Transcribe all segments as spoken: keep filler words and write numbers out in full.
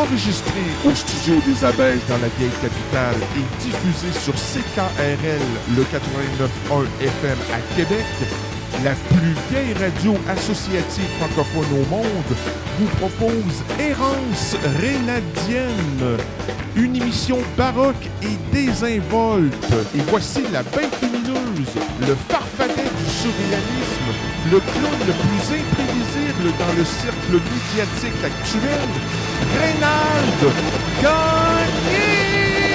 enregistré au studio des Abeilles dans la vieille capitale et diffusé sur C K R L, le quatre-vingt-neuf point un F M à Québec, la plus vieille radio associative francophone au monde vous propose Errance Rénadienne, une émission baroque et désinvolte. Et voici la bête lumineuse, le farfadet du surréalisme, le clown le plus imprévisible dans le cercle médiatique actuel, Reynald Gagné!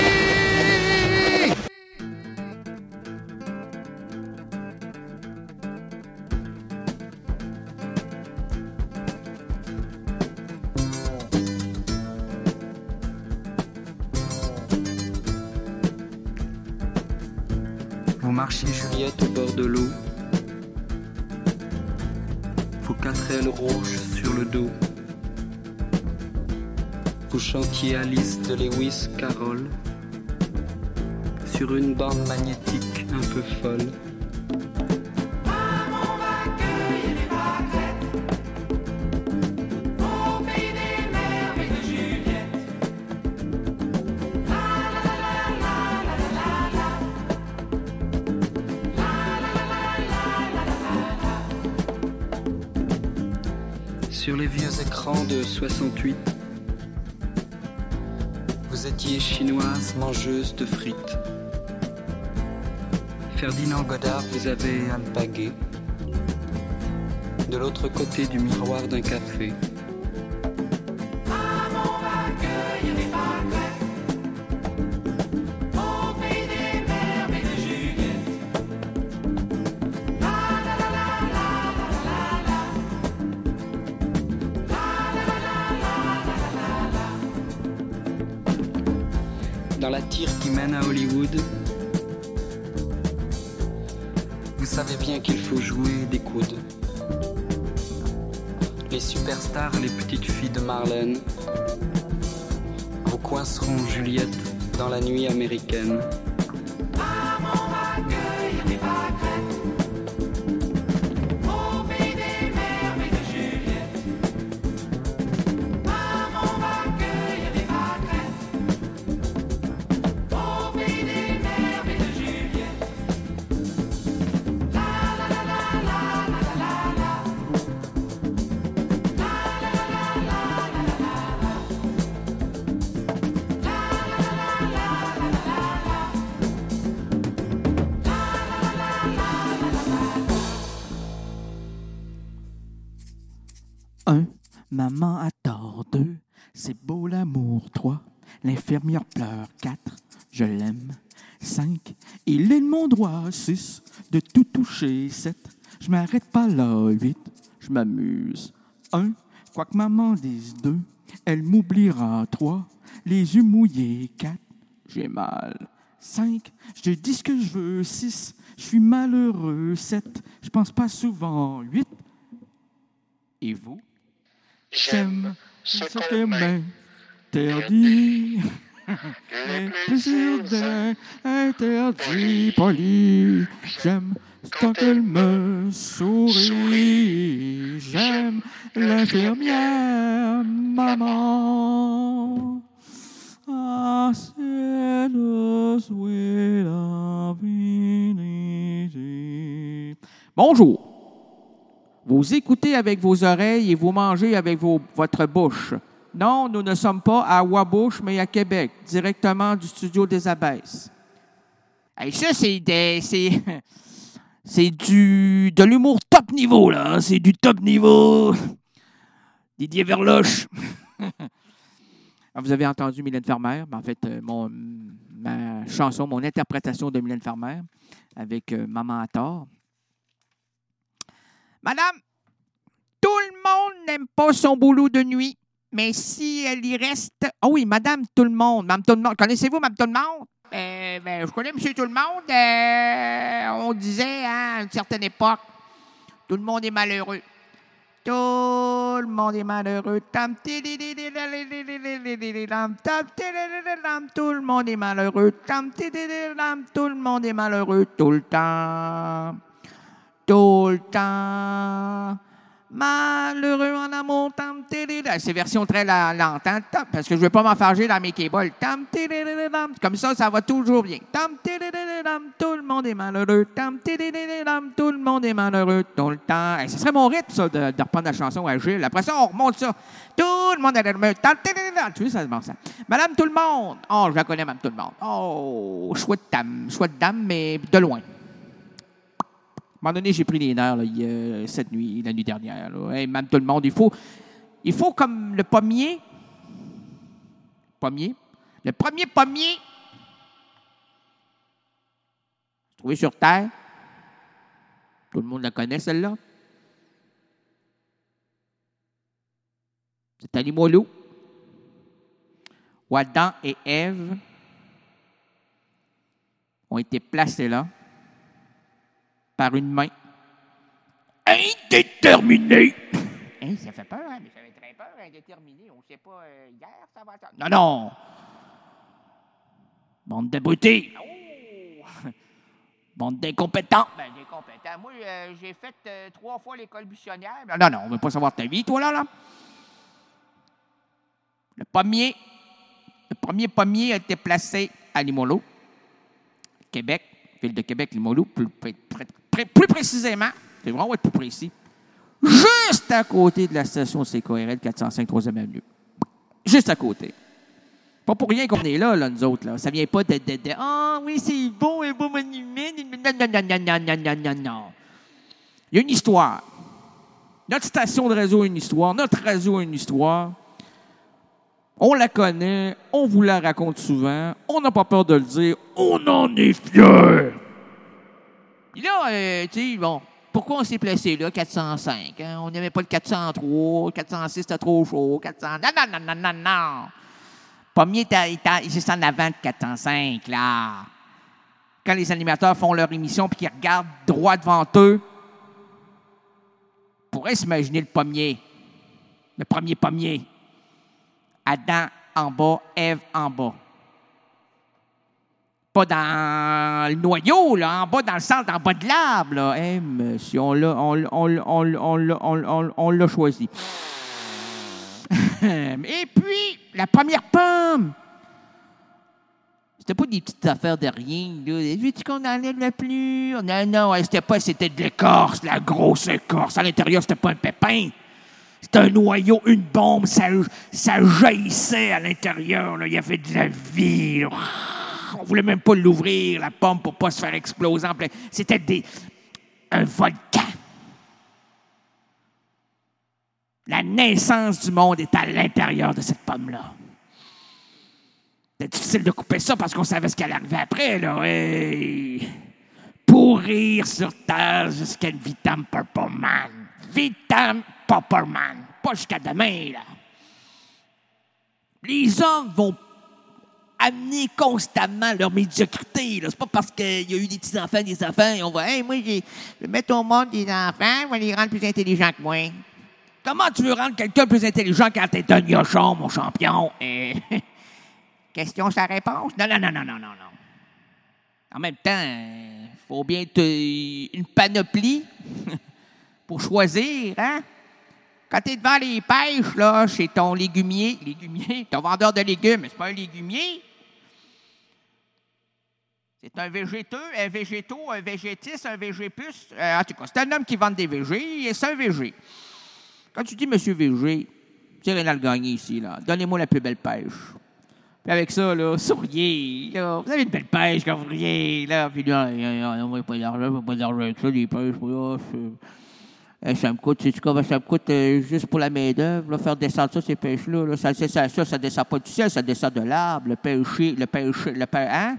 Vous marchiez Juliette au bord de l'eau, vos quatre ailes rouges sur le dos. Vous chantiez Alice de Lewis Carroll sur une bande magnétique un peu folle. Sur les vieux écrans de soixante-huit, vous étiez chinoise mangeuse de frites. Ferdinand Godard vous avait alpagué de l'autre côté du miroir d'un café. Dans la tire qui mène à Hollywood, vous savez bien qu'il faut jouer des coudes. Les superstars, les petites filles de Marlène, vous coinceront Juliette dans la nuit américaine. Un, maman a tort. Deux, c'est beau l'amour. Trois, l'infirmière pleure. Quatre, je l'aime. Cinq, il est de mon droit. Six, de tout toucher. Sept, je m'arrête pas là. Huit, je m'amuse. Un, quoi que maman dise. Deux, elle m'oubliera. Trois, les yeux mouillés. Quatre, j'ai mal. Cinq, je te dis ce que je veux. Six, je suis malheureux. Sept, je pense pas souvent. Huit, et vous? J'aime ce que m'interdit, les plaisirs d'interdit poli. J'aime tant qu'elle me sourit. J'aime l'infirmière maman. Ah, c'est le souhait d'infinité. Bonjour. Vous écoutez avec vos oreilles et vous mangez avec vos, votre bouche. Non, nous ne sommes pas à Wabush, mais à Québec, directement du studio des Abeilles. Hey, ça, c'est, des, c'est, c'est du, de l'humour top niveau, là. Hein? C'est du top niveau. Didier Verloche. Vous avez entendu Mylène Farmer, en fait, mon, ma chanson, mon interprétation de Mylène Farmer avec euh, Maman a tort. Madame, tout le monde n'aime pas son boulot de nuit, mais si elle y reste... Ah oh oui, Madame Tout le monde. Madame Tout le monde. Connaissez-vous Madame Tout le monde? Euh, ben, je connais Monsieur Tout le monde. Euh, on disait, hein, à une certaine époque, tout le monde est malheureux. Tout le monde est malheureux. Tout le monde est malheureux. Tout le monde est malheureux tout le temps. Tout le temps. Malheureux en amour, tam, tédédé. C'est version très la- lente, hein, tam, parce que je ne veux pas m'enfarger dans mes cables. Tam, tédédé, tam. Comme ça, ça va toujours bien. Tam, tédédé, tam, tout le monde est malheureux. Tam, tédédé, tam, tout le monde est malheureux tout le temps. Hey, ce serait mon rythme, ça, de, de reprendre la chanson à Gilles. Après ça, on remonte ça. Tout le monde est malheureux. Tam, tédédé, tam. Tu vois, ça se bon, ça. Madame Tout le monde. Oh, je la connais, Madame Tout le monde. Oh, chouette dame. Chouette dame, mais de loin. À un moment donné, j'ai pris les nerfs là, il y a, cette nuit, la nuit dernière. Là. Hey, même tout le monde, il faut, il faut comme le pommier. Pommier. Le premier pommier trouvé sur Terre. Tout le monde la connaît, celle-là. C'est Animaux où Adam et Ève ont été placés là par une main indéterminée. Hein, ça fait peur, hein? Mais ça fait très peur, indéterminé. On ne sait pas, euh, hier, ça va attendre. Non, non! Bande d'abrutis! Oh! Bande d'incompétents! Ben, d'incompétents. Moi, euh, j'ai fait euh, trois fois l'école buissonnière. Non, non, non, on ne veut pas savoir ta vie, toi, là, là. Le pommier, le premier pommier a été placé à Limoilou, Québec, ville de Québec, Limoilou, plus, plus, plus, plus précisément, c'est vraiment être plus précis, juste à côté de la station C K R L quatre cent cinq troisième Avenue. Juste à côté. Pas pour rien qu'on est là, là, nous autres. Là. Ça vient pas de... de, de ah oh, oui, c'est bon, un beau monument. Non, non, non, non, non, non, non, non. Il y a une histoire. Notre station de réseau a une histoire. Notre réseau a une histoire. On la connaît. On vous la raconte souvent. On n'a pas peur de le dire. On en est fiers. Puis là, euh, tu sais, bon, pourquoi on s'est placé là, quatre cent cinq? Hein? On n'aimait pas le quatre cent trois, quatre cent six, c'était trop chaud, quatre cents... Non, non, non, non, non, non. Pommier est juste en avant de quatre cent cinq, là. Quand les animateurs font leur émission puis qu'ils regardent droit devant eux, on pourrait s'imaginer le pommier. Le premier pommier. Adam en bas, Ève en bas. Pas dans le noyau, là, en bas, dans le centre, en bas de l'arbre, là. Eh, hey, monsieur, on l'a, on, on, on, on, on, on, on l'a choisi. Et puis, la première pomme. C'était pas des petites affaires de rien, là. Vu-tu qu'on enlève la plus? Non, non, c'était pas, c'était de l'écorce, la grosse écorce. À l'intérieur, c'était pas un pépin. C'était un noyau, une bombe, ça, ça jaillissait à l'intérieur, là. Il y avait de la vie, là. On voulait même pas l'ouvrir, la pomme, pour pas se faire exploser en plein. C'était des, un volcan. La naissance du monde est à l'intérieur de cette pomme-là. C'était difficile de couper ça parce qu'on savait ce qui allait arriver après, là. Hey! Pourrir sur Terre jusqu'à une Vitam Purple-Man. Vitam Purple-Man. Pas jusqu'à demain, là. Les hommes vont amener constamment leur médiocrité. Là. C'est pas parce qu'il y a eu des petits-enfants, des enfants, et on va, hey, moi, je vais mettre au monde des enfants, je vais les rendre plus intelligents que moi. Comment tu veux rendre quelqu'un plus intelligent quand t'es un gnochon, mon champion? Euh, question sans réponse? Non, non, non, non, non, non, non. En même temps, il faut bien te, une panoplie pour choisir, hein? Quand t'es devant les pêches, là, chez ton légumier, légumier, ton vendeur de légumes, c'est pas un légumier. C'est un végéteux, un végétaux, un végétis, un végépus. Euh, en tout cas, c'est un homme qui vend des végés, et c'est un végé. Quand tu dis Monsieur Végé, c'est Rénal Gagné ici, là. Donnez-moi la plus belle pêche. Puis avec ça, là, souriez, là. Vous avez une belle pêche quand vous riez, là. Puis là, on n'a pas d'argent, on n'a pas d'argent avec ça, les pêches, là. Eh, ça me coûte, tu sais quoi, ça me coûte euh, juste pour la main-d'œuvre, faire descendre ça, ces pêches-là. Là. Ça, ça, ça, ça descend pas du ciel, ça descend de l'arbre, le pêcher, le pêcher, le pêcher, hein?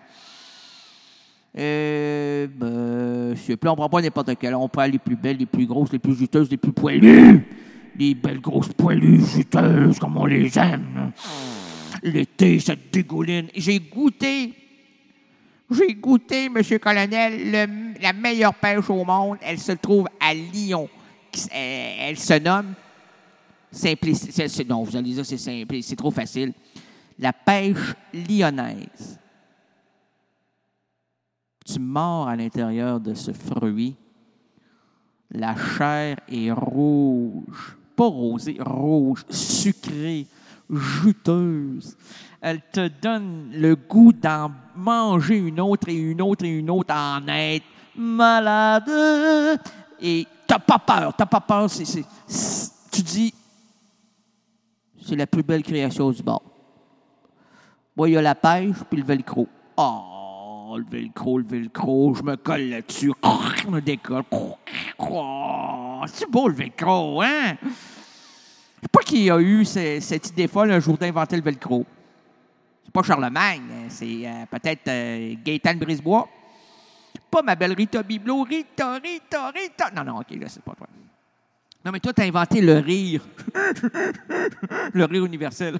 Euh, ben, je sais plus, on prend pas n'importe quel. On prend les plus belles, les plus grosses, les plus juteuses, les plus poilues. Les belles grosses poilues, juteuses, comme on les aime. L'été, ça dégouline. J'ai goûté, j'ai goûté, monsieur le colonel, le, la meilleure pêche au monde. Elle se trouve à Lyon. Elle, elle se nomme Simplicité. Non, vous allez dire c'est simple, c'est trop facile. La pêche lyonnaise. Tu mords à l'intérieur de ce fruit. La chair est rouge. Pas rosée, rouge, sucrée, juteuse. Elle te donne le goût d'en manger une autre et une autre et une autre, en être malade. Et t'as pas peur, t'as pas peur. C'est, c'est, c'est, tu dis, c'est la plus belle création du bord. Moi, il y a la pêche puis le velcro. Oh, le velcro, le velcro, je me colle là-dessus. Je me décolle. Oh, c'est beau le velcro, hein? Je sais pas qui a eu ce, cette idée folle un jour d'inventer le velcro. C'est pas Charlemagne, c'est euh, peut-être euh, Gaétane Brisebois. Pas ma belle Rita Biblo. Rita, Rita, Rita. Non, non, OK, là, c'est pas toi. Non, mais toi, t'as inventé le rire. Le rire universel.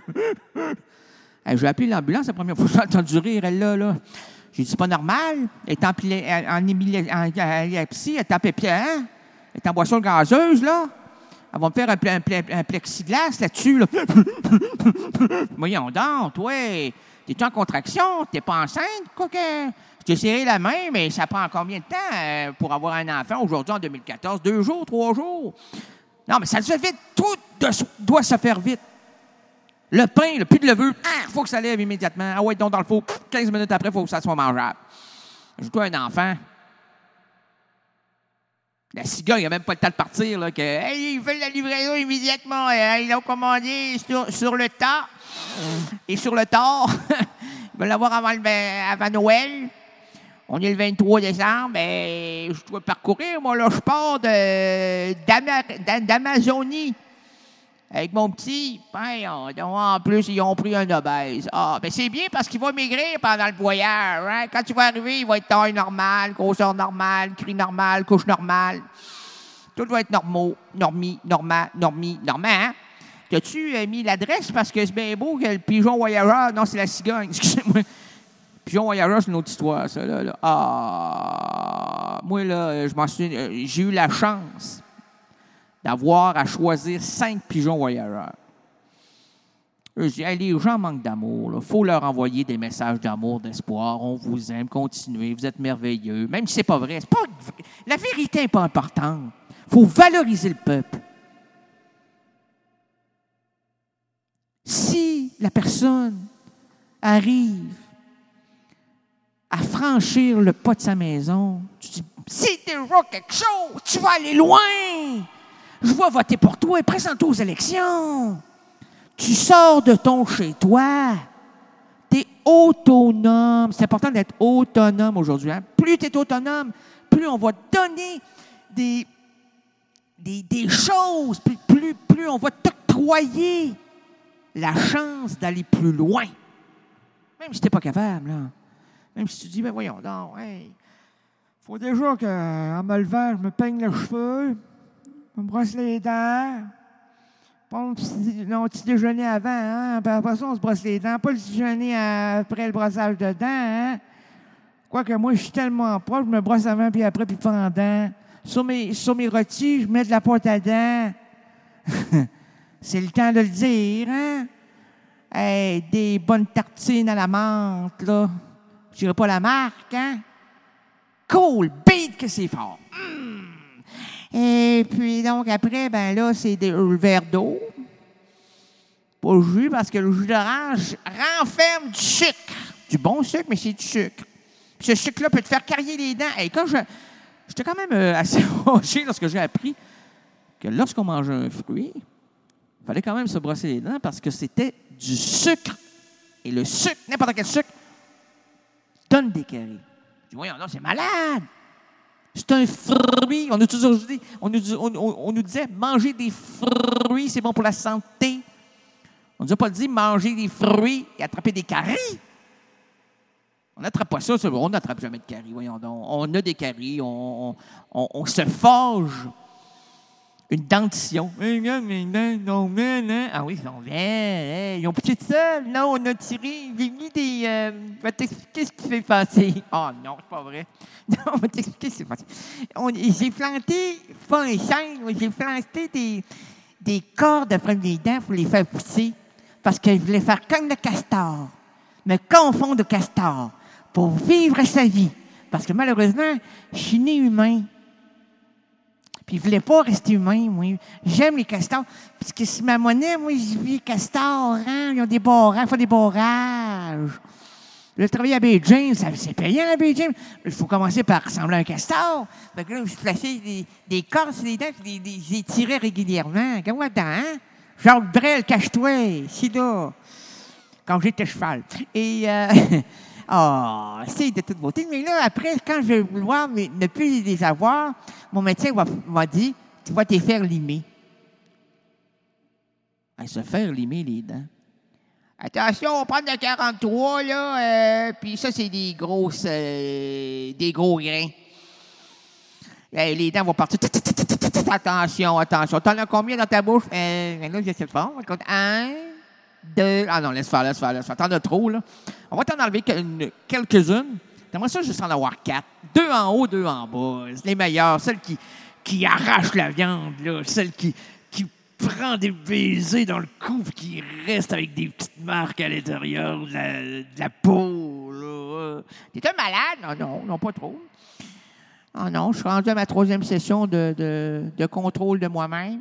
J'ai appelé l'ambulance la première fois que j'ai entendu rire, elle là, là. J'ai dit, c'est pas normal. Elle est en, pli- en, en, en épilepsie, elle est en pépière, hein? Elle est en boisson gazeuse, là. Elle va me faire un, un, un plexiglas là-dessus, là. Voyons donc, toi. T'es-tu en contraction? T'es pas enceinte? Quoi que... Je t'ai serré la main, mais ça prend combien de temps euh, pour avoir un enfant aujourd'hui en deux mille quatorze? Deux jours, trois jours? Non, mais ça se fait vite. Tout de, doit se faire vite. Le pain, le plus de levure, il ah, faut que ça lève immédiatement. Ah ouais, donc dans le four, quinze minutes après, il faut que ça soit mangeable. Ajoute-toi un enfant. La cigogne, il n'a même pas le temps de partir. Là, que, hey, ils veulent la livraison immédiatement. Ils l'ont commandé sur, sur le tas et sur le tard. Ils veulent l'avoir avant, le, avant Noël. On est le vingt-trois décembre. Et je dois parcourir. Moi, là, je pars de, d'Ama, d'Amazonie. Avec mon petit, ben, en plus, ils ont pris un obèse. Ah, ben c'est bien parce qu'il va maigrir pendant le voyage. Hein? Quand tu vas arriver, il va être taille normale, grosseur normale, cri normal, couche normale. Tout va être normaux, normi, normal, normi, normal. Hein? T'as-tu euh, mis l'adresse parce que c'est bien beau que le pigeon voyageur... Non, c'est la cigogne, excusez-moi. Pigeon voyageur, c'est une autre histoire, ça, là. là. Ah, moi, là, je m'en souviens, j'ai eu la chance d'avoir à choisir cinq pigeons voyageurs. Je dis, hey, les gens manquent d'amour. Il faut leur envoyer des messages d'amour, d'espoir. On vous aime, continuez, vous êtes merveilleux. Même si ce n'est pas vrai. C'est pas, la vérité n'est pas importante. Il faut valoriser le peuple. Si la personne arrive à franchir le pas de sa maison, tu dis, c'est déjà quelque chose, tu vas aller loin. Je vais voter pour toi et présente-toi aux élections. Tu sors de ton chez-toi. Tu es autonome. C'est important d'être autonome aujourd'hui. Hein? Plus tu es autonome, plus on va te donner des, des, des choses, plus, plus, plus on va t'octroyer la chance d'aller plus loin. Même si tu n'es pas capable. Là. Même si tu dis, ben voyons donc, il hey, faut déjà qu'en me levant, je me peigne les cheveux. On me brosse les dents. Pas un petit, non, petit déjeuner avant, hein? Puis après ça, on se brosse les dents. Pas le déjeuner après le brossage de dents, hein? Quoique moi, je suis tellement propre, je me brosse avant, puis après, puis pendant. Sur mes, sur mes rôtis, je mets de la pâte à dents. C'est le temps de le dire, hein? Hey, des bonnes tartines à la menthe, là. Je dirais pas la marque, hein? Cool, bête que c'est fort. Mmh. Et puis, donc, après, ben là, c'est des, le verre d'eau. Pas le jus, parce que le jus d'orange renferme du sucre. Du bon sucre, mais c'est du sucre. Puis ce sucre-là peut te faire carrier les dents. Et quand je... J'étais quand même euh, assez fâché lorsque j'ai appris que lorsqu'on mangeait un fruit, il fallait quand même se brosser les dents parce que c'était du sucre. Et le sucre, n'importe quel sucre, donne des caries. Je dis, voyons, non, c'est malade. C'est un fruit. On, a toujours dit, on, nous, on, on, on nous disait manger des fruits, c'est bon pour la santé. On ne nous a pas dit manger des fruits et attraper des caries. On n'attrape pas ça, on n'attrape jamais de caries. Voyons donc. On a des caries, on, on, on, on se forge une dentition. Ah oui, ils sont verts. Ils ont poussé de ça. Non, on a tiré. J'ai mis des. Euh, je vais t'expliquer ce qui fait passer. Ah oh, non, c'est pas vrai. Non, on va t'expliquer ce qui fait passer. On, j'ai planté, pas un chêne, j'ai planté des, des cordes après les dents pour les faire pousser. Parce que je voulais faire comme le castor. Me confondre de castor pour vivre sa vie. Parce que malheureusement, je suis né humain. Puis, il ne voulait pas rester humain, moi. J'aime les castors. Parce que c'est ma monnaie, moi, j'ai vu les castors, hein. Ils ont des barrages, ils font des barrages. Le travail à Bay James, ça, c'est payant, à Bay James. Il faut commencer par ressembler à un castor. Fait que là, je plaçais des, des cordes sur les dents, puis je les, les tirais régulièrement. Regarde-moi dedans, hein? Jacques Brel, cache-toi, ici, là. Quand j'étais cheval. Et, euh, oh, c'est de toute beauté. Mais là, après, quand je vais vouloir mais ne plus les avoir, mon médecin m'a, m'a dit, tu vas te faire limer. À se faire limer les dents. Attention, on prend de quarante-trois, là, euh, puis ça, c'est des grosses, euh, des gros grains. Euh, les dents vont partir. Attention, attention. T'en as combien dans ta bouche? Euh, là, j'essaie de faire. On compte un, deux. Ah non, laisse faire, laisse faire, laisse faire. T'en as trop, là. On va t'en enlever quelques-unes. T'aimerais ça juste en avoir quatre. Deux en haut, deux en bas. C'est les meilleures. Celles qui, qui arrachent la viande, là. Celles qui... prend des baisers dans le cou qui reste avec des petites marques à l'intérieur de la, de la peau. Là. T'es un malade? Non, non, non, pas trop. Oh non, je suis rendu à ma troisième session de, de, de contrôle de moi-même.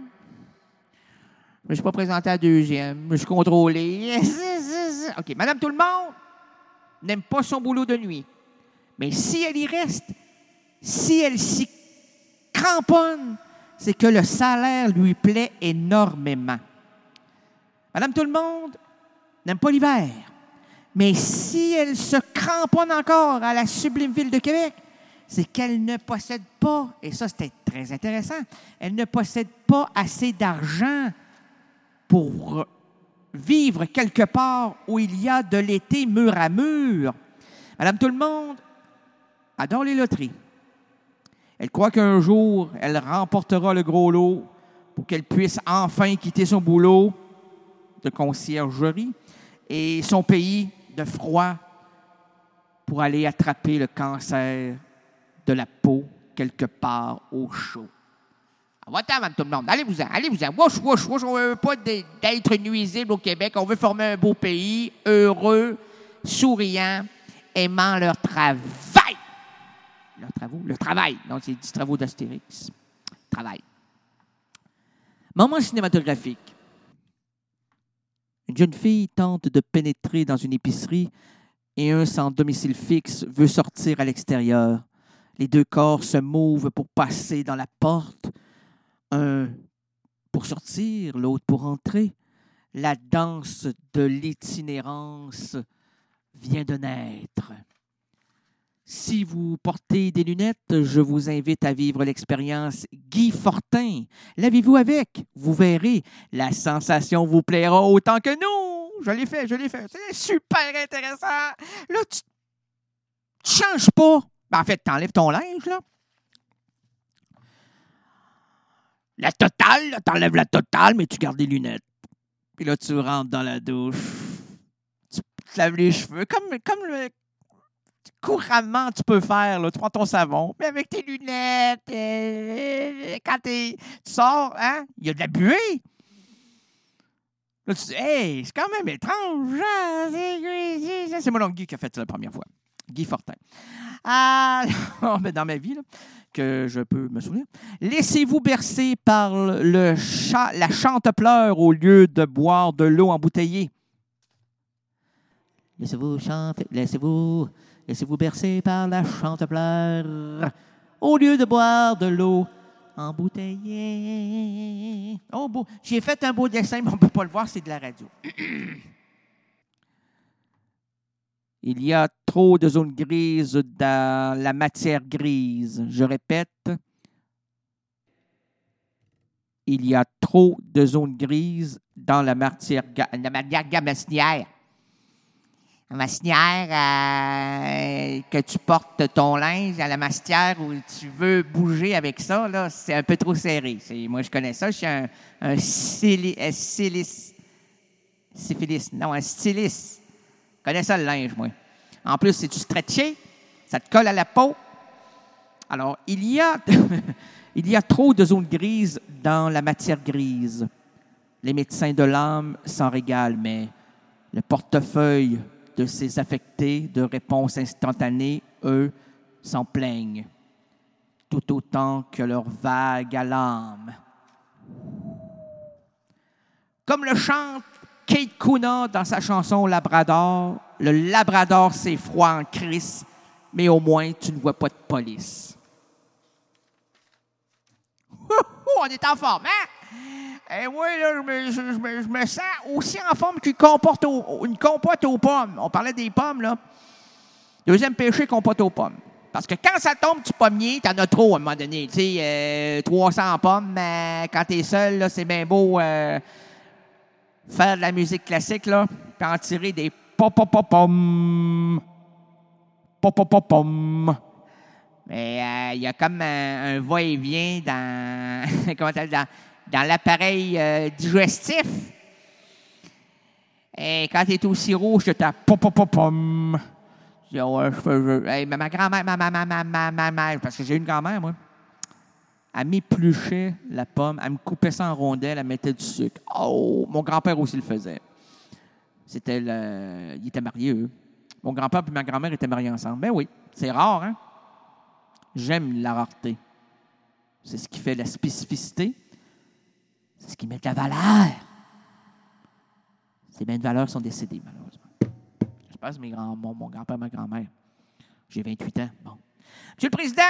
Je ne suis pas présenté à la deuxième. Je suis contrôlé. OK, Madame Tout-le-Monde n'aime pas son boulot de nuit. Mais si elle y reste, si elle s'y cramponne, c'est que le salaire lui plaît énormément. Madame Tout-le-Monde n'aime pas l'hiver, mais si elle se cramponne encore à la sublime ville de Québec, c'est qu'elle ne possède pas, et ça c'était très intéressant, elle ne possède pas assez d'argent pour vivre quelque part où il y a de l'été mur à mur. Madame Tout-le-Monde adore les loteries. Elle croit qu'un jour, elle remportera le gros lot pour qu'elle puisse enfin quitter son boulot de conciergerie et son pays de froid pour aller attraper le cancer de la peau quelque part au chaud. Va-t'en, Madame Tout-le-Monde. Allez-vous-en, allez-vous-en. Wouch, wouch, wouch. On ne veut pas d'être nuisible au Québec. On veut former un beau pays, heureux, souriant, aimant leur travail. Leurs travaux, le travail. Donc, c'est des travaux d'Astérix. Travail. Moment cinématographique. Une jeune fille tente de pénétrer dans une épicerie et un sans domicile fixe veut sortir à l'extérieur. Les deux corps se mouvent pour passer dans la porte. Un pour sortir, l'autre pour entrer. La danse de l'itinérance vient de naître. Si vous portez des lunettes, je vous invite à vivre l'expérience Guy Fortin. Lavez-vous avec. Vous verrez, la sensation vous plaira autant que nous. Je l'ai fait, je l'ai fait. C'est super intéressant. Là, tu ne changes pas. Ben, en fait, tu enlèves ton linge, là. La totale, tu enlèves la totale, mais tu gardes les lunettes. Puis là, tu rentres dans la douche. Tu te laves les cheveux, comme, comme le... couramment tu peux faire, là, tu prends ton savon, mais avec tes lunettes, euh, quand t'es, tu sors, hein, il y a de la buée. Là, tu dis, hey, c'est quand même étrange. Hein? C'est, c'est mon oncle Guy qui a fait ça la première fois. Guy Fortin. Alors, dans ma vie, là, que je peux me souvenir, laissez-vous bercer par le cha- la chante-pleurs au lieu de boire de l'eau embouteillée. Laissez-vous chanter, laissez-vous... Laissez-vous bercer par la chante-pleurs au lieu de boire de l'eau embouteillée. Oh, beau. J'ai fait un beau dessin, mais on ne peut pas le voir, c'est de la radio. Il y a trop de zones grises dans la matière grise. Je répète, il y a trop de zones grises dans la matière, ga- la matière gamassinière. La mastière, euh, que tu portes ton linge à la mastière où tu veux bouger avec ça, là, c'est un peu trop serré. C'est, moi, je connais ça. Je suis un, un syli, un sylis, syphilis, non, un styliste. Je connais ça, le linge, moi. En plus, c'est du stretché, ça te colle à la peau. Alors, il y a, il y a trop de zones grises dans la matière grise. Les médecins de l'âme s'en régalent, mais le portefeuille de ces affectés de réponse instantanée, eux, s'en plaignent. tout autant que leur vague à l'âme. Comme le chante Kate Kuna dans sa chanson Labrador, le Labrador, c'est froid en crise, mais au moins, tu ne vois pas de police. On est en forme, hein? Et moi, là, je me, je, je me, je me sens aussi en forme qu'une compote, au, une compote aux pommes. On parlait des pommes, là. Deuxième péché, compote aux pommes. Parce que quand ça tombe du pommier, t'en as trop à un moment donné. Tu sais, euh, trois cents pommes, mais quand t'es seul, là, c'est bien beau euh, faire de la musique classique, là, puis en tirer des pop-pop-pom. Pop-pop-pom. Mais il euh, y a comme un, un va-et-vient dans, comment dans, dans l'appareil euh, digestif. Et quand t'es aussi rouge, tu t'as pop-pop-pom. Je dis, ouais, je peux, je, hey, ma grand-mère, ma, ma, ma, ma, ma, ma, ma, parce que j'ai une grand-mère, moi. Elle m'épluchait la pomme, elle me coupait ça en rondelles, elle mettait du sucre. Oh, mon grand-père aussi le faisait. C'était le... Ils étaient mariés, eux. Mon grand-père et ma grand-mère étaient mariés ensemble. Ben oui, c'est rare, hein? J'aime la rareté. C'est ce qui fait la spécificité. C'est ce qui met de la valeur. Ces mêmes valeurs sont décédées, malheureusement. Je pense mes grands, mon, mon grand-père et ma grand-mère. J'ai vingt-huit ans. Bon. Monsieur le Président!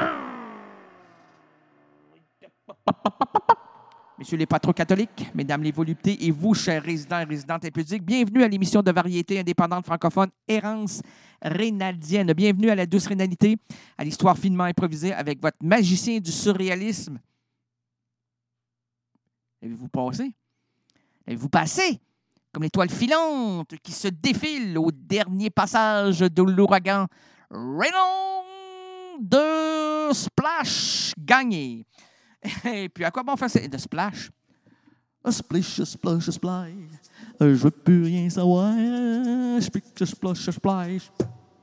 Messieurs les patrons catholiques, mesdames les voluptés et vous, chers résidents et résidentes impudiques, bienvenue à l'émission de variété indépendante francophone Errance rénaldienne. Bienvenue à la douce rénalité, à l'histoire finement improvisée avec votre magicien du surréalisme. L'avez-vous passé? L'avez-vous passé? Comme l'étoile filante qui se défile au dernier passage de l'ouragan. Raymond de Splash gagné. Et puis, à quoi bon faire ça? De splash? A splish, a splash, a splash. Je veux plus rien savoir. Splish, a splash, a splash.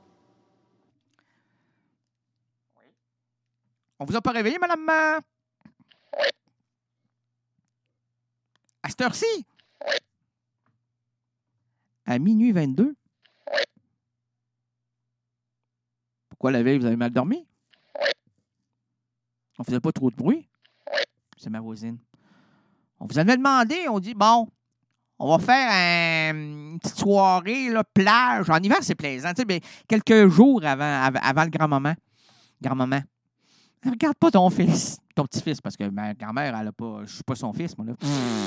On vous a pas réveillé, madame? À cette heure-ci? À minuit vingt-deux? Pourquoi la veille, vous avez mal dormi? On faisait pas trop de bruit? C'est ma voisine. On vous avait demandé, on dit, bon, on va faire un, une petite soirée, là, plage. En hiver, c'est plaisant. Tu sais, mais quelques jours avant, avant, avant le grand-maman. Grand-maman. Regarde pas ton fils. Ton petit-fils, parce que ma grand-mère, elle a pas. Je suis pas son fils, moi, là.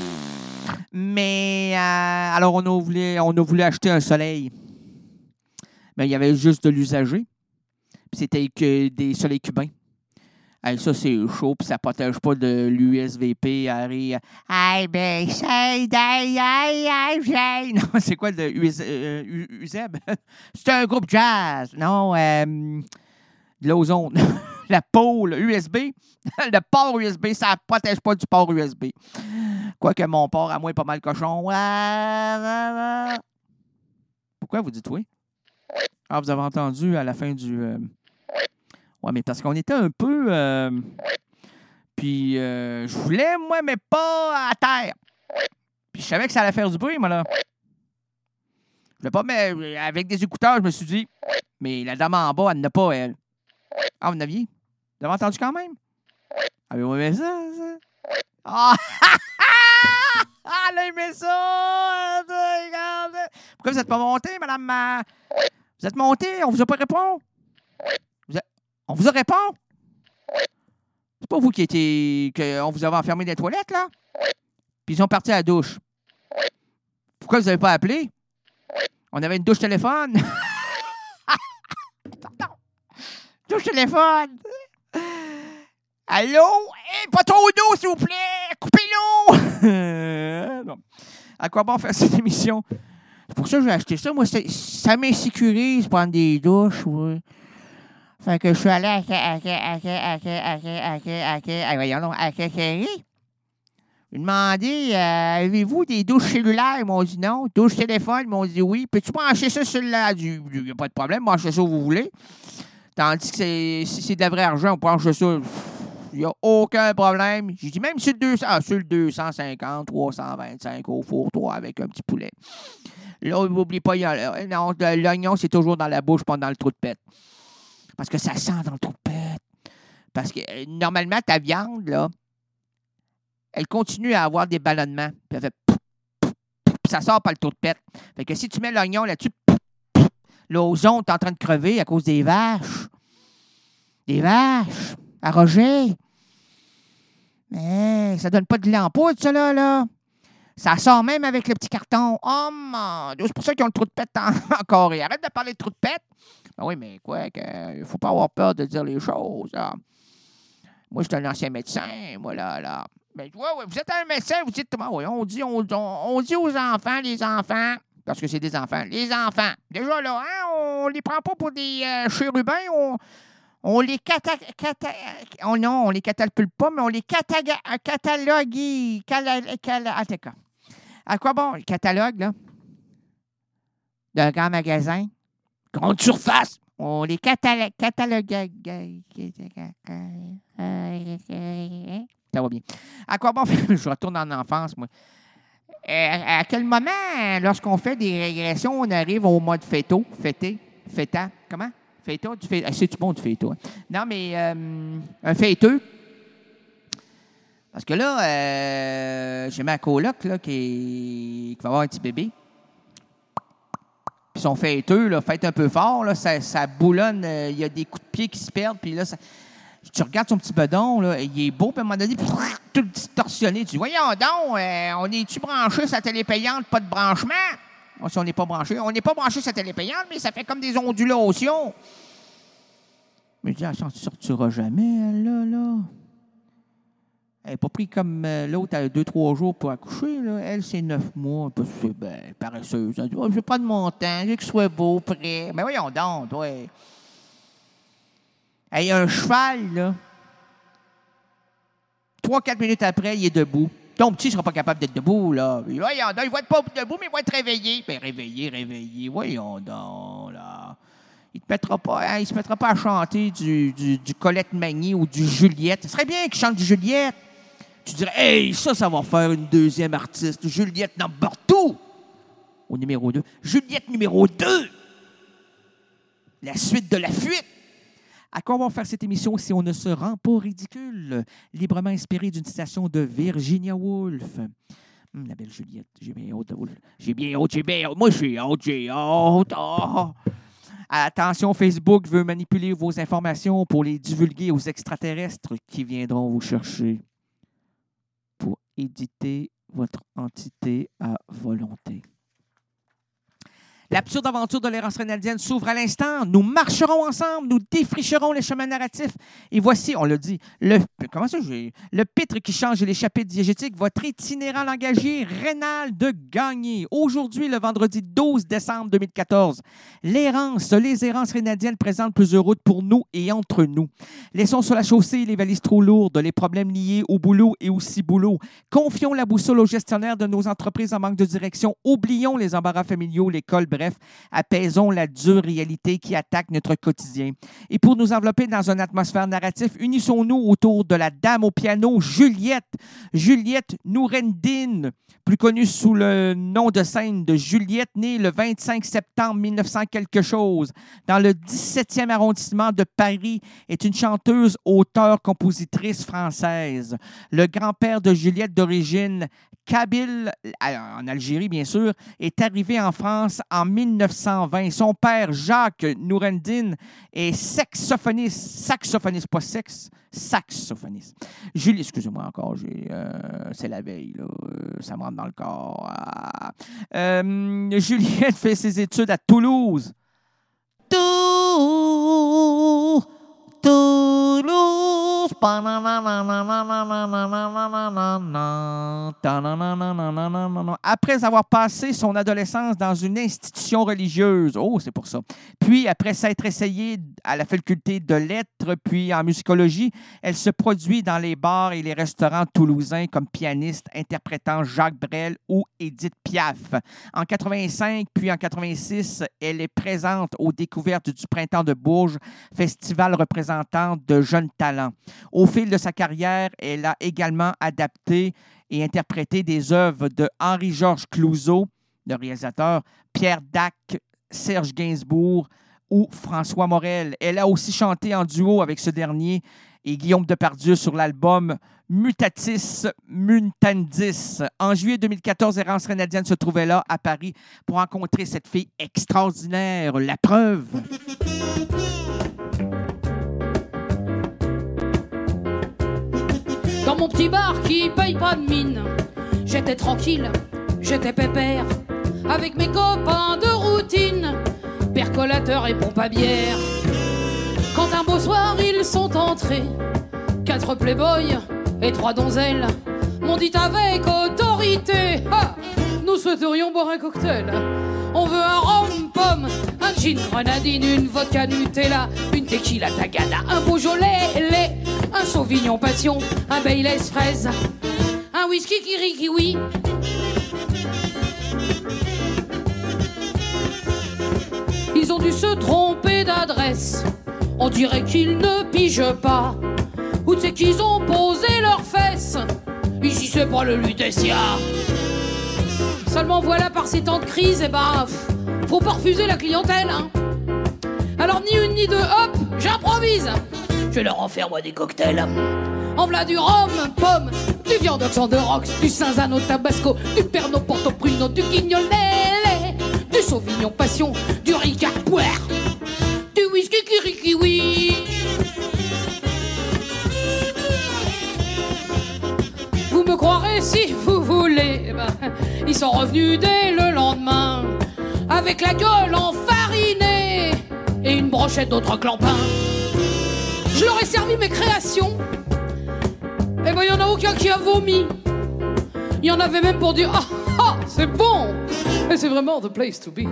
Mais, euh, alors, on a, voulu, on a voulu acheter un soleil. Mais il y avait juste de l'usager. Puis c'était que des soleils cubains. Hey, ça, c'est chaud, puis ça ne protège pas de l'U S V P. Harry. Hey, ben, say, hey, hey, hey, non, c'est quoi le U Z B? C'est un groupe jazz. Non, euh, de l'ozone. La pôle U S B. Le port U S B, ça ne protège pas du port U S B. Quoique mon port, à moi, est pas mal cochon. Pourquoi vous dites oui? Ah, vous avez entendu à la fin du... Euh, Oui, mais parce qu'on était un peu... Euh, puis, euh, je voulais, moi, mais pas à terre. Puis, je savais que ça allait faire du bruit, moi, là. Je voulais pas, mais avec des écouteurs, je me suis dit, mais la dame en bas, elle n'a pas, elle. Ah, vous n'aviez? Vous avez entendu quand même? Ah, mais vous aimez ça, ça? Ah! Elle a aimé ça! Pourquoi vous n'êtes pas monté, madame? Vous êtes monté? On vous a pas répondu? On vous a répondu? C'est pas vous qui étiez... qu'on vous avait enfermé dans les toilettes, là? Puis ils sont partis à la douche. Pourquoi vous n'avez pas appelé? On avait une douche téléphone. Pardon. Douche téléphone. Allô? Hey, pas trop d'eau, s'il vous plaît! Coupez l'eau! Non. À quoi bon faire cette émission? C'est pour ça que j'ai acheté ça. Moi, ça m'insécurise prendre des douches, oui. Fait que je suis allé à à à à à à voyons donc, à Kékéry. J'ai demandé, euh, avez-vous des douches cellulaires? Ils m'ont dit non. Douche téléphone? Ils m'ont dit oui. Peux-tu brancher ça sur la... Il n'y a pas de problème, branchez ça où vous voulez. Tandis que c'est, si c'est de la vraie argent, on branche ça. Il n'y a aucun problème. J'ai dit même sur le, deux cents, ah, sur le deux cent cinquante, trois cent vingt-cinq au four, toi, avec un petit poulet. Là, n'oubliez pas, non, l'oignon, c'est toujours dans la bouche, pas dans le trou de pète. Parce que ça sent dans le trou de pète. Parce que euh, normalement, ta viande, là, elle continue à avoir des ballonnements. Puis elle fait pouf, pouf, pouf, puis ça sort par le tour de pète. Fait que si tu mets l'oignon là-dessus, pouf, pouf, l'ozone est en train de crever à cause des vaches. Des vaches. À Roger. Mais ça donne pas de l'empoudre, ça, là, là. Ça sort même avec le petit carton. Oh mon Dieu, c'est pour ça qu'ils ont le trou de pète en- encore. Et arrête de parler de trou de pète. Ben oui, mais quoi, il faut pas avoir peur de dire les choses, là. Moi, je suis un ancien médecin, moi, là, là. Mais ouais, ouais, vous êtes un médecin, vous dites, oui, on dit, on, on, on dit aux enfants, les enfants, parce que c'est des enfants, les enfants. Déjà, là, hein, on les prend pas pour des euh, chérubins, on, on les cata, cata, on, non, on les catapulte pas, mais on les cataga, catalogue, cala, cala, en tout cas. À quoi bon, le catalogue, là, d'un grand magasin, grande surface, on les catalogue, catalogue, ça va bien. À quoi bon, je retourne en enfance, moi. À, à quel moment, lorsqu'on fait des régressions, on arrive au mode féto, fêté, fêtant, comment? Féto, du fêto. C'est-tu bon du féto? Hein? Non, mais euh, un fêteux. Parce que là, euh, j'ai ma coloc là, qui, qui va avoir un petit bébé. Puis son fêteux, là, fait un peu fort, là, ça, ça boulonne, il euh, y a des coups de pied qui se perdent, puis là, ça, tu regardes son petit bedon, là, il est beau, puis à un moment donné, tout distorsionné. Tu dis, voyons donc, euh, on est-tu branché sur la télé payante, pas de branchement? Bon, si on n'est pas branché, on n'est pas branché sur la télé payante, mais ça fait comme des ondulations. Mais je dis, elle ne sortira jamais, elle, là, là. Elle n'est pas pris comme euh, l'autre à deux, trois jours pour accoucher, là. Elle, c'est neuf mois, parce que c'est ben, paresseuse. Elle dit, oh, je veux pas de mon temps, je veux qu'il soit beau, prêt. Mais voyons donc, ouais. Il y a un cheval, là. Trois, quatre minutes après, il est debout. Ton petit ne sera pas capable d'être debout, là. Voyons donc, il va être pas debout, mais il va être réveillé. Ben, réveillé, réveillé. Voyons donc, là. Il ne mettra pas, hein, il se mettra pas à chanter du, du, du Colette Magny ou du Juliette. Ce serait bien qu'il chante du Juliette. Tu dirais, hey, ça, ça va faire une deuxième artiste. Juliette number two. Au numéro deux. Juliette numéro deux. La suite de la fuite. À quoi on va faire cette émission si on ne se rend pas ridicule? Librement inspiré d'une citation de Virginia Woolf. Hum, la belle Juliette. J'ai bien hâte de vous. J'ai bien hâte, j'ai bien hâte. Moi, j'ai hâte, j'ai hâte. Oh. Attention, Facebook veut manipuler vos informations pour les divulguer aux extraterrestres qui viendront vous chercher pour éditer votre entité à volonté. L'absurde aventure de l'errance rénaldienne s'ouvre à l'instant. Nous marcherons ensemble, nous défricherons les chemins narratifs. Et voici, on l'a dit, le, comment ça, j'ai, le pitre qui change les chapitres diégétiques, votre itinérant langagier rénal de Gagné. Aujourd'hui, le vendredi douze décembre deux mille quatorze, l'errance, les errances rénaldiennes présentent plusieurs routes pour nous et entre nous. Laissons sur la chaussée les valises trop lourdes, les problèmes liés au boulot et au ciboulot. Confions la boussole aux gestionnaires de nos entreprises en manque de direction. Oublions les embarras familiaux, l'école, bref, apaisons la dure réalité qui attaque notre quotidien. Et pour nous envelopper dans une atmosphère narrative, unissons-nous autour de la dame au piano, Juliette. Juliette Nourendine, plus connue sous le nom de scène de Juliette, née le vingt-cinq septembre mille neuf cents quelque chose, dans le dix-septième arrondissement de Paris, est une chanteuse, auteure, compositrice française. Le grand-père de Juliette, d'origine kabyle, en Algérie bien sûr, est arrivé en France en mille neuf cent vingt. Son père, Jacques Nourendine, est saxophoniste, saxophoniste, pas sexe, saxophoniste. Julie, excusez-moi encore, j'ai, euh, c'est la veille, là, euh, ça me rentre dans le corps. Ah. Euh, Juliette fait ses études à Toulouse. Toulouse, Toulouse. Après avoir passé son adolescence dans une institution religieuse, oh, c'est pour ça. Puis, après s'être essayée à la faculté de lettres, puis en musicologie, elle se produit dans les bars et les restaurants toulousains comme pianiste, interprétant Jacques Brel ou Édith Piaf. En quatre-vingt-cinq, puis en quatre-vingt-six, elle est présente aux découvertes du Printemps de Bourges, festival représentant de jeunes talents. Au fil de sa carrière, elle a également adapté et interprété des œuvres de Henri-Georges Clouzot, le réalisateur, Pierre Dac, Serge Gainsbourg ou François Morel. Elle a aussi chanté en duo avec ce dernier et Guillaume Depardieu sur l'album Mutatis Mutandis. En juillet deux mille quatorze, Errance Renadienne se trouvait là, à Paris, pour rencontrer cette fille extraordinaire, La Preuve. Dans mon petit bar qui paye pas de mine, j'étais tranquille, j'étais pépère, avec mes copains de routine, percolateur et pompe à bière. Quand un beau soir ils sont entrés, quatre playboys et trois donzelles m'ont dit avec autorité, ah, nous souhaiterions boire un cocktail. On veut un rhum-pomme, un gin grenadine, une vodka Nutella, une tequila tagada, un Beaujolais lait, un Sauvignon passion, un Baileys fraise, un whisky kiri-kiwi. Ils ont dû se tromper d'adresse, on dirait qu'ils ne pigent pas. Où c'est qu'ils ont posé leurs fesses? Ici c'est pas le Lutetia. Seulement voilà, par ces temps de crise, eh ben, faut pas refuser la clientèle, hein. Alors ni une ni deux, hop, j'improvise. Je vais leur en faire moi des cocktails. En v'là du rhum, pomme, du viandox en de rox, du Cinzano Tabasco, du Pernod Porto Pruno, du Guignolele, du Sauvignon Passion, du Ricard Puer, du whisky Kiri-Kiwi. Vous me croirez si vous voulez, eh ben, ils sont revenus dès le lendemain, avec la gueule enfarinée et une brochette d'autres clampins. Je leur ai servi mes créations, et ben y en a aucun qui a vomi. Il y en avait même pour dire ah ah c'est bon, et c'est vraiment the place to be.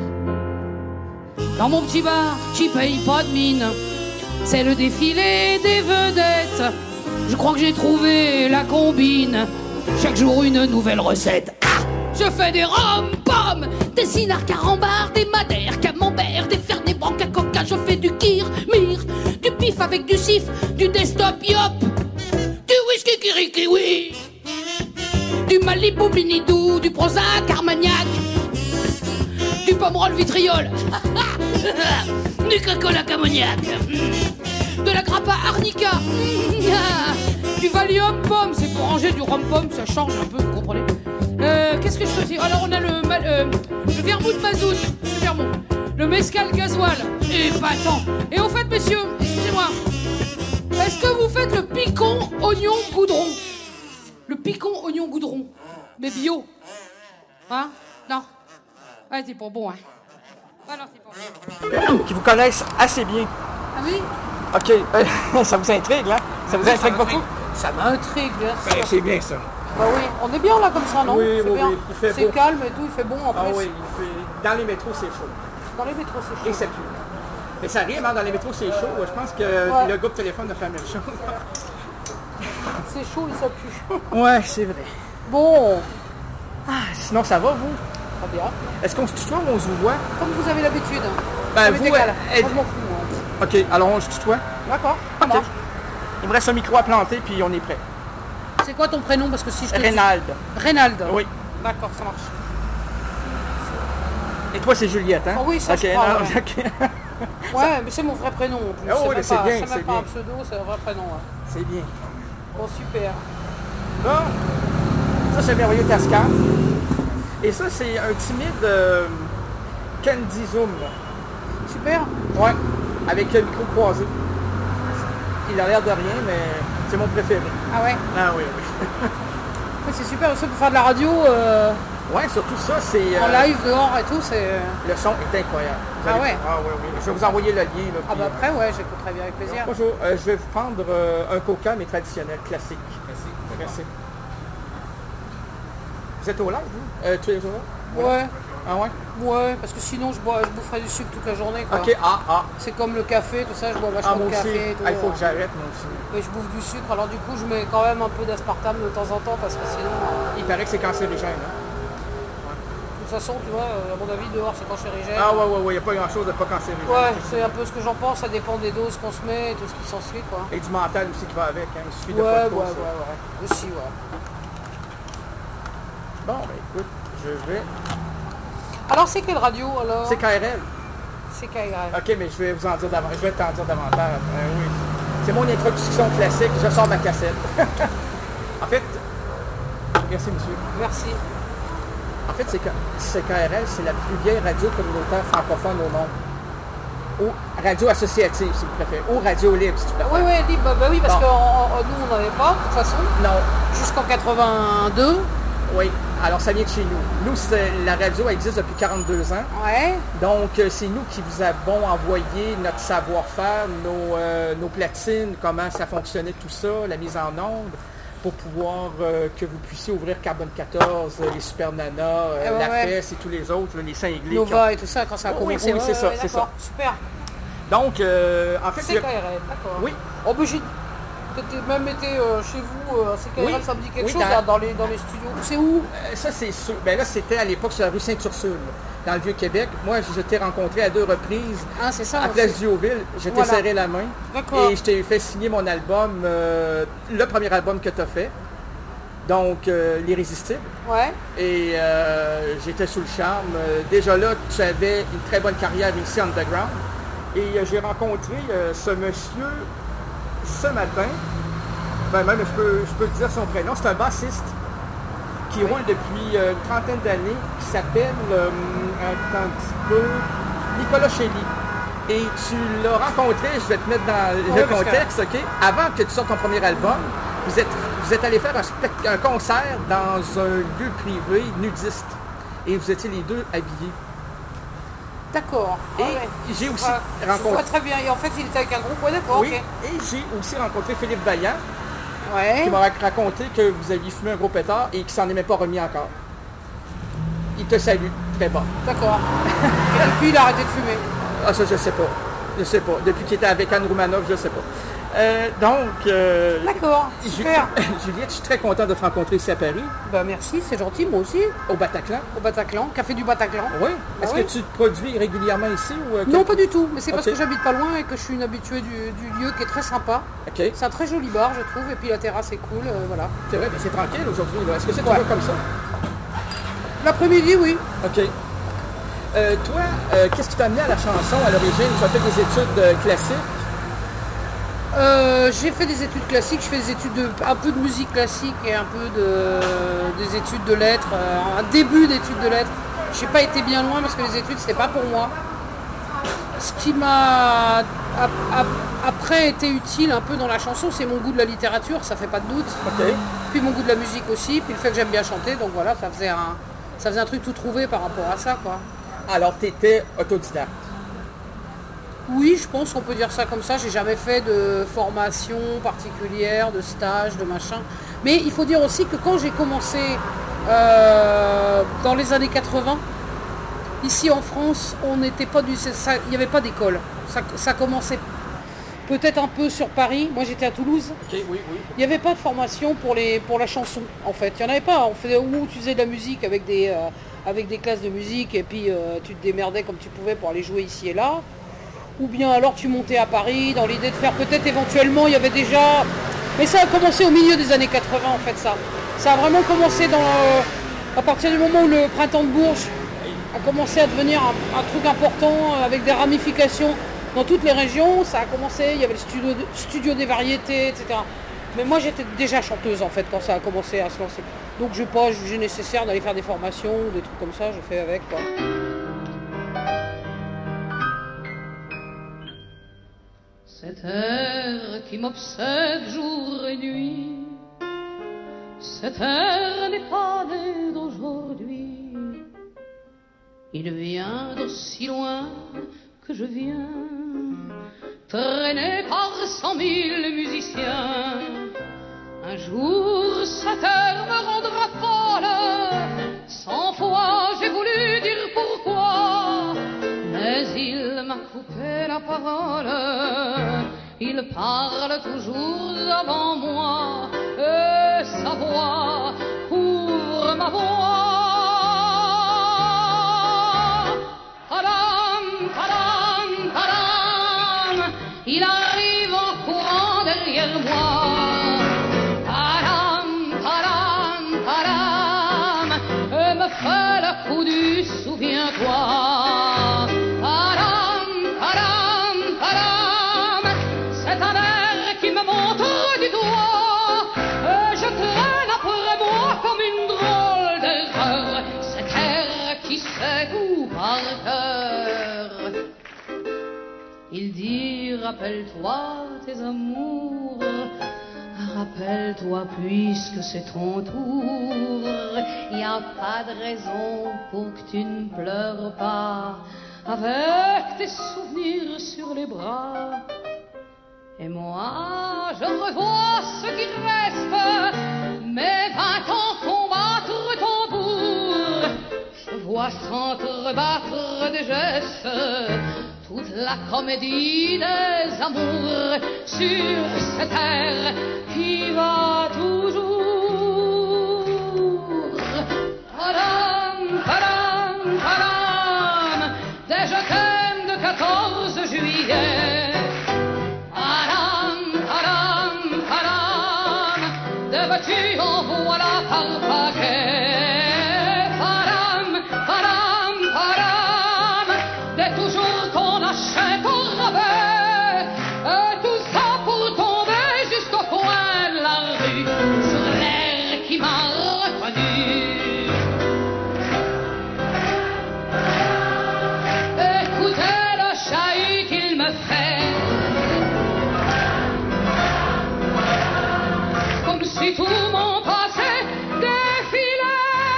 Dans mon petit bar qui paye pas de mine, c'est le défilé des vedettes. Je crois que j'ai trouvé la combine, chaque jour une nouvelle recette. Ah, je fais des rhum-pommes, des cinards carambars, des madères, camembert, des fernet branca coca. Je fais du kir, mir, du pif avec du sif, du desktop yop, du whisky kiri-kiwi, du Malibu Minidou, du Prozac Armagnac, du Pomerol vitriol, du Coca-Cola Camognac, de la Grappa Arnica, du Valium Pomme, c'est pour ranger du rhum pomme, ça change un peu, vous comprenez. Euh, qu'est-ce que je fais? Alors on a le, euh, le vermouth mazout, le vermouth, le mescal gasoil, et pas tant. Et au fait, messieurs, excusez-moi, est-ce que vous faites le picon oignon goudron? Le picon oignon goudron, mais bio, hein? Non. Ouais, c'est pas bon, hein. Ah non, c'est pas bon. Qui vous connaissent assez bien. Ah oui? OK, euh, ça vous intrigue, là? Ça vous intrigue beaucoup? Ça m'intrigue, bien sûr. Ben, c'est bien ça. Bah oui, on est bien là comme ça, non? Oui, c'est oui, bien. oui, il fait c'est beau. calme et tout, il fait bon en Ah plus. oui, il fait... dans les métros, c'est chaud. Dans les métros, c'est chaud. Et ça pue. Mais ça arrive, hein, dans les métros, c'est chaud. Je pense que Ouais. le groupe téléphone a fait la même chose. C'est chaud et ça pue. Ouais, c'est vrai. Bon, Ah, sinon, ça va, vous? très bien. Est-ce qu'on se tutoie ou on se voit? Comme vous avez l'habitude. Ben, Ça m'est vous, égal. elle- Moi, je m'en fous, moi. OK, alors on se tutoie? D'accord, ça OK. marche. Il me reste un micro à planter, puis on est prêt. C'est quoi ton prénom? Parce que si je te Reynald. Reynald. Oui. D'accord, ça marche. Et toi, c'est Juliette, hein? Ah oui, ça, OK, je crois, non, ouais. OK. Ouais, mais c'est mon vrai prénom en plus. Ah oui, même c'est pas, bien, c'est même c'est pas bien. un pseudo, c'est un vrai prénom. Ouais. C'est bien. Bon, super. Bon, ça, c'est merveilleux Tascam. Et ça, c'est un timide euh, Candy Zoom. Super. Ouais, avec le micro croisé. Il a l'air de rien, mais c'est mon préféré. Ah ouais. Ah oui, oui. Ouais, c'est super, ça pour faire de la radio euh, Ouais, surtout ça, c'est... en euh, live dehors et tout, c'est... Le son est incroyable. Vous Ah allez- ouais? Ah oui, oui. Je vais vous envoyer le lien. Là, Ah puis, bah après, ouais, j'écouterai bien avec euh, plaisir. Bonjour, euh, je vais vous prendre euh, un coca, mais traditionnel, classique. Merci. Merci. Vous êtes au live, vous? Euh, tu es au live? Ouais, Ah ouais? ouais, parce que sinon je, bois, je boufferais du sucre toute la journée, quoi. OK, ah, ah. C'est comme le café, tout ça, je bois Ah, vachement moi de aussi. café et tout. Ah, il faut que j'arrête, moi aussi. Mais je bouffe du sucre, alors du coup je mets quand même un peu d'aspartame de temps en temps, parce que sinon... euh, Il paraît que c'est cancérigène, hein? de toute façon, tu vois, euh, à mon avis, dehors c'est cancérigène. Ah ouais, ouais, ouais, il n'y a pas grand-chose de pas cancérigène. Ouais, c'est un peu ce que j'en pense, ça dépend des doses qu'on se met et tout ce qui s'ensuit, quoi. Et du mental aussi qui va avec, hein. Il suffit de Ouais, pas ouais, trop, ouais, ça. ouais, aussi, ouais. Bon, ben écoute, je vais... Alors c'est quelle radio, alors? C'est K R L. C'est K R L. OK, mais je vais vous en dire davantage. Je vais t'en dire davantage. Euh, oui. C'est mon introduction classique, je sors ma cassette. En fait, merci monsieur. Merci. En fait, c'est que C K R L, c'est la plus vieille radio communautaire francophone au monde. Ou radio associative, si vous préférez. Ou radio libre, si tu préfères. Oui, oui, libre. Bah oui, parce Bon. que on- on- nous, on n'avait pas, de toute façon. Non. Jusqu'en quatre-vingt-deux. Oui. Alors, ça vient de chez nous. Nous, c'est- la radio elle existe depuis quarante-deux ans. Ouais. Donc, euh, c'est nous qui vous avons envoyé notre savoir-faire, nos, euh, nos platines, comment ça fonctionnait tout ça, la mise en onde, pour pouvoir euh, que vous puissiez ouvrir Carbone quatorze, euh, les Super Nana, euh, Ah ouais, la ouais. Fesse et tous les autres, là, les Saint-Églé. Nova et tout ça, quand ça a Oui, commencé. oui, Ouais, c'est ça, ouais, c'est d'accord. Super. Donc, euh, en fait, C K R L, d'accord. Oui. Oh, mais j'ai peut-être même été euh, chez vous, euh, C K R L, Oui. ça me dit quelque Oui, chose, dans- là, dans les, dans les studios. C'est où? Euh, ça, c'est sûr. Ben là, c'était à l'époque sur la rue Sainte-Ursule, dans le Vieux-Québec. Moi, je t'ai rencontré à deux reprises Ah, c'est ça. à Place Diouville. Je t'ai Voilà. serré la main. D'accord. Et je t'ai fait signer mon album, euh, le premier album que tu as fait. Donc, euh, L'Irrésistible. Ouais. Et euh, j'étais sous le charme. Euh, déjà là, tu avais une très bonne carrière ici underground. Et euh, j'ai rencontré euh, ce monsieur ce matin. Ben même, je peux, je peux te dire son prénom. C'est un bassiste qui roule depuis euh, une trentaine d'années, qui s'appelle, euh, attends un petit peu, Nicolas Chély. Et tu l'as rencontré, je vais te mettre dans le Ouais, parce que- contexte, OK? Avant que tu sortes ton premier album, vous êtes, vous êtes allé faire un, spect- un concert dans un lieu privé nudiste. Et vous étiez les deux habillés. D'accord. Et Ah ouais. j'ai aussi Ouais, je rencontré... vois très bien. Et en fait, il était avec un groupe, ouais, d'accord, Oui, ok. et j'ai aussi rencontré Philippe Vaillant, Ouais. qui m'a rac- raconté que vous aviez fumé un gros pétard et qu'il s'en est même pas remis encore. Il te salue, très bon. D'accord. Et depuis, il a arrêté de fumer. Ah, ça, je sais pas. Je sais pas. Depuis qu'il était avec Anne Roumanoff, je sais pas. Euh, donc, euh, D'accord, Ju- super. Juliette, je suis très content de te rencontrer ici à Paris, Bah merci, c'est gentil, moi aussi. au Bataclan. Au Bataclan, Café du Bataclan. Oui. Est-ce oui. que tu te produis régulièrement ici ou euh, Non, quel- pas du tout, mais c'est parce Ok. que j'habite pas loin et que je suis une habituée du, du lieu qui est très sympa. OK. C'est un très joli bar, je trouve, et puis la terrasse est cool, euh, voilà. C'est vrai, mais c'est tranquille aujourd'hui. là. Est-ce que c'est Ouais. toujours comme ça? L'après-midi, oui. OK. Euh, toi, euh, qu'est-ce qui t'a amené à la chanson à l'origine? Tu as fait des études euh, classiques? Euh, j'ai fait des études classiques, je fais des études de, un peu de musique classique et un peu de, des études de lettres, euh, un début d'études de lettres. Je n'ai pas été bien loin parce que les études, c'était pas pour moi. Ce qui m'a ap- ap- après été utile un peu dans la chanson, c'est mon goût de la littérature, ça fait pas de doute. OK. Puis mon goût de la musique aussi, puis le fait que j'aime bien chanter, donc voilà, ça faisait un, ça faisait un truc tout trouvé par rapport à ça, quoi. Alors, tu étais autodidacte. Oui, je pense qu'on peut dire ça comme ça. J'ai jamais fait de formation particulière, de stage, de machin. Mais il faut dire aussi que quand j'ai commencé euh, dans les années quatre-vingts, ici en France, on n'était pas du, ça- il n'y avait pas d'école. Ça, ça commençait peut-être un peu sur Paris. Moi, j'étais à Toulouse. OK, oui, oui. Il n'y avait pas de formation pour, les, pour la chanson, en fait. Il n'y en avait pas. On faisait, où tu faisais de la musique avec des, euh, avec des classes de musique et puis euh, tu te démerdais comme tu pouvais pour aller jouer ici et là. Ou bien alors tu montais à Paris dans l'idée de faire peut-être éventuellement, il y avait déjà... Mais ça a commencé au milieu des années quatre-vingts, en fait, ça. Ça a vraiment commencé dans le- à partir du moment où le printemps de Bourges a commencé à devenir un, un truc important euh, avec des ramifications dans toutes les régions. Ça a commencé, il y avait le studio, studio des variétés, et cetera. Mais moi, j'étais déjà chanteuse, en fait, quand ça a commencé à se lancer. Donc, je n'ai pas jugé nécessaire d'aller faire des formations ou des trucs comme ça. Je fais avec, quoi. Cet air qui m'obsède jour et nuit, cet air n'est pas né d'aujourd'hui. Il vient d'aussi loin que je viens, traîné par cent mille musiciens. Un jour cet air me rendra folle, cent fois j'ai voulu dire pourquoi, mais il m'a coupé la parole. Il parle toujours avant moi, et sa voix couvre ma voix. Tadam, tadam, tadam, il arrive en courant derrière moi. Tadam, tadam, tadam, et me fait le coup du souviens-toi. Tadam, tadam, tadam, c'est un air qui Il dit rappelle-toi tes amours, rappelle-toi puisque c'est ton tour. Y a pas de raison pour que tu ne pleures pas, avec tes souvenirs sur les bras. Et moi, je revois ce qui reste, mes vingt ans combattre tambour. Je vois s'entrebattre des gestes, toute la comédie des amours sur cette terre qui va toujours. Padam, padam, padam, des je t'aime de quatorze juillet. Padam, padam, padam, des battus en voilà par paquet. Padam, padam, padam, des toujours qu'on achète au rabais. Et tout ça pour tomber jusqu'au coin de la rue, sur l'air qui m'a reconnu. Écoutez le chahut qu'il me fait, comme si tout mon passé défilait.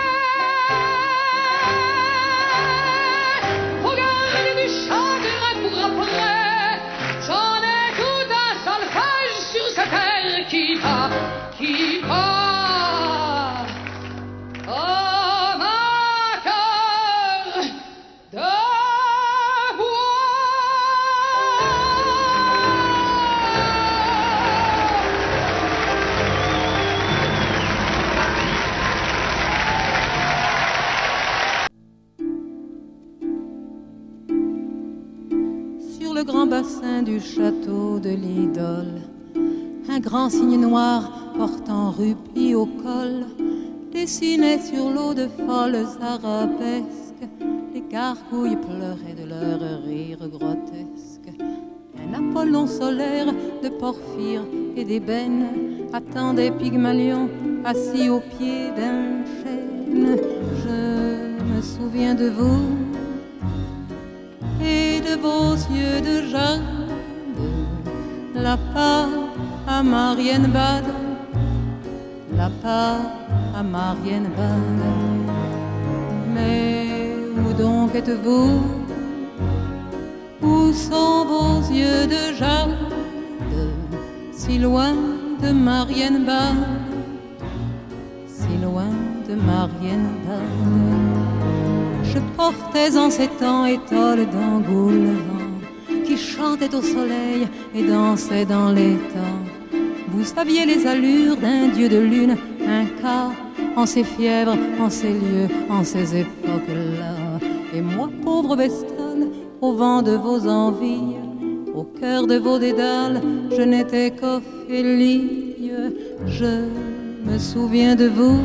Faut garder du chagrin pour après, j'en ai tout un solfège sur cette terre qui va, qui va. Oh, ma cœur de bois. Sur le grand bassin du château de l'Idole, un grand signe noir portant rubis au col dessinait sur l'eau de folles arabesques. Les gargouilles pleuraient de leur rire grotesque. Un Apollon solaire de porphyre et d'ébène attendait Pygmalion assis au pied d'un chêne. Je me souviens de vous et de vos yeux de jade, la part à Marienbad, la part à Marienbad. Mais où donc êtes-vous? Où sont vos yeux de jade, si loin de Marienbad, si loin de Marienbad? Je portais en ces temps étoiles d'Angoulêvent qui chantait au soleil et dansait dans les temps. Vous saviez les allures d'un dieu de lune, un quart en ces fièvres, en ces lieux, en ces époques-là. Et moi, pauvre vestale, au vent de vos envies, au cœur de vos dédales, je n'étais qu'Ophélie. Je me souviens de vous,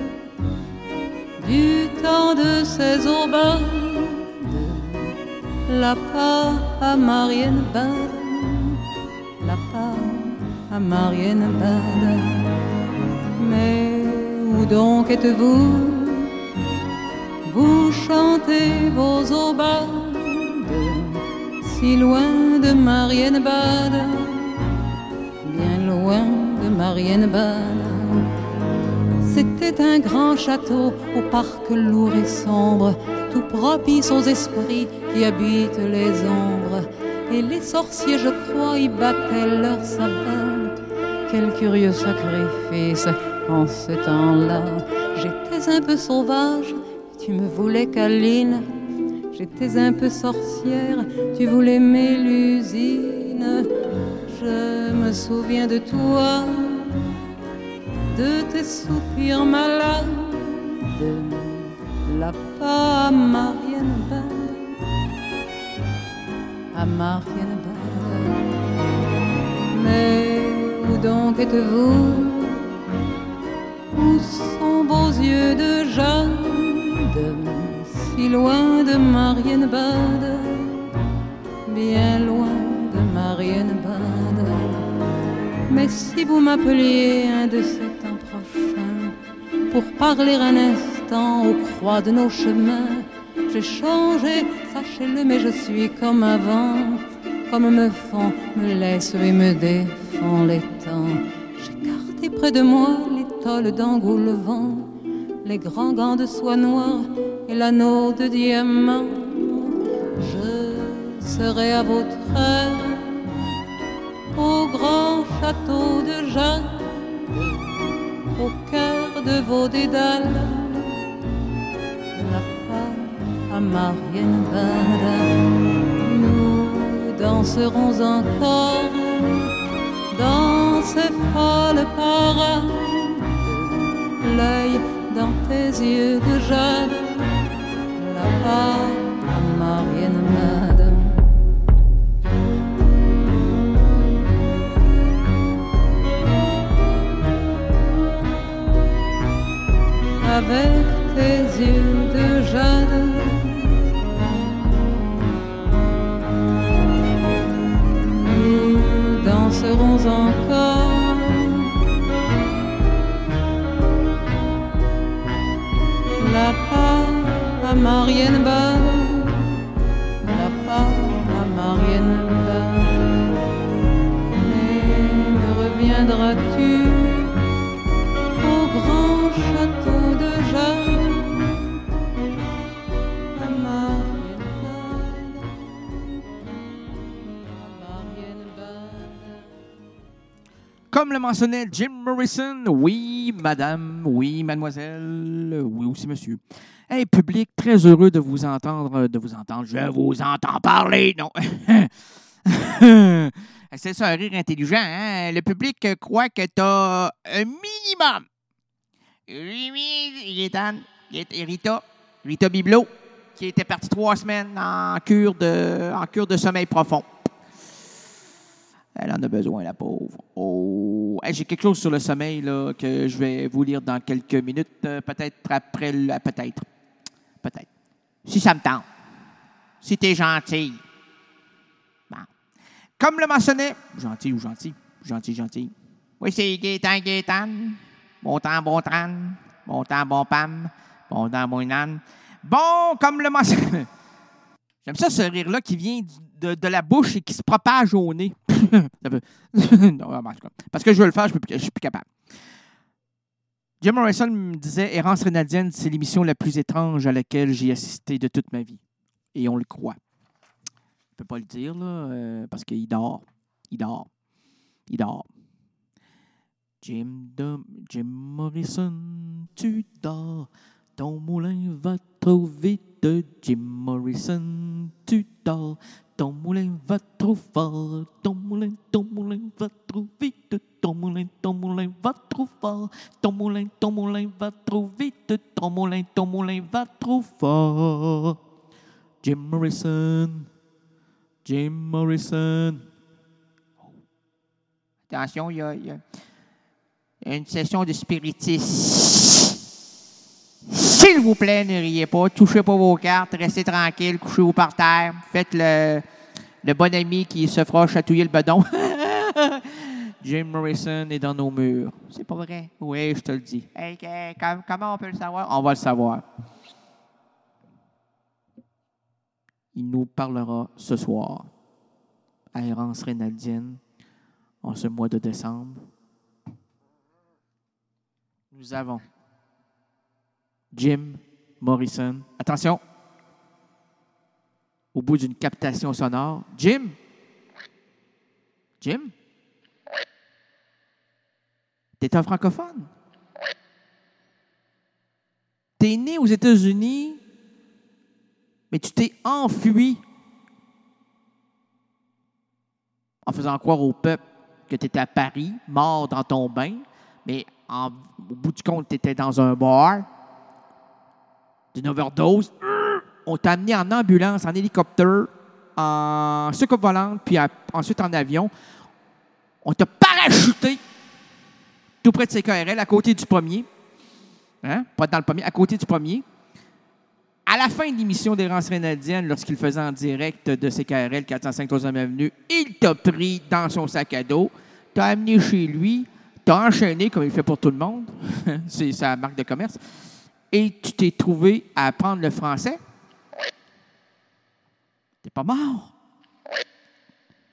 du temps de ces aubades, la part à Marienbad, la part à Marienbad. Mais où donc êtes-vous? Vous chantez vos aubades, si loin de Marienbad, bien loin de Marienbad. C'était un grand château au parc lourd et sombre, tout propice aux esprits qui habitent les ombres. Et les sorciers, je crois, y battaient leur sabbat. Quel curieux sacrifice en ce temps-là. J'étais un peu sauvage, tu me voulais câline. J'étais un peu sorcière, tu voulais Mélusine. Je me souviens de toi, de tes soupirs malades, la part à Marienbad, à Marienbad. Mais où donc êtes-vous? Où sont vos yeux de jade, si loin de Marienbad, bien loin de Marienbad? Mais si vous m'appeliez un de ces temps prochains pour parler un instant aux croix de nos chemins, j'ai changé, sachez-le, mais je suis comme avant. comme me font, me laissent et me défend les temps. J'écarte près de moi l'étole d'engoulevent, les grands gants de soie noire et l'anneau de diamant. Je serai à votre aide au grand château de Jade, au cœur de vos dédales, là-bas à Marienbad. Nous danserons encore dans ces folles parades, l'œil dans tes yeux de jade, là-bas à Marienbad. Avec tes yeux de jade, nous danserons encore là-bas à Marienbad, là-bas à Marienbad. Mais me reviendras-tu au grand château de Jade, à Marienbad, à Marienbad. Comme le mentionnait Jim Morrison, oui, madame, oui, mademoiselle, oui aussi, monsieur. Hey, public, très heureux de vous entendre, de vous entendre. Je vous entends parler, non. C'est ça, un rire intelligent, hein? Le public croit que t'as un minimum. Oui, oui, Gaétan, Rita, Rita Biblo, qui était partie trois semaines en cure de, en cure de sommeil profond. Elle en a besoin, la pauvre. Oh, hey, j'ai quelque chose sur le sommeil là, que je vais vous lire dans quelques minutes. Euh, peut-être après le... Peut-être. Peut-être. Si ça me tente. Si t'es gentil. Bon. Comme le mentionnait... Gentil ou gentil? Gentil, gentil. Oui, c'est Gaétan, Gaétan. Bon temps, bon tran. Bon temps, bon pam. Bon temps, bon nan. Bon, comme le mentionnait... J'aime ça, ce rire-là qui vient de, de la bouche et qui se propage au nez. Ça peut... non, parce que je veux le faire, je ne suis plus capable. Jim Morrison me disait « Errance rénaldienne, c'est l'émission la plus étrange à laquelle j'ai assisté de toute ma vie. » Et on le croit. Je ne peux pas le dire, là, euh, parce qu'il dort. Il dort. Il dort. Jim, de... Jim Morrison, tu dors. Ton moulin va trop vite. Jim Morrison, tu dors. Ton moulin va trop fort. Ton moulin, ton moulin va trop vite. Ton moulin, ton moulin va trop fort. Ton moulin, ton moulin va trop vite. Ton moulin, ton moulin va trop fort. Jim Morrison. Jim Morrison. Attention, il y a, il y a une session de spiritisme. S'il vous plaît, ne riez pas, touchez pas vos cartes, restez tranquille, couchez-vous par terre, faites le, le bon ami qui se fera chatouiller le bedon. Jim Morrison est dans nos murs. C'est pas vrai? Oui, je te le dis. Hey, comment on peut le savoir? On va le savoir. Il nous parlera ce soir à Errance rénaldienne en ce mois de décembre. Nous avons Jim Morrison. Attention, au bout d'une captation sonore. Jim? Jim? T'es un francophone? T'es né aux États-Unis, mais tu t'es enfui en faisant croire au peuple que tu étais à Paris, mort dans ton bain, mais en, au bout du compte, tu étais dans un bar, d'une overdose. On t'a amené en ambulance, en hélicoptère, en soucoupe volante, puis à, ensuite en avion. On t'a parachuté tout près de C K R L, à côté du premier. Hein? Pas dans le premier, à côté du premier. À la fin de l'émission d'Errance rénaldienne, lorsqu'il faisait en direct de C K R L quatre cent cinq troisième Avenue, il t'a pris dans son sac à dos, t'a amené chez lui, t'a enchaîné comme il fait pour tout le monde. C'est sa marque de commerce. Et tu t'es trouvé à apprendre le français. T'es pas mort.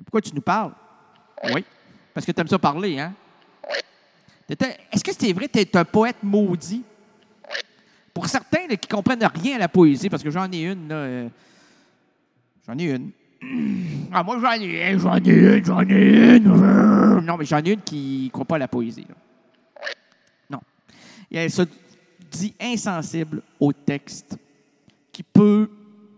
Pourquoi tu nous parles? Oui. Parce que tu aimes ça parler, hein? T'étais- Est-ce que c'est vrai que tu es un poète maudit? Pour certains là, qui ne comprennent rien à la poésie, parce que j'en ai une, là, euh, j'en ai une. Ah, moi, j'en ai une, j'en ai une, j'en ai une. Non, mais j'en ai une qui ne croit pas à la poésie. Là. Non. Et elle se dit insensible au texte qui peut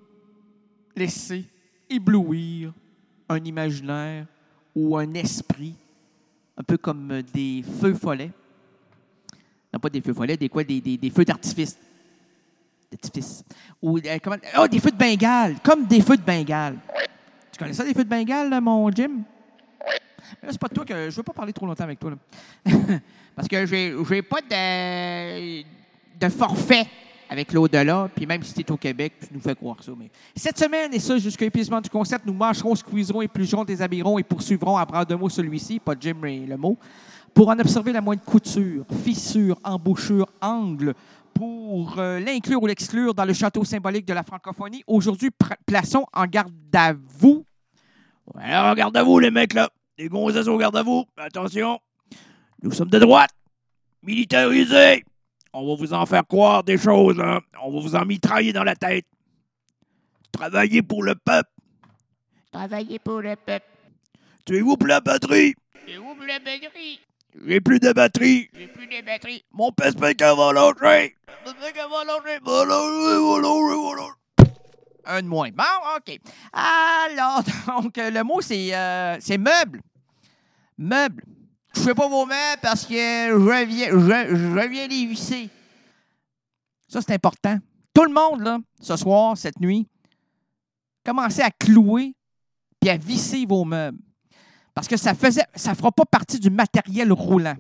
laisser éblouir un imaginaire ou un esprit, un peu comme des feux follets. Non, pas des feux follets, des quoi? Des, des, des feux d'artifice. D'artifice. Ou euh, comment... Oh, des feux de Bengale, comme des feux de Bengale. Tu connais ça, des feux de Bengale, là, mon Jim? Là, c'est pas de toi que... Je veux pas parler trop longtemps avec toi, là. Parce que j'ai, j'ai pas de, de forfait avec l'au-delà, puis même si tu es au Québec, tu nous fais croire ça. Mais cette semaine, et ça jusqu'à l'épuisement du concept, nous mâcherons, squeezerons, éplucherons, déshabillerons et poursuivrons à bras de mots celui-ci, pas Jim mais le mot, pour en observer la moindre couture, fissure, embouchure, angle, pour euh, l'inclure ou l'exclure dans le château symbolique de la francophonie. Aujourd'hui, pr- plaçons en garde à vous. Ouais, en garde à vous, les mecs, là. Les gonzesses au garde à vous. Attention. Nous sommes de droite. Militarisés. On va vous en faire croire des choses, là. On va vous en mitrailler dans la tête. Travaillez pour le peuple. Travaillez pour le peuple. Tuez-vous pour la patrie. Tuez-vous pour la batterie. J'ai plus de batterie. J'ai plus de batterie. Mon pèse-pékin va lâcher. Mon pèse-pékin va lâcher. Va lâcher, va lâcher, va lâcher. Un de moins. Bon, OK. Alors, donc, le mot, c'est, euh, c'est meuble. Meuble. Je ne fais pas vos meubles parce que je viens, je, je viens les visser. Ça, c'est important. Tout le monde, là, ce soir, cette nuit, commencez à clouer puis à visser vos meubles. Parce que ça faisait, ça ne fera pas partie du matériel roulant.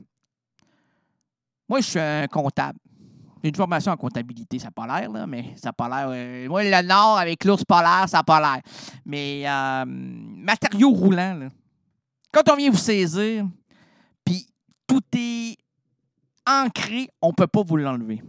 Moi, je suis un comptable. J'ai une formation en comptabilité, ça n'a pas l'air, là, mais ça n'a pas l'air. Euh, moi, le Nord avec l'ours polaire, ça n'a pas l'air. Mais euh, matériaux roulants, là. Quand on vient vous saisir, puis tout est ancré, on ne peut pas vous l'enlever.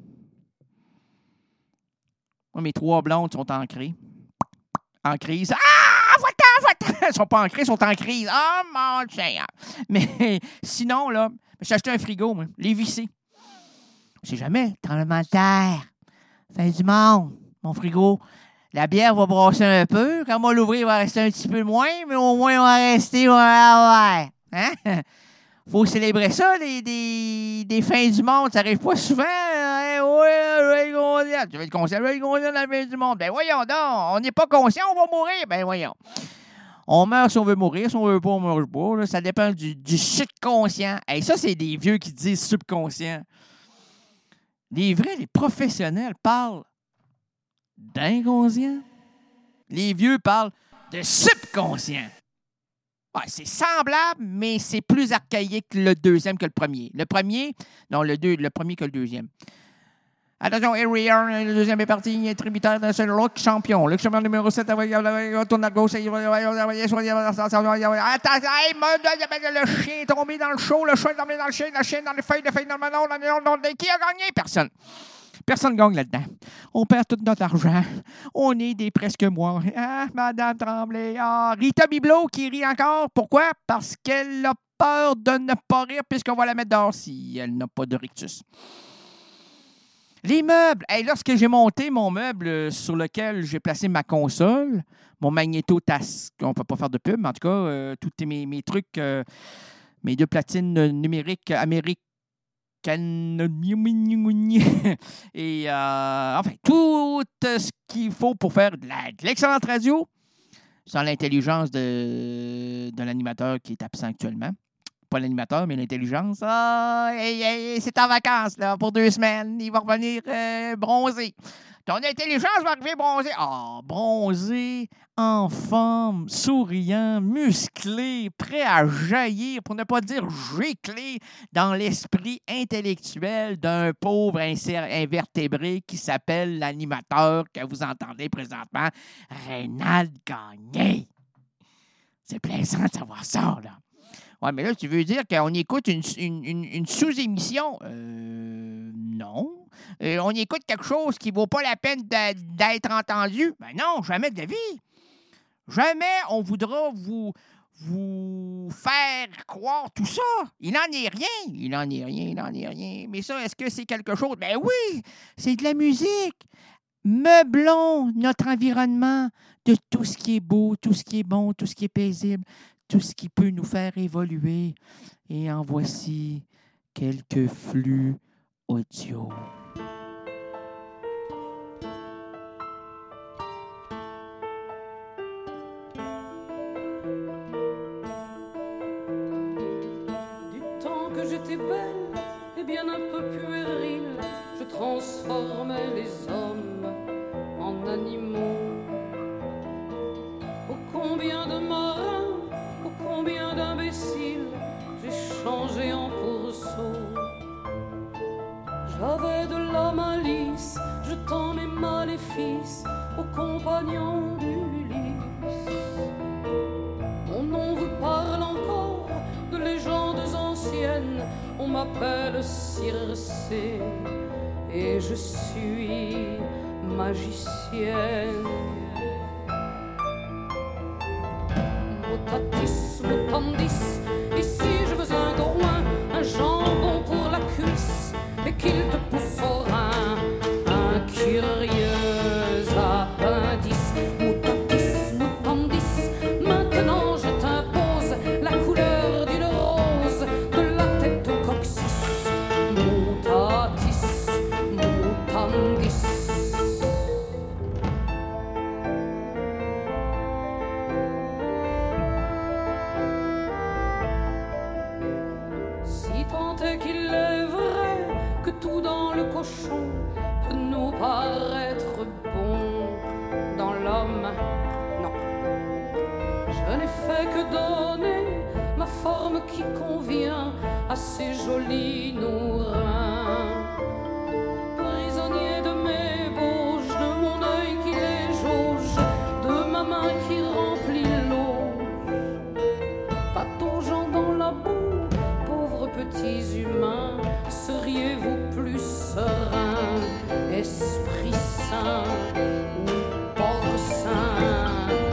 Moi, mes trois blondes sont ancrées. En crise. Ah! Va-t'en, va-t'en! Elles ne sont pas en crise, elles sont en crise. Oh mon Seigneur! Mais sinon, là, j'ai acheté un frigo, moi, les vissés. Je sais jamais, tremblement de terre, fin du monde, mon frigo. La bière va brasser un peu. Quand on va l'ouvrir, il va rester un petit peu moins, mais au moins, il va rester. On va avoir. Hein? Faut célébrer ça, les, des, des fins du monde. Ça n'arrive pas souvent. Hein? Oui, je vais être conscient. Tu vas être conscient, je vais être conscient de la fin du monde. Ben voyons donc, on n'est pas conscient, on va mourir. Ben voyons. On meurt si on veut mourir, si on veut pas, on ne meurt pas. Là. Ça dépend du, du subconscient. Hey, ça, c'est des vieux qui disent subconscient. Les vrais, les professionnels parlent d'inconscient. Les vieux parlent de subconscient. Ouais, c'est semblable, mais c'est plus archaïque le deuxième que le premier. Le premier, non, le, deux, le premier que le deuxième. Attention, here we are, le deuxième est parti, il est tributaire de ce Luc champion. Luc champion numéro sept, il tourne à gauche, il va... Attends, le chien est tombé dans le show, le chien est tombé dans le chien, la chienne dans les feuilles, les feuilles dans le manon, qui a gagné? Personne. Personne ne gagne là-dedans. On perd tout notre argent. On est des presque morts. Ah, Madame Tremblay. Ah, Rita Biblo qui rit encore. Pourquoi? Parce qu'elle a peur de ne pas rire puisqu'on va la mettre dehors si elle n'a pas de rictus. Les meubles. Hey, lorsque j'ai monté mon meuble sur lequel j'ai placé ma console, mon magnéto-task, on ne peut pas faire de pub, mais en tout cas, euh, tous mes, mes trucs, euh, mes deux platines numériques américaines, et euh, enfin, tout ce qu'il faut pour faire de, la, de l'excellente radio sans l'intelligence de, de l'animateur qui est absent actuellement. Pas l'animateur, mais l'intelligence. Ah, hey, hey, c'est en vacances là, pour deux semaines. Il va revenir euh, bronzé. Ton intelligence va arriver bronzé. Ah, oh, bronzé, en forme, souriant, musclé, prêt à jaillir, pour ne pas dire gicler, dans l'esprit intellectuel d'un pauvre invertébré qui s'appelle l'animateur que vous entendez présentement, Reynald Gagné. C'est plaisant de savoir ça, là. Ouais, mais là, tu veux dire qu'on écoute une, une, une, une sous-émission? Euh, non. Euh, on écoute quelque chose qui ne vaut pas la peine de, d'être entendu? Ben non, jamais de la vie. Jamais on voudra vous, vous faire croire tout ça. Il n'en est rien. Il n'en est rien, il n'en est rien. Mais ça, est-ce que c'est quelque chose? Ben oui, c'est de la musique. Meublons notre environnement de tout ce qui est beau, tout ce qui est bon, tout ce qui est paisible, tout ce qui peut nous faire évoluer. Et en voici quelques flux audio. J'étais belle et bien un peu puérile, je transformais les hommes en animaux. Oh combien de marins, oh combien d'imbéciles, j'ai changé en pourceau. J'avais de la malice, jetant mes maléfices aux compagnons d'Ulysse. Mon nom vous parle encore de légendes anciennes, on m'appelle Circé et je suis magicienne. Mutatis mutandis, ici je veux un groin, un jambon pour la cuisse et qu'il te pousse au rein, un curieux appendice. Mutatis mutandis, maintenant je t'impose la couleur d'une rose de la tête au coccyx. Mutatis mutandis. Si tant est qu'il est vrai que tout dans le cochon peut nous paraître bon, dans l'homme, non. Je n'ai fait que donner ma forme qui convient à ces jolis nourrins. Prisonnier de mes bauges, de mon œil qui les jauge, de ma main qui remplit l'eau. Pataugeant dans la boue, pauvres petits humains, seriez-vous plus sereins, esprit saint ou porcin?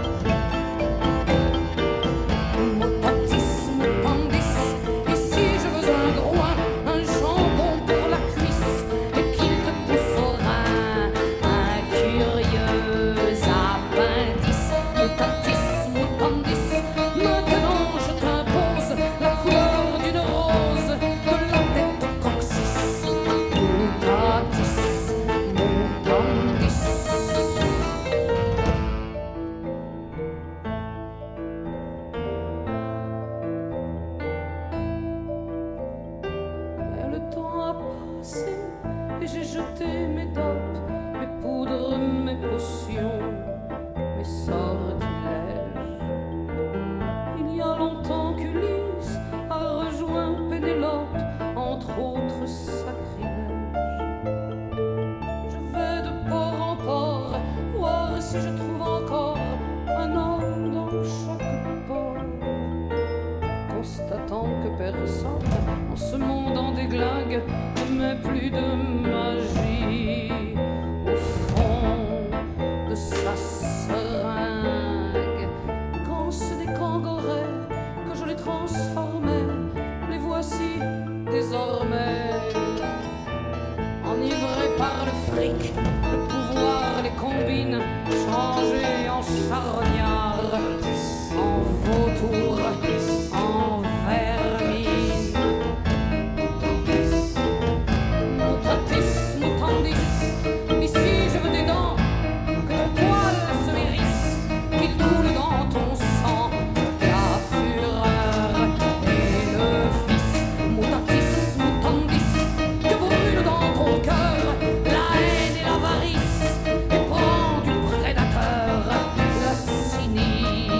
Mutatis mutandis, ici je veux un groin, un jambon pour la cuisse et qu'il te pousse au rein, un curieux appendice. Mutatis mutandis, maintenant je t'impose la couleur d'une rose de la tête au coccyx. Mutatis mutandis. Mais le temps a passé et j'ai jeté mes dopes, mes poudres, mes potions, mes sortilèges. Il y a longtemps qu'Ulysse a rejoint Pénélope, entre autres sacrilèges. Je vais de port en port voir si je trouve encore un homme dans chaque port. Constatant que personne en ce monde en déglingue ne met plus de magie au fond de sa seringue. Quand c'est des kangourets que je les transformais, les voici désormais enivrés par le fric, le pouvoir les combine, changés en charognards, en vautours, en vermine. Mutatis mutandis, ici je veux des dents, que ton poil se hérisse, qu'il coule dans ton sang la fureur et le vice. Mutatis mutandis, que brûle dans ton cœur la haine et l'avarice, et prends du prédateur la cynique.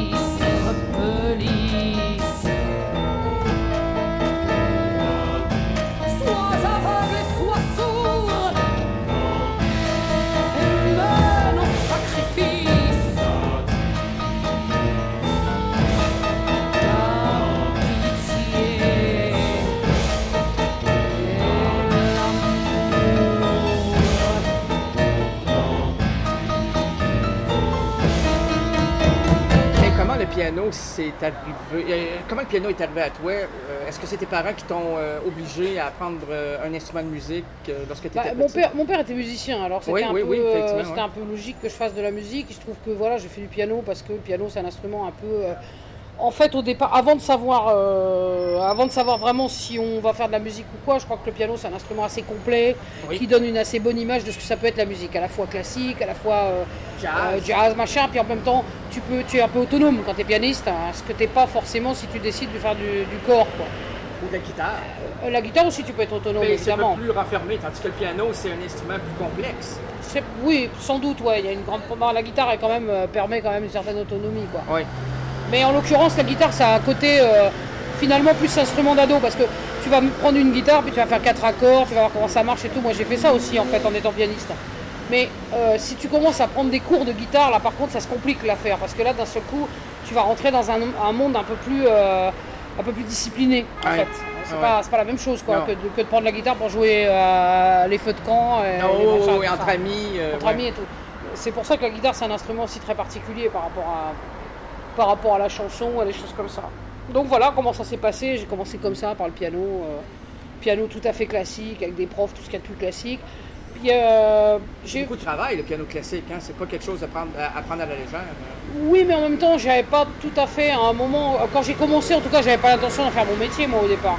le piano c'est arrivé? Euh, comment le piano est arrivé à toi? Euh, est-ce que c'est tes parents qui t'ont euh, obligé à apprendre euh, un instrument de musique euh, lorsque tu étais Bah, petit? mon, père, mon père était musicien, alors c'était Oui, un, oui, peu, oui, euh, effectivement, c'était ouais. un peu logique que je fasse de la musique. Il se trouve que voilà, j'ai fait du piano parce que le piano c'est un instrument un peu... euh, En fait, au départ, avant de savoir, euh, avant de savoir vraiment si on va faire de la musique ou quoi, je crois que le piano c'est un instrument assez complet, Oui. qui donne une assez bonne image de ce que ça peut être la musique, à la fois classique, à la fois euh, Jazz. euh, jazz, machin, puis en même temps, tu peux, tu es un peu autonome quand tu es pianiste, hein, ce que t'es pas forcément si tu décides de faire du, du corps, quoi. Ou de la guitare? Euh, la guitare aussi, tu peux être autonome, Mais c'est un évidemment. peu plus renfermé, tandis que le piano, c'est un instrument plus complexe. C'est- Oui, sans doute, ouais. Il y a une grande. bon, la guitare, elle quand même euh, permet quand même une certaine autonomie, quoi. Oui. Mais en l'occurrence, la guitare, ça a un côté euh, finalement plus instrument d'ado parce que tu vas me prendre une guitare, puis tu vas faire quatre accords, tu vas voir comment ça marche et tout. Moi, j'ai fait ça aussi en fait en étant pianiste. Mais euh, si tu commences à prendre des cours de guitare, là par contre, ça se complique l'affaire parce que là, d'un seul coup, tu vas rentrer dans un, un monde un peu plus, euh, un peu plus discipliné. En Ouais. fait, c'est Ouais. pas, c'est pas la même chose quoi Non. que de, que de prendre la guitare pour jouer euh, les feux de camp, et Oh, les oh, machins, oh, et tout entre ça. amis. euh, Entre ouais. amis et tout. C'est pour ça que la guitare c'est un instrument aussi très particulier par rapport à, par rapport à la chanson, à des choses comme ça. Donc voilà comment ça s'est passé. J'ai commencé comme ça par le piano, euh, piano tout à fait classique avec des profs, tout ce qu'il y a de plus classique. Puis euh, C'est j'ai beaucoup de travail, le piano classique, hein? C'est pas quelque chose à prendre à, à prendre à la légère. oui, mais en même temps j'avais pas tout à fait à un moment quand j'ai commencé en tout cas j'avais pas l'intention d'en faire mon métier moi au départ.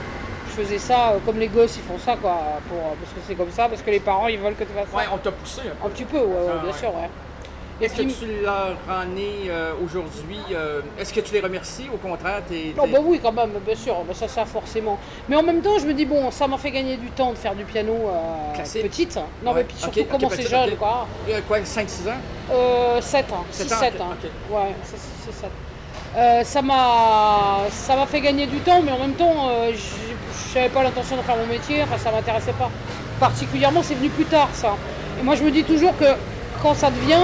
Je faisais ça euh, comme les gosses ils font ça quoi, pour, parce que c'est comme ça, parce que les parents ils veulent que tu fasses Ouais, ça. on t'a poussé un peu. Un petit peu, ouais, ouais, Ah, bien ouais. sûr, ouais. Et Est-ce que puis- tu leur en es euh, aujourd'hui? euh, Est-ce que tu les remercies? Au contraire, t'es... Non, t'es- bah oui, quand même, bien sûr, bah ça, ça forcément. Mais en même temps, je me dis, bon, ça m'a fait gagner du temps de faire du piano euh, Classique. petite. Non, Ouais. mais puis surtout Ok, ok, commencer petite, jeune, ok. quoi. Euh, quoi, cinq six ans? Euh, sept ans, Sept six ans, sept ok, ans. ok. Ouais, c'est sept. Euh, ça m'a ça m'a fait gagner du temps, mais en même temps, euh, j'ai- j'avais pas l'intention de faire mon métier, enfin, ça m'intéressait pas. Particulièrement, c'est venu plus tard, ça. Et moi, je me dis toujours que quand ça devient,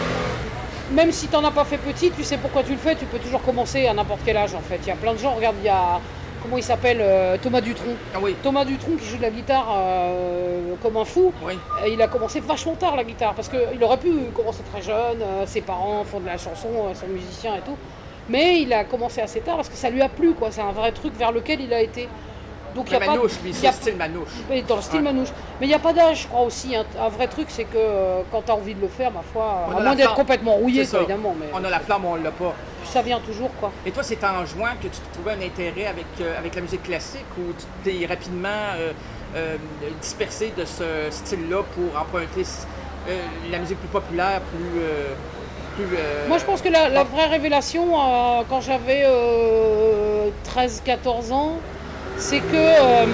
même si tu n'en as pas fait petit, tu sais pourquoi tu le fais, tu peux toujours commencer à n'importe quel âge en fait. Il y a plein de gens, regarde, il y a, comment il s'appelle, euh, Thomas Dutronc. Ah oui. Thomas Dutronc qui joue de la guitare euh, comme un fou. Oui. Euh, Il a commencé vachement tard la guitare parce qu'il aurait pu commencer très jeune, euh, ses parents font de la chanson, euh, sont musiciens et tout. Mais il a commencé assez tard parce que ça lui a plu, quoi. C'est un vrai truc vers lequel il a été. Donc il y Le a pas manouche, lui, il y c'est a- style manouche. oui, dans le style Ouais. manouche. Mais il n'y a pas d'âge, je crois aussi. Un, un vrai truc, c'est que euh, quand tu as envie de le faire, ma foi, On à a moins la d'être flamme. complètement rouillé, C'est quoi, ça. évidemment. Mais On a la flamme, on l'a pas. ça vient toujours, quoi. Et toi, c'est en juin que tu te trouvais un intérêt avec, euh, avec la musique classique ou tu t'es rapidement euh, euh, dispersé de ce style-là pour emprunter euh, la musique plus populaire, plus... euh, plus euh, Moi, je pense que la, la vraie révélation, euh, quand j'avais euh, treize quatorze ans, c'est que euh,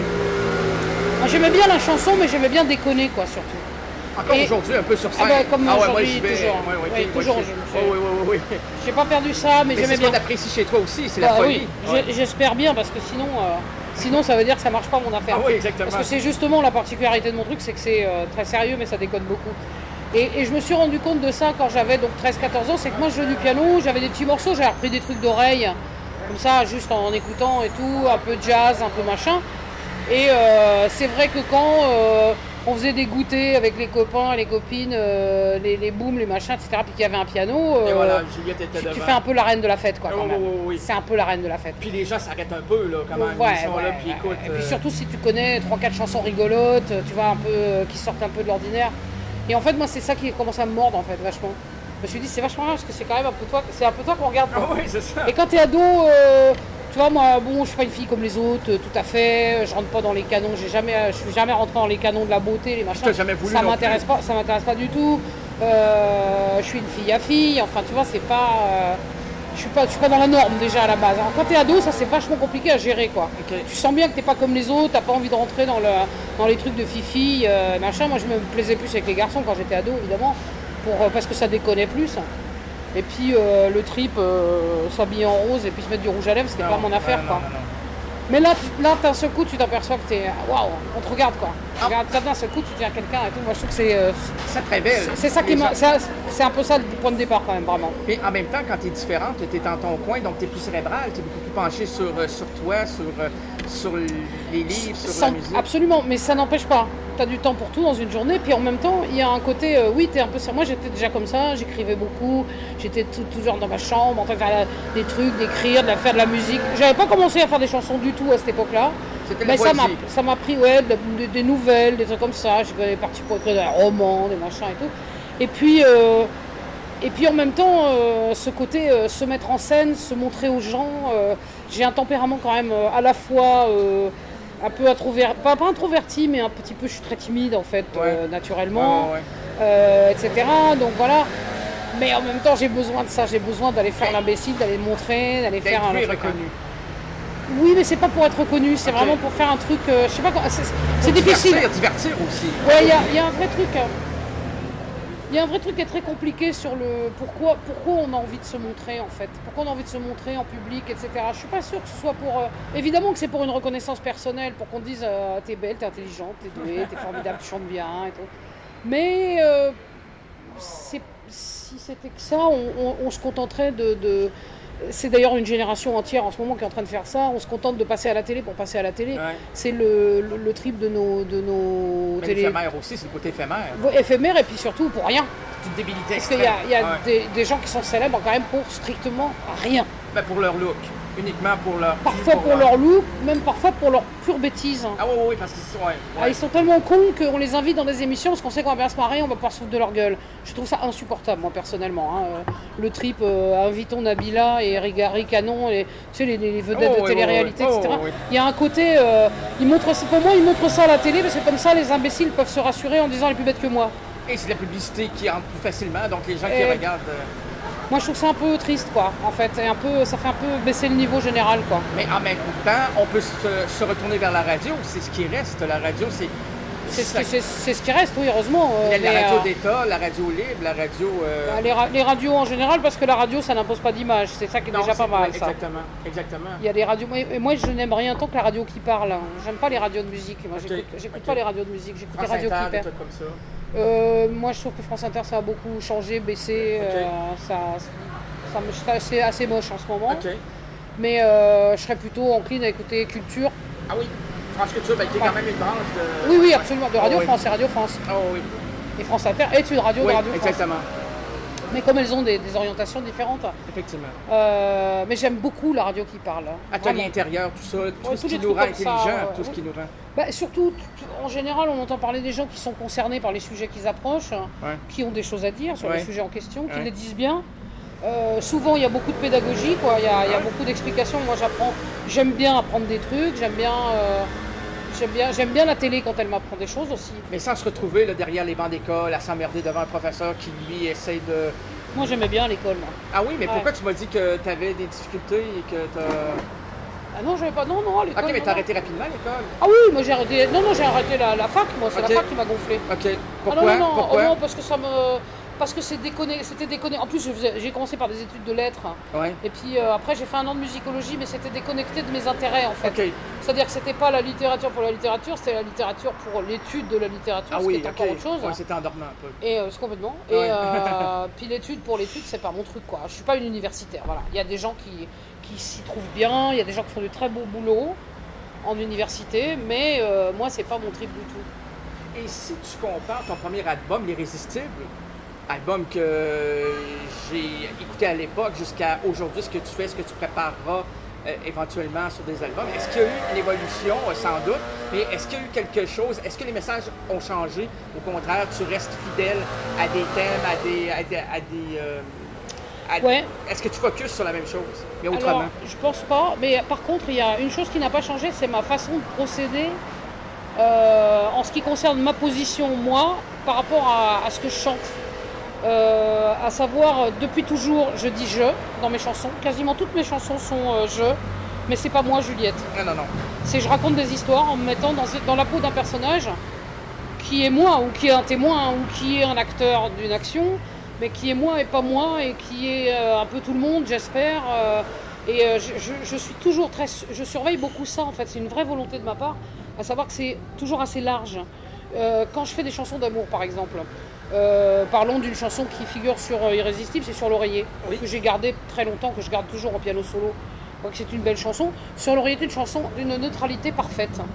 moi, j'aimais bien la chanson, mais j'aimais bien déconner, quoi, surtout. Encore et- aujourd'hui, un peu sur scène. Ah ben, comme ouais, moi, aujourd'hui, j'y vais. toujours. Ouais, ouais, Oui, ok, toujours, ouais, je me c'est- fais- oh, oui, oui, oui, oui. J'ai pas perdu ça, mais, Mais c'est j'aimais ce qu'on bien. apprécie chez toi aussi, c'est la Bah folie. oui, Ouais. j'ai- j'espère bien, parce que sinon, euh, sinon, ça veut dire que ça marche pas mon affaire. Ah oui, exactement. Parce que c'est justement la particularité de mon truc, c'est que c'est euh, très sérieux, mais ça déconne beaucoup. Et, et je me suis rendu compte de ça quand j'avais donc treize quatorze ans, c'est que moi je jouais du piano, j'avais des petits morceaux, j'avais repris des trucs d'oreille, comme ça, juste en écoutant et tout, un peu de jazz, un peu machin. Et euh, c'est vrai que quand euh, on faisait des goûters avec les copains, les copines, euh, les, les booms, les machins, et cetera, puis qu'il y avait un piano, Et euh, voilà, Juliette était tu, devant. tu fais un peu la reine de la fête, quoi, quand Oh, même. oui, oui, oui. C'est un peu la reine de la fête. Puis les gens s'arrêtent un peu, là, quand même. Ouais, Ils sont ouais, là, puis ouais. écoute... Et puis euh, surtout si tu connais trois quatre chansons rigolotes, tu vois, un peu, euh, qui sortent un peu de l'ordinaire. Et en fait, moi, c'est ça qui commence à me mordre, en fait, vachement. Je me suis dit, c'est vachement bien, parce que c'est quand même un peu toi, c'est un peu toi qu'on regarde. Ah quoi. oui, c'est ça. Et quand t'es ado, euh, tu vois, moi, bon, je suis pas une fille comme les autres, euh, tout à fait. Je rentre pas dans les canons, j'ai jamais, je suis jamais rentré dans les canons de la beauté, les machins. T'as jamais voulu Ça non m'intéresse plus. pas, ça m'intéresse pas du tout. Euh, je suis une fille à fille, enfin, tu vois, c'est pas. euh, je suis pas, je suis pas dans la norme déjà à la base. Alors, quand t'es ado, ça c'est vachement compliqué à gérer, quoi. Ok. Tu sens bien que t'es pas comme les autres, t'as pas envie de rentrer dans, le, dans les trucs de fifi, euh, machin. Moi, je me plaisais plus avec les garçons quand j'étais ado, évidemment, pour, euh, parce que ça déconnait plus. Et puis euh, le trip, euh, s'habiller en rose et puis se mettre du rouge à lèvres, c'était Non, pas mon affaire, non, quoi. non, non, non. Mais là, tu- là d'un seul coup, tu t'aperçois que t'es. Waouh, on te regarde, quoi. Ah. Regarde, ça, d'un seul coup, tu deviens quelqu'un et tout. Moi, je trouve que c'est. euh, Ça te révèle. c'est ça qui Les m'a. gens- c'est- C'est un peu ça le point de départ, quand même, vraiment. Mais en même temps, quand tu es différente, tu es dans ton coin, donc tu es plus cérébral, tu es beaucoup plus penché sur, euh, sur toi, sur, euh, sur les livres, sur Sans- la musique. Absolument, mais ça n'empêche pas. t'as du temps pour tout dans une journée, puis en même temps, il y a un côté, euh, oui, t'es un peu... Moi, j'étais déjà comme ça, j'écrivais beaucoup, j'étais tout, toujours dans ma chambre, en train de faire la- des trucs, d'écrire, de la- faire de la musique. J'avais pas commencé à faire des chansons du tout à cette époque-là. C'était la Mais ça m'a, poésie. ça m'a pris, ouais, de- de- des nouvelles, des trucs comme ça. J'étais parti pour écrire des romans, des machins et tout. Et puis, euh, et puis en même temps, euh, ce côté euh, se mettre en scène, se montrer aux gens. euh, j'ai un tempérament quand même euh, à la fois euh, un peu introverti, pas, pas introverti, mais un petit peu, je suis très timide en fait, euh, naturellement, Ouais, ouais, ouais. euh, et cetera. Donc voilà. Mais en même temps, j'ai besoin de ça. J'ai besoin d'aller faire Ouais. l'imbécile, d'aller montrer, d'aller faire un D'être vu et truc. reconnu. Oui, mais c'est pas pour être reconnu, c'est Ok. vraiment pour faire un truc. euh, je sais pas, comment- c'est, c'est Pour difficile. Divertir, divertir aussi. Ouais, il y a, il y a un vrai truc. hein. Il y a un vrai truc qui est très compliqué sur le pourquoi, pourquoi on a envie de se montrer en fait. Pourquoi on a envie de se montrer en public, et cetera. Je suis pas sûre que ce soit pour. euh, évidemment que c'est pour une reconnaissance personnelle, pour qu'on dise euh, t'es belle, t'es intelligente, t'es douée, t'es formidable, tu chantes bien et tout. Mais euh, c'est- si c'était que ça, on, on- on se contenterait de. de- c'est d'ailleurs une génération entière en ce moment qui est en train de faire ça. On se contente de passer à la télé pour passer à la télé. Ouais. C'est le, le, le trip de nos, de nos Mais télé l'éphémère aussi, c'est le côté éphémère. éphémères et puis surtout pour rien. C'est une débilité Parce qu'il extrême. y a, il y a Ouais. des, des gens qui sont célèbres quand même pour strictement rien. Ben, pour leur look. Uniquement pour leur... Parfois pour leur look, même parfois pour leur pure bêtise. Ah oui, oui, oui, parce qu'ils sont... Ouais, Ah, ouais. ils sont tellement cons qu'on les invite dans des émissions parce qu'on sait qu'on va bien se marrer, on va pouvoir se foutre de leur gueule. Je trouve ça insupportable, moi, personnellement. hein. Euh, Le trip, euh, invitons Nabila et Rigari Canon, les, tu sais, les, les vedettes Oh, de oui, télé-réalité, oui, oui. et cetera. Oh, oui. Il y a un côté... euh, ils montrent, c'est- pour moi, ils montrent ça à la télé parce que comme ça, les imbéciles peuvent se rassurer en disant elle est plus bête que moi. Et c'est de la publicité qui rentre plus facilement, donc les gens qui Et- regardent... euh, Moi, je trouve ça un peu triste, quoi, en fait. Et un peu, ça fait un peu baisser le niveau général, quoi. Mais en même temps, on peut se, se retourner vers la radio. C'est ce qui reste. La radio, c'est... C'est ce, qui- c'est- c'est ce qui reste, oui, heureusement. euh, Il y a la mais, radio euh, d'État, la radio libre, la radio... euh, bah, les, ra- les radios en général, parce que la radio, ça n'impose pas d'image. C'est ça qui est non, déjà pas c'est- mal, ouais, ça. Exactement, exactement. Il y a des radios... moi- Et moi, je n'aime rien tant que la radio qui parle. hein. J'aime pas les radios de musique. Moi, Ok, j'écoute j'écoute ok. pas les radios de musique. J'écoute les France radios Inter, qui des perdent. trucs comme ça. Euh, moi, je trouve que France Inter, ça a beaucoup changé, baissé. Ok. euh, ça, ça me, c'est assez, assez moche en ce moment. OK. Mais euh, je serais plutôt encline à écouter Culture. Ah oui, France Culture, ben, qui est Ouais. quand même une branche de... Oui, oui, absolument. De Radio Oh, oui. France et Radio France. Oh oui, Et France Inter est une radio oui de Radio France. exactement. Mais comme elles ont des, des orientations différentes. Effectivement. Euh, mais j'aime beaucoup la radio qui parle. hein. Atelier Vraiment. intérieur, tout ça, tout Ouais, ce tous qui les nous trucs rend comme ça, intelligents, ouais, tout ce ouais. qui nous rend... Bah, surtout, t- en général, on entend parler des gens qui sont concernés par les sujets qu'ils approchent, hein, Ouais. qui ont des choses à dire sur Ouais. les sujets en question, qui Ouais. les disent bien. Euh, souvent, il y a beaucoup de pédagogie, quoi. Il y a, il y a beaucoup d'explications. Moi, j'apprends. J'aime bien apprendre des trucs. J'aime bien, euh, j'aime bien, j'aime bien la télé quand elle m'apprend des choses aussi. Mais sans se retrouver là, derrière les bancs d'école, à s'emmerder devant un professeur qui, lui, essaie de... Moi, j'aimais bien l'école. moi. Ah oui, mais Ouais. pourquoi tu m'as dit que tu avais des difficultés et que tu Ah non, j'avais pas. Non, non, à l'école. OK, mais non, t'as non. arrêté rapidement l'école? Ah oui, moi j'ai arrêté. Non, non, j'ai arrêté la, la fac. Moi, c'est Ok. la fac qui m'a gonflé. OK. Pourquoi? Ah non, non, non, Pourquoi? oh non, parce que ça me. Parce que c'est déconné, c'était déconné. En plus, je faisais- j'ai commencé par des études de lettres. Ouais. Et puis euh, après, j'ai fait un an de musicologie, mais c'était déconnecté de mes intérêts en fait. OK. C'est-à-dire que c'était pas la littérature pour la littérature, c'était la littérature pour l'étude de la littérature, Ah ce oui, qui est OK. encore autre chose. Ouais, c'était endormant un peu. Et euh, c'est complètement. Ouais. Et euh, puis l'étude pour l'étude, c'est pas mon truc quoi. Je suis pas une universitaire. Voilà. Il y a des gens qui, qui s'y trouvent bien, il y a des gens qui font du très beau boulot en université, mais euh, moi, c'est pas mon trip du tout. Et si tu compares ton premier album, L'Irrésistible, album que j'ai écouté à l'époque jusqu'à aujourd'hui, ce que tu fais, ce que tu prépareras euh, éventuellement sur des albums, est-ce qu'il y a eu une évolution, euh, sans doute, mais est-ce qu'il y a eu quelque chose, est-ce que les messages ont changé? Au contraire, tu restes fidèle à des thèmes, à des... À des, à des euh, à- Ouais. Est-ce que tu focuses sur la même chose, mais autrement? Alors, je pense pas, mais par contre, il y a une chose qui n'a pas changé, c'est ma façon de procéder euh, en ce qui concerne ma position, moi, par rapport à, à ce que je chante. Euh, à savoir, euh, depuis toujours, je dis je dans mes chansons. Quasiment toutes mes chansons sont euh, je, mais c'est pas moi, Juliette. Non, non, non. C'est je raconte des histoires en me mettant dans, dans la peau d'un personnage qui est moi, ou qui est un témoin, ou qui est un acteur d'une action, mais qui est moi et pas moi, et qui est euh, un peu tout le monde, j'espère. euh, et euh, je, je- je suis toujours très... Je surveille beaucoup ça, en fait. C'est une vraie volonté de ma part, à savoir que c'est toujours assez large. Euh, quand je fais des chansons d'amour, par exemple, euh, parlons d'une chanson qui figure sur euh, Irrésistible, c'est Sur l'oreiller, Oui. que j'ai gardé très longtemps, que je garde toujours en piano solo. Je crois que c'est une belle chanson. Sur l'oreiller, c'est une chanson d'une neutralité parfaite.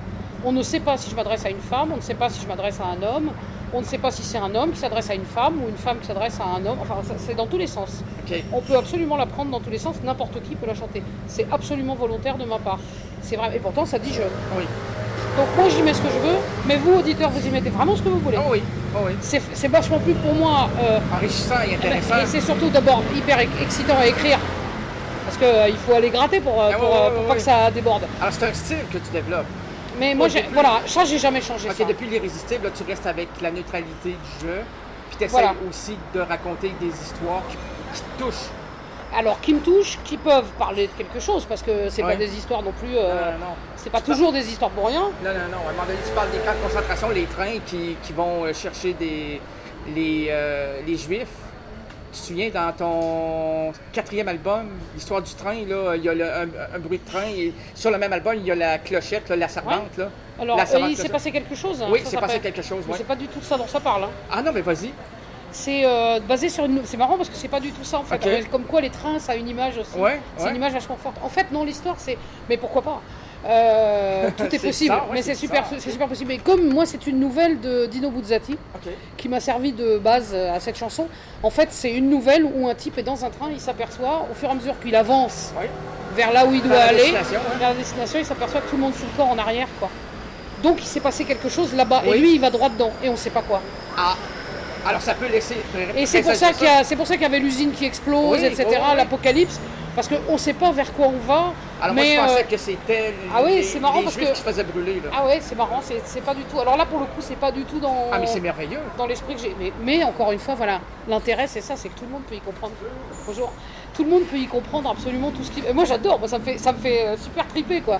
On ne sait pas si je m'adresse à une femme, on ne sait pas si je m'adresse à un homme, on ne sait pas si c'est un homme qui s'adresse à une femme ou une femme qui s'adresse à un homme. Enfin, ça, c'est dans tous les sens. Okay. On peut absolument la prendre dans tous les sens, n'importe qui peut la chanter. C'est absolument volontaire de ma part. C'est vrai, et pourtant ça dit jeune. Oui. Donc moi j'y mets ce que je veux, mais vous auditeurs vous y mettez vraiment ce que vous voulez. Oh oui, oh oui. C'est, c'est vachement plus pour moi... Euh, enrichissant et intéressant. Et c'est surtout d'abord hyper excitant à écrire. Parce qu'il euh, faut aller gratter pour, euh, ah, pour, ouais, euh, ouais, pour ouais. pas que ça déborde. Alors c'est un style que tu développes. Mais moi, ouais, j'ai, depuis... voilà, ça j'ai jamais changé. Ok, ça. depuis l'Irrésistible, là, tu restes avec la neutralité du jeu. Puis tu essaies voilà. aussi de raconter des histoires qui, qui te touchent. Alors, qui me touchent, qui peuvent parler de quelque chose, parce que c'est ouais. pas des histoires non plus... Euh, non, non, non. C'est pas tu toujours parles... des histoires pour rien. Non, non, non. À un moment donné, tu parles des camps de concentration, les trains qui, qui vont chercher des, les, euh, les Juifs. Tu te souviens, dans ton quatrième album, l'histoire du train, là, il y a le, un, un bruit de train. Et sur le même album, il y a la clochette, là, la servante. Ouais. Là. Alors, la servante, il s'est passé quelque chose. Hein, oui, ça, il s'est ça passé peut... quelque chose. Ouais. C'est pas du tout de ça dont ça parle. Hein. Ah non, mais vas-y. C'est euh, basé sur une... C'est marrant parce que c'est pas du tout ça en fait. Okay. Comme quoi les trains, ça a une image aussi. Ouais, c'est ouais. une image vachement forte. En fait, non, l'histoire, c'est... Mais pourquoi pas euh, Tout est, est possible, ça, ouais, mais c'est, c'est, super, c'est super possible. Et comme moi, c'est une nouvelle de Dino Buzzati okay. qui m'a servi de base à cette chanson. En fait, c'est une nouvelle où un type est dans un train, il s'aperçoit, au fur et à mesure qu'il avance ouais. vers là où il doit vers aller, ouais. vers la destination, il s'aperçoit que tout le monde fout le corps en arrière, quoi. Donc, il s'est passé quelque chose là-bas. Oui. Et lui, il va droit dedans. Et on sait pas quoi. Ah alors ça peut laisser... Et c'est pour ça, qu'il y a, c'est pour ça qu'il y avait l'usine qui explose, oui, et cetera, oh, oui. l'apocalypse, parce qu'on ne sait pas vers quoi on va. Alors mais moi je pensais euh... que c'était ah oui, les, c'est marrant les parce Juifs que... qui se faisaient brûler. Là. Ah ouais, c'est marrant, c'est, c'est pas du tout... Alors là, pour le coup, c'est pas du tout dans... Ah mais c'est merveilleux. Dans l'esprit que j'ai... Mais, mais encore une fois, voilà, l'intérêt c'est ça, c'est que tout le monde peut y comprendre. Bonjour. Tout le monde peut y comprendre absolument tout ce qui... Et moi j'adore, moi, ça me fait, ça me fait euh, super triper, quoi.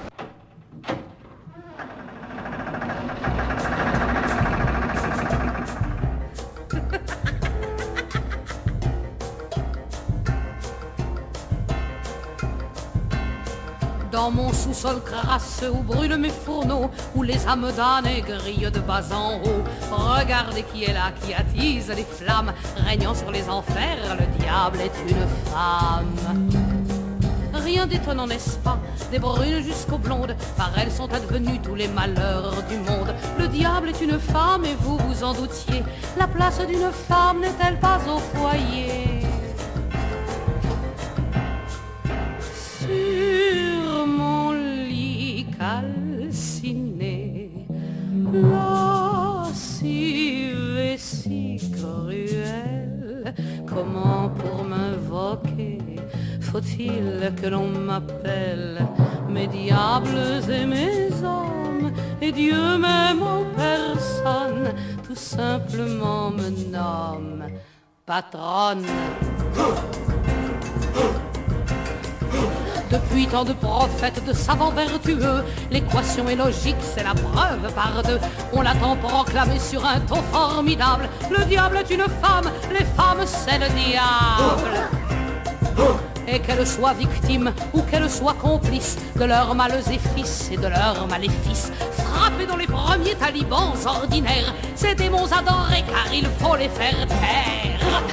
Dans mon sous-sol crasseux où brûlent mes fourneaux, où les âmes damnées grillent de bas en haut. Regardez qui est là, qui attise les flammes, régnant sur les enfers, le diable est une femme. Rien d'étonnant, n'est-ce pas? Des brunes jusqu'aux blondes, par elles sont advenus tous les malheurs du monde. Le diable est une femme et vous vous en doutiez. La place d'une femme n'est-elle pas au foyer? Sur mon lit calciné, lascive et si cruelle, comment pour m'invoquer faut-il que l'on m'appelle mes diables et mes hommes, et Dieu même en personne tout simplement me nomme patronne. Depuis tant de prophètes, de savants vertueux, l'équation est logique, c'est la preuve par deux. On l'attend proclamer sur un ton formidable. Le diable est une femme, les femmes c'est le diable. Et qu'elles soient victimes ou qu'elles soient complices de leurs maléfices et de leurs maléfices, frappées dans les premiers talibans ordinaires, ces démons adorés car il faut les faire taire.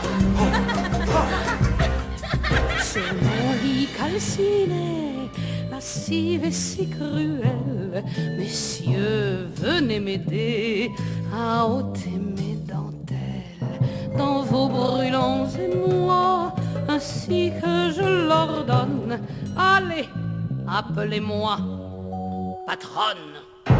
Sur mon lit calciné, lascive et si cruelle, messieurs, venez m'aider à ôter mes dentelles dans vos brûlants émois, ainsi que je l'ordonne. Allez, appelez-moi patronne.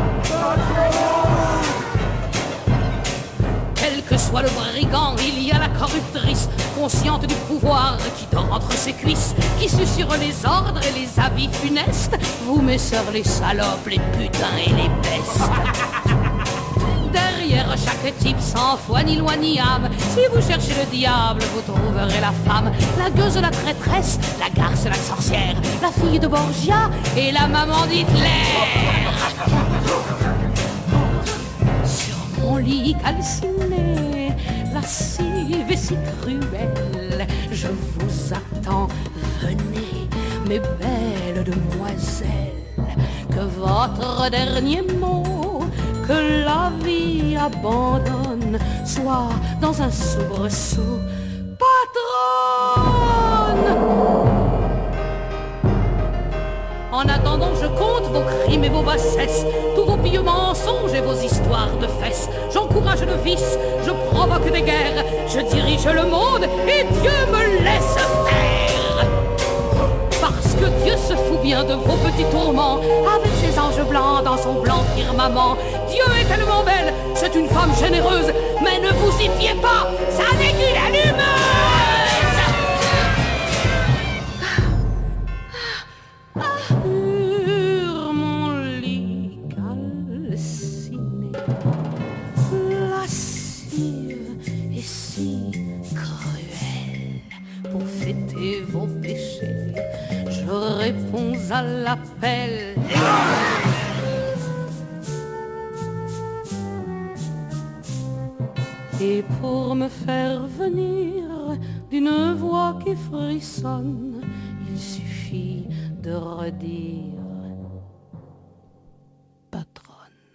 Quel que soit le brigand, il y a la corruptrice, consciente du pouvoir qui dort entre ses cuisses, qui susurre les ordres et les avis funestes. Vous, mes sœurs, les salopes, les putains et les bestes. Derrière chaque type sans foi ni loi ni âme, si vous cherchez le diable, vous trouverez la femme, la gueuse, la traîtresse, la garce, la sorcière, la fille de Borgia et la maman d'Hitler. Sur mon lit calciné, lascive et si cruelle, je vous attends, venez, mes belles demoiselles, que votre dernier mot, que la vie abandonne, soit dans un soubresaut, patronne. En attendant, je compte vos crimes et vos bassesses, tous vos pieux mensonges et vos histoires de fesses. J'encourage le vice, je provoque des guerres, je dirige le monde et Dieu me laisse faire. Parce que Dieu se fout bien de vos petits tourments, avec ses anges blancs dans son blanc firmament. Dieu est tellement belle, c'est une femme généreuse, mais ne vous y fiez pas, ça n'est qu'une allumeuse. Sur mon lit calciné, lascive et si cruelle, pour fêter vos péchés, je réponds à l'appel. Et pour me faire venir d'une voix qui frissonne, il suffit de redire patronne.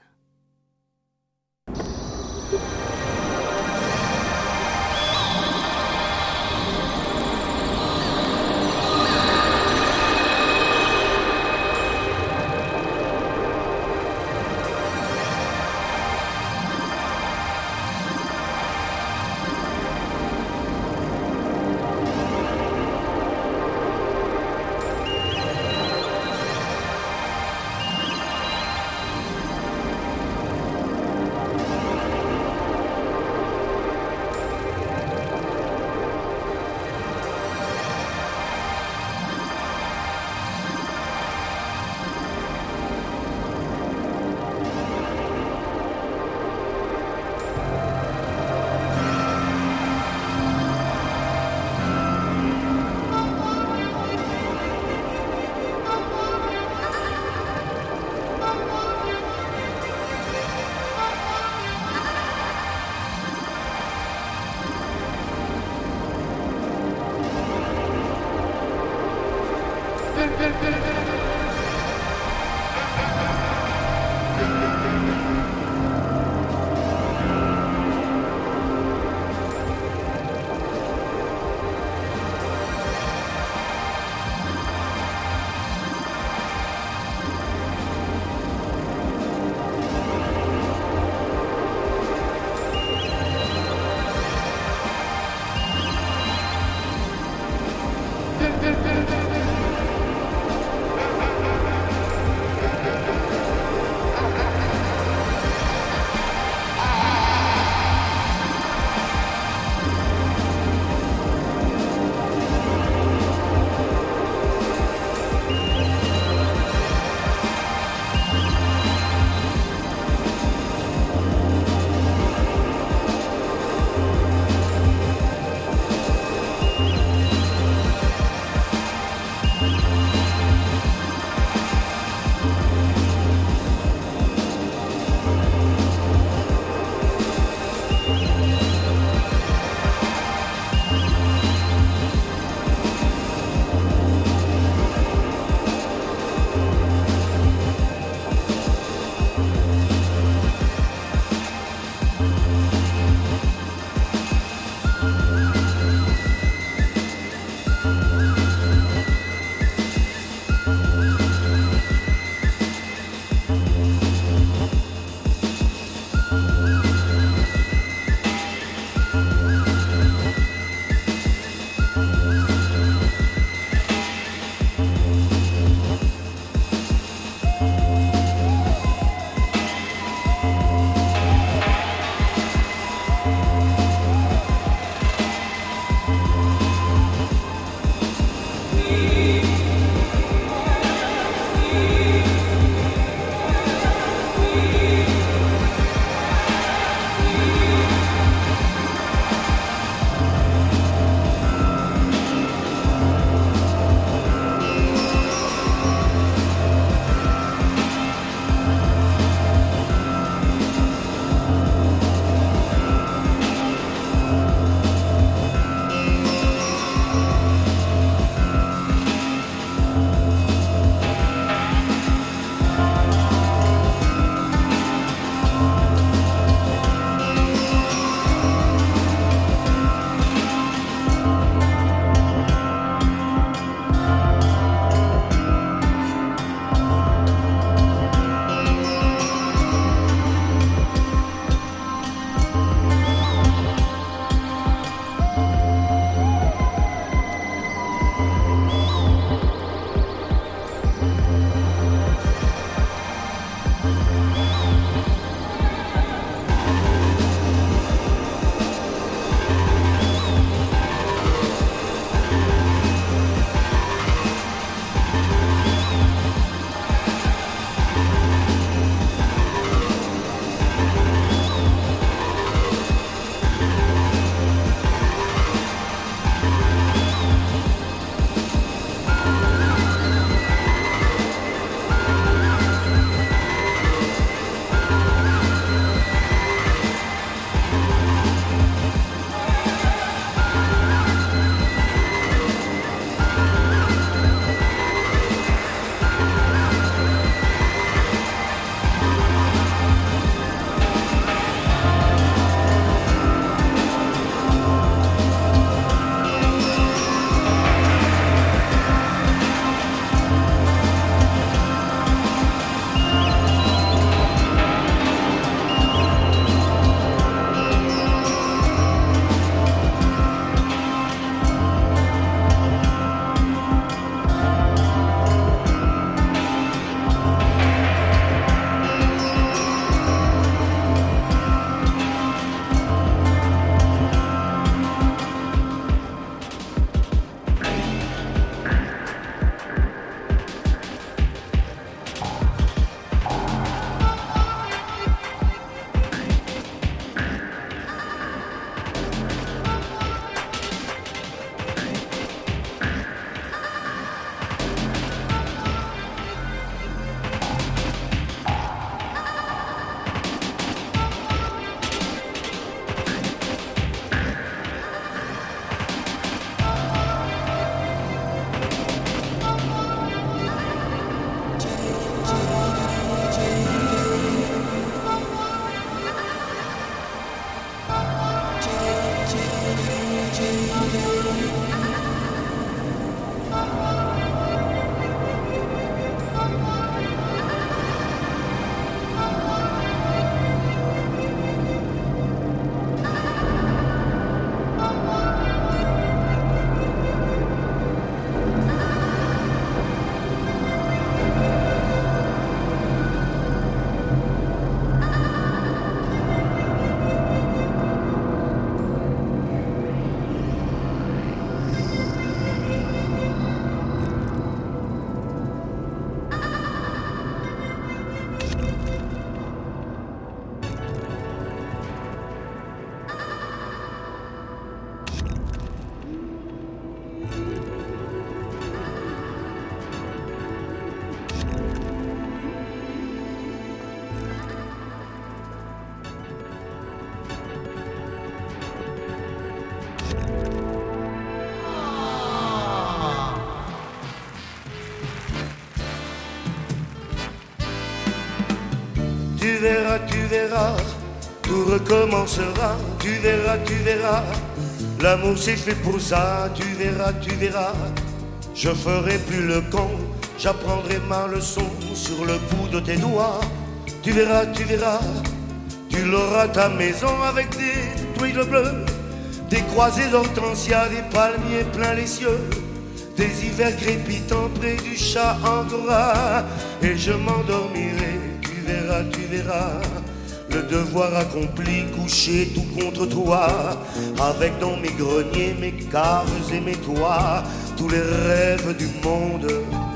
Tu verras, tu verras, tout recommencera. Tu verras, tu verras, l'amour c'est fait pour ça. Tu verras, tu verras, je ferai plus le con. J'apprendrai ma leçon sur le bout de tes doigts. Tu verras, tu verras, tu l'auras ta maison avec des tuiles bleues, des croisées d'hortensia, des palmiers plein les cieux, des hivers crépitants près du chat Angora. Et je m'endormirai, tu verras, tu verras, le devoir accompli, couché tout contre toi, avec dans mes greniers, mes caves et mes toits, tous les rêves du monde.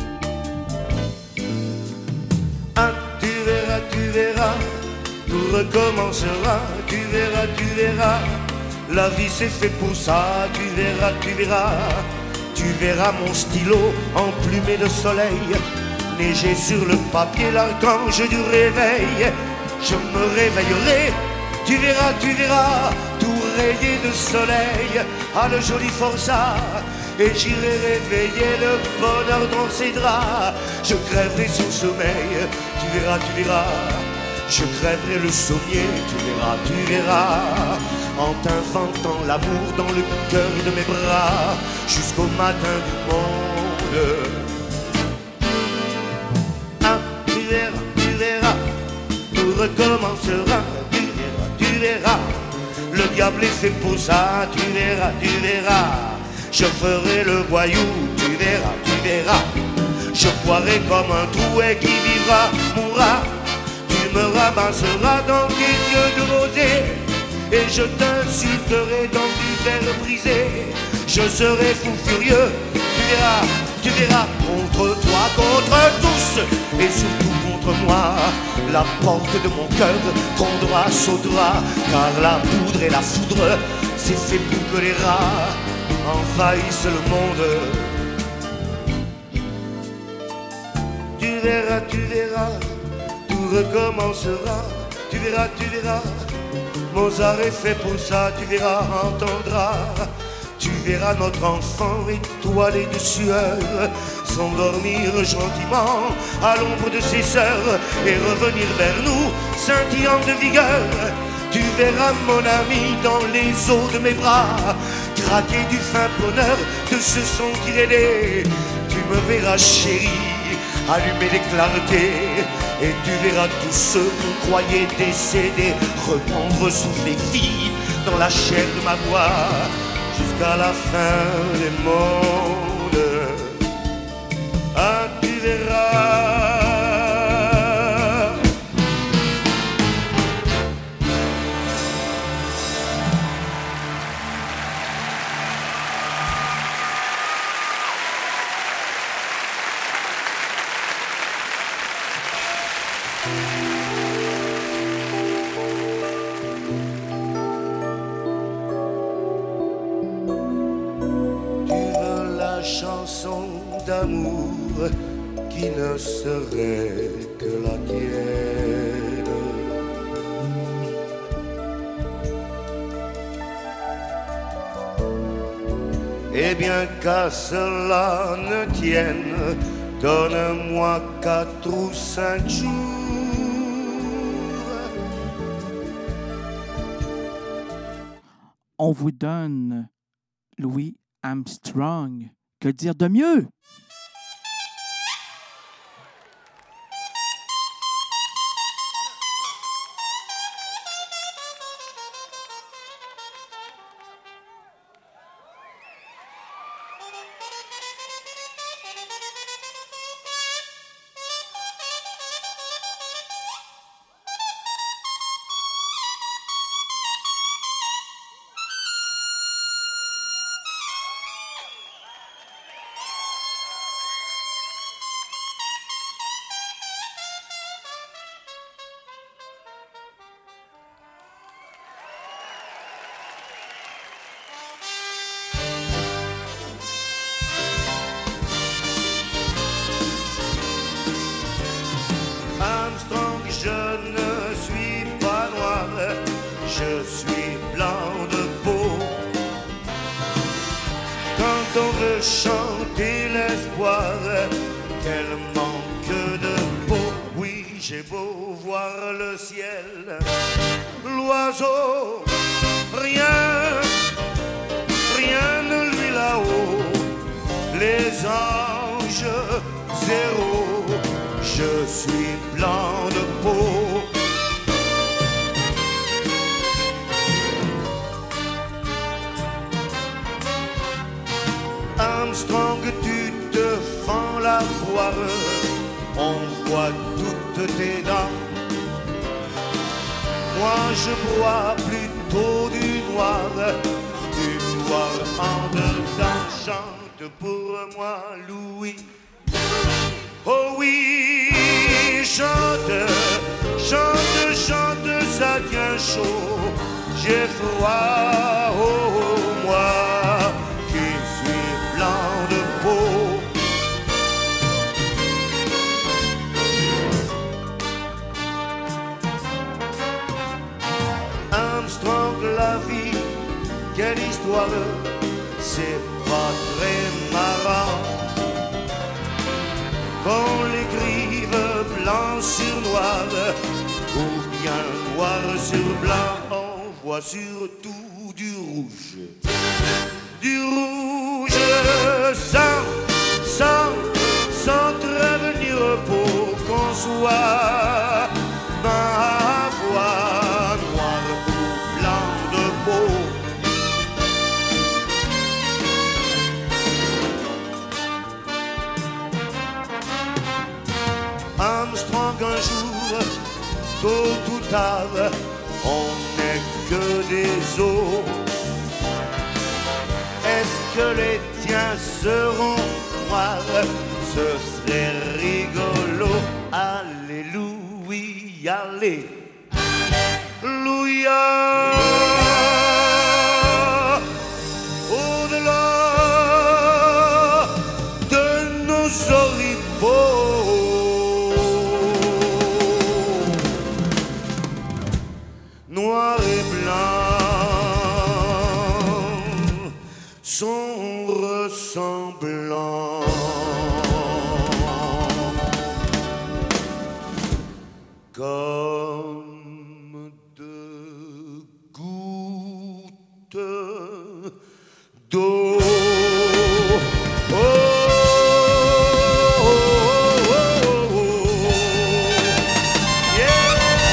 Ah, tu verras, tu verras, tout recommencera. Tu verras, tu verras, la vie c'est fait pour ça. Tu verras, tu verras, tu verras mon stylo emplumé de soleil, neiger sur le papier l'archange du réveil. Je me réveillerai, tu verras, tu verras, tout rayé de soleil, à le joli forçat, et j'irai réveiller le bonheur dans ses draps. Je crèverai son sommeil, tu verras, tu verras, je crèverai le sommier, tu verras, tu verras, en t'inventant l'amour dans le cœur de mes bras, jusqu'au matin du monde. Ah, tu verras, tu verras, tout recommencera. Tu verras, tu verras, le diable est fait pour ça. Tu verras, tu verras, je ferai le voyou. Tu verras, tu verras, je boirai comme un trouet qui vivra, mourra. Tu me ramasseras dans tes yeux de rosée, et je t'insulterai dans du verre brisé. Je serai fou furieux, tu verras, tu verras, contre toi, contre tous, et surtout contre moi. La porte de mon cœur grondera, sautera, car la poudre et la foudre, c'est fait pour que les rats envahissent le monde. Tu verras, tu verras, tout recommencera. Tu verras, tu verras, Mozart est fait pour ça. Tu verras, entendras, tu verras notre enfant étoilé de sueur s'endormir gentiment à l'ombre de ses sœurs et revenir vers nous scintillant de vigueur. Tu verras mon ami dans les eaux de mes bras craquer du fin bonheur de ce son qui l'aidait. Tu me verras chérie allumer les clartés, et tu verras tous ceux qu'on croyait décédés reprendre souffle et vie dans la chair de ma voix jusqu'à la fin des mondes. Ah, tu verras. D'amour qui ne serait que la tienne. Eh bien qu'à cela ne tienne, donne-moi quatre ou cinq jours. On vous donne Louis Armstrong. Que dire de mieux? Je suis blanc de peau. Quand on veut chanter l'espoir, quel manque de peau. Oui, J'ai beau voir le ciel, l'oiseau, rien, rien ne lui là-haut. Les anges, zéro, je suis blanc de peau. Armstrong, tu te fends la poire, on voit toutes tes dents. Moi je bois plutôt du noir, du noir en dedans. Chante pour moi Louis, oh oui, chante, chante, chante, ça tient chaud. J'ai froid, oh moi qui suis blanc de peau. Armstrong, la vie, quelle histoire, c'est pas très marrant. Qu'on l'écrive blanc sur noir, ou bien noir sur blanc, on voit surtout du rouge. Du rouge sans, sans, sans trêve ni repos, qu'on soit ma voix noir ou blanc de peau. Armstrong, un jour, tôt ou tard, on n'est que des os. Est-ce que les tiens seront noirs? Ce serait rigolo. Alléluia, alléluia. Au-delà de nos oripeaux, noir et blanc sont ressemblants. Comme deux gouttes d'eau. Oh, oh, oh, oh, oh. Yeah.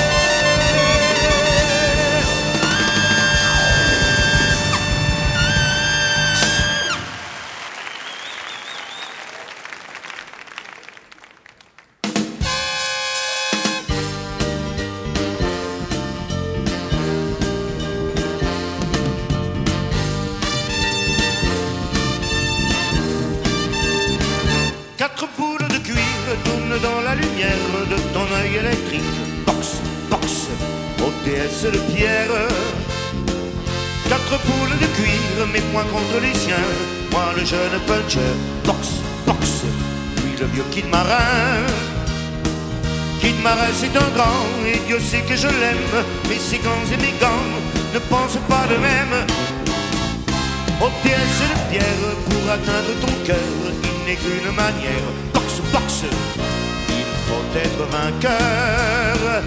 Quatre boules de cuir tournent dans la lumière de ton œil électrique. Box, box, O T S de pierre. Quatre boules de cuir, mes poings contre les siens. Moi le jeune puncher. Box, box, lui le vieux Kid Marin. Kid Marin c'est un grand, et Dieu sait que je l'aime. Mais ses gants et mes gants ne pensent pas de même. O T S de pierre, pour atteindre ton cœur, il n'est qu'une manière. Boxe, boxe, il faut être vainqueur.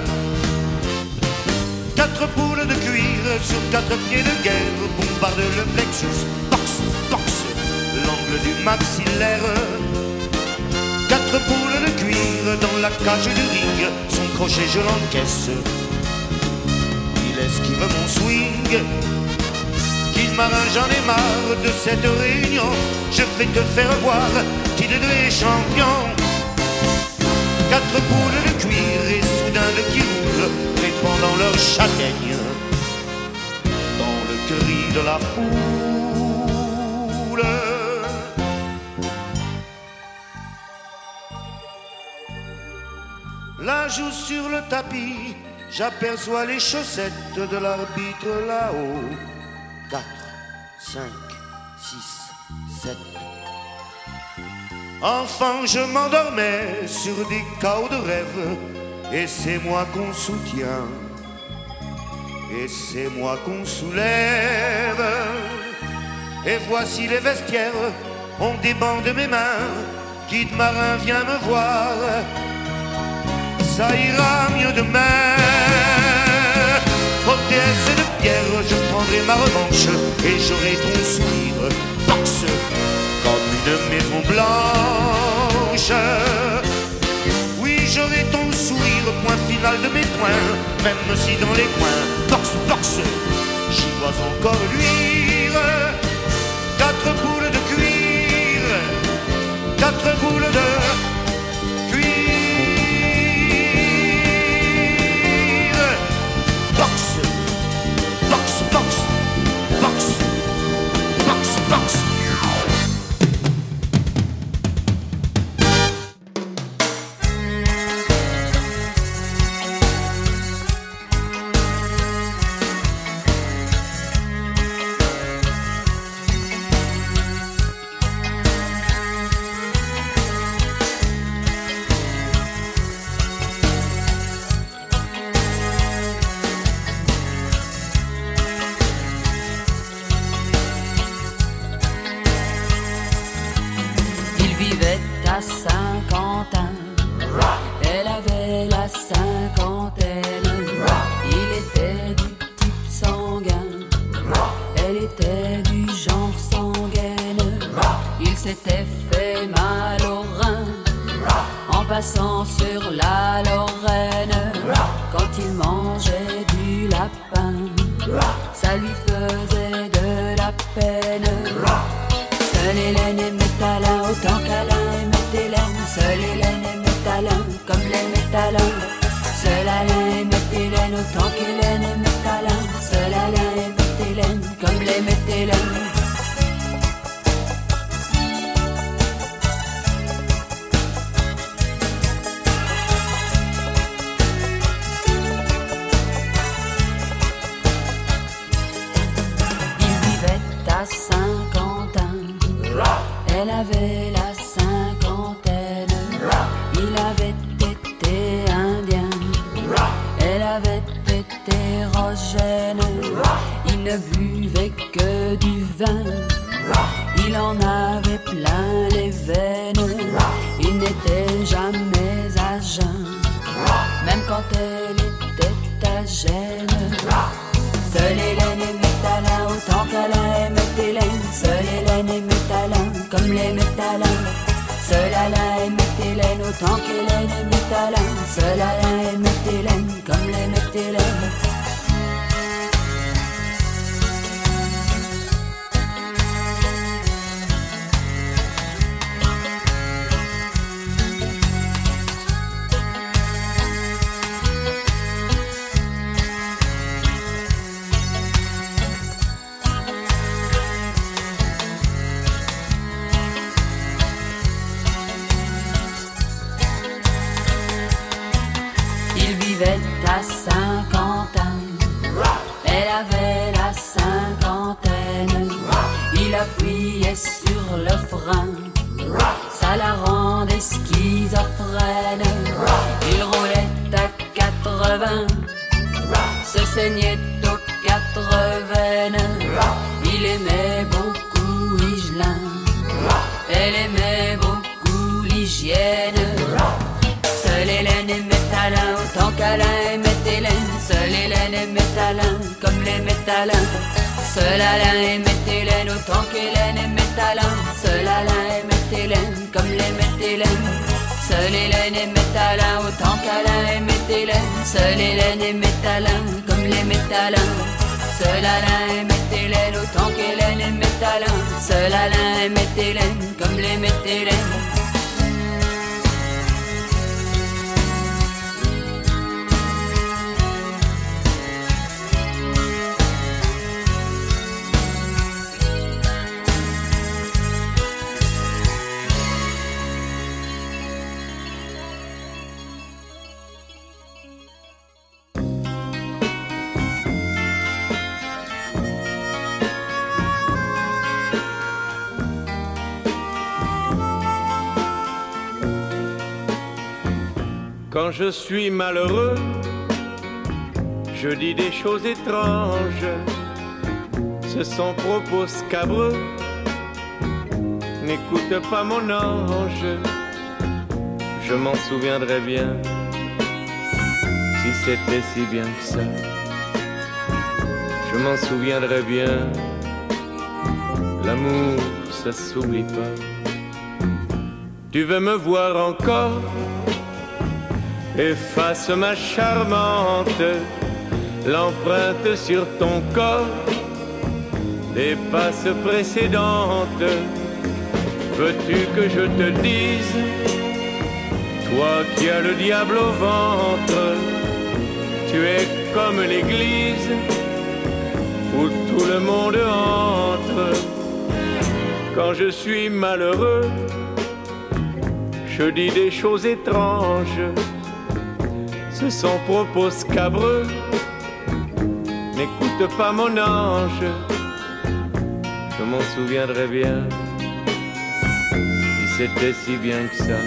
Quatre boules de cuir sur quatre pieds de guerre bombardent le plexus. Boxe, boxe, l'angle du maxillaire. Quatre boules de cuir dans la cage du ring, son crochet je l'encaisse. Il esquive mon swing. Kid Marin, j'en ai marre de cette réunion. Je vais te faire voir qui de deux est champion. Quatre boules de cuir et soudain de qui roule, répandant leur châtaigne dans le cri de la foule. Là, joue sur le tapis, j'aperçois les chaussettes de l'arbitre là-haut. Quatre, cinq, six, sept. Enfant, je m'endormais sur des chaos de rêve, et c'est moi qu'on soutient, et c'est moi qu'on soulève. Et voici les vestiaires, on débande mes mains. Kid Marin vient me voir. ça ira mieux demain. Aux pièces de pierre, je prendrai ma revanche et j'aurai ton sourire, boxe, comme une maison blanche. Oui, j'aurai ton sourire, point final de mes points, même si dans les coins, boxe, boxe, j'y vois encore luire. Quatre boules de cuir, quatre boules de cuir. Boxe, boxe, boxe, boxe, boxe, boxe. Quand je suis malheureux, je dis des choses étranges. Ce sont propos scabreux. N'écoute pas mon ange, je m'en souviendrai bien. Si c'était si bien que ça, je m'en souviendrais bien. L'amour, ça s'oublie pas. Tu veux me voir encore? Efface ma charmante, l'empreinte sur ton corps des passes précédentes. Veux-tu que je te dise, toi qui as le diable au ventre, tu es comme l'église où tout le monde entre. Quand je suis malheureux, je dis des choses étranges. Ce sont propos scabreux, n'écoute pas mon ange. Je m'en souviendrai bien, si c'était si bien que ça.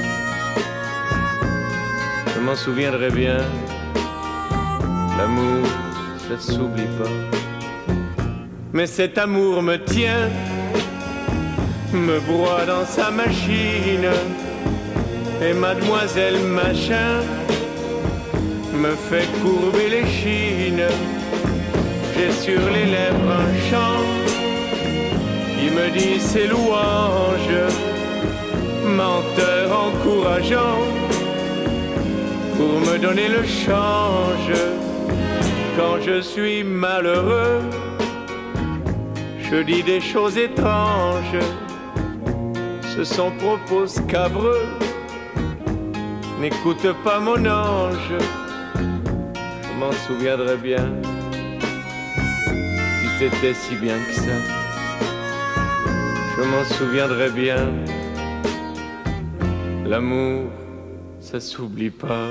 Je m'en souviendrai bien, l'amour, ça s'oublie pas. Mais cet amour me tient, me broie dans sa machine, et mademoiselle machin me fait courber les chines. J'ai sur les lèvres un chant qui me dit ses louanges, menteur encourageant pour me donner le change. Quand je suis malheureux, je dis des choses étranges. Ce sont propos scabreux, n'écoute pas mon ange. Je m'en souviendrai bien, si c'était si bien que ça. Je m'en souviendrai bien, l'amour, ça s'oublie pas.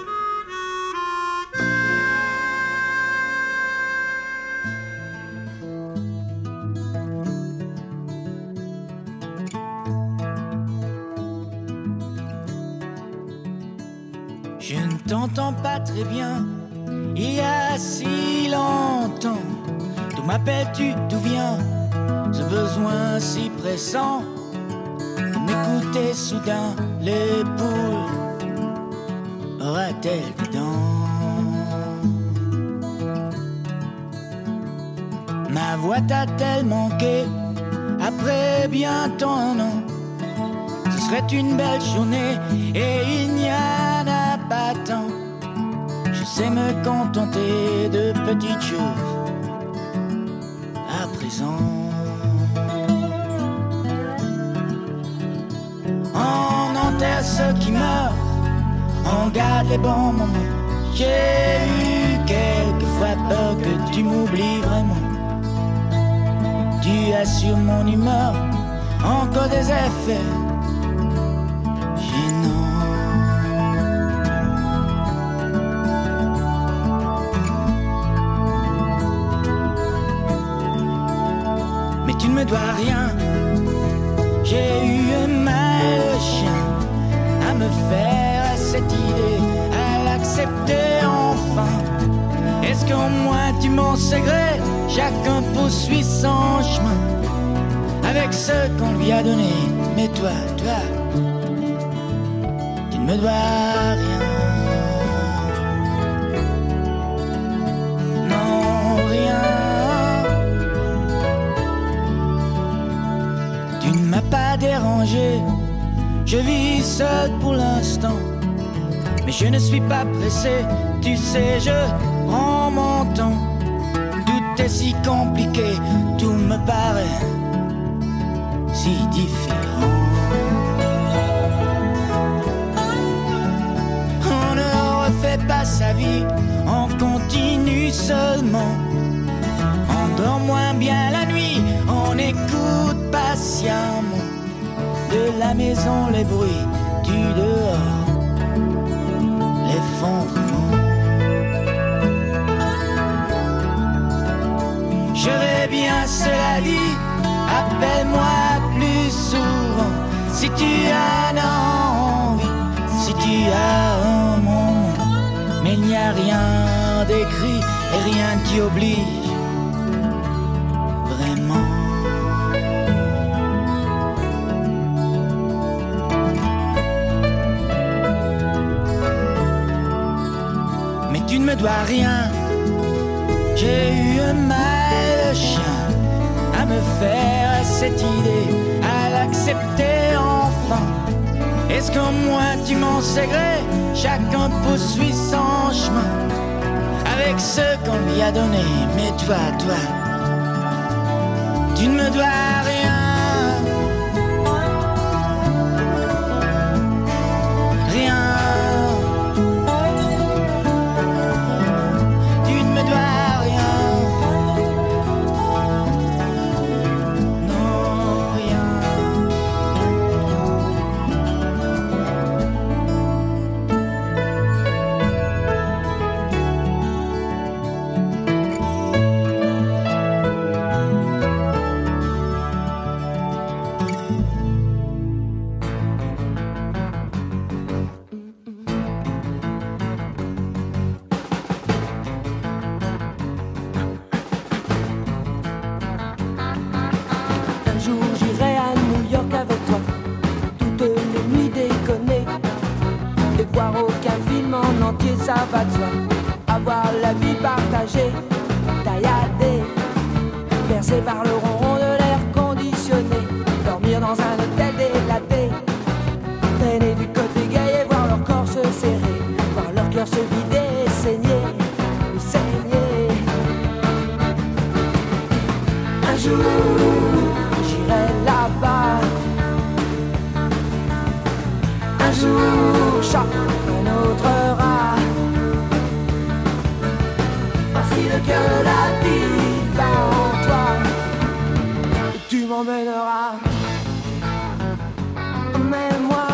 Je ne t'entends pas très bien, il y a si longtemps. D'où m'appelles-tu, d'où vient ce besoin si pressant de m'écouter soudain? Les poules aura-t-elle des dents? Ma voix t'a-t-elle manqué après bientôt un an? Ce serait une belle journée et il n'y en a pas tant. Je sais me contenter de petites choses à présent. On enterre ceux qui meurent, on garde les bons moments. J'ai eu quelquefois peur que tu m'oublies vraiment. Tu as sur mon humeur encore des effets gênants. Mais tu ne me dois rien. J'ai eu un mal chien à me faire à cette idée, à l'accepter enfin. Est-ce qu'au moins tu m'en sais gré? Chacun poursuit son chemin avec ce qu'on lui a donné. Mais toi, toi, tu ne me dois rien. Non, rien. Tu ne m'as pas dérangé. Je vis seul pour l'instant, mais je ne suis pas pressé. Tu sais, je prends mon temps. Tout est si compliqué, tout me paraît si différent. On ne refait pas sa vie, on continue seulement. On dort moins bien la nuit, on écoute patiemment. De la maison les bruits, du dehors l'effondrement. Je vais bien, cela dit, appelle-moi plus souvent si tu en as envie, si tu as un moment. Mais il n'y a rien d'écrit et rien qui oblige vraiment. Mais tu ne me me dois rien. J'ai eu un mal de chien à me faire cette idée, à l'accepter enfin. Est-ce qu'en moi tu m'en sais gré? Chacun poursuit son chemin avec ce qu'on lui a donné. Mais toi, toi, tu ne me dois rien. Rien. Tu ne me dois rien. Non, rien. Ça va de soi, avoir la vie partagée, tailladée, bercée par le ronron de l'air conditionné, dormir dans un hôtel délaté, traîner du côté gay et voir leur corps se serrer, voir leur cœur se vider et saigner, et saigner. Un jour, j'irai là-bas. Un jour, chat, un autre rat. Que la vie va en toi, et tu m'emmèneras. Emmène-moi.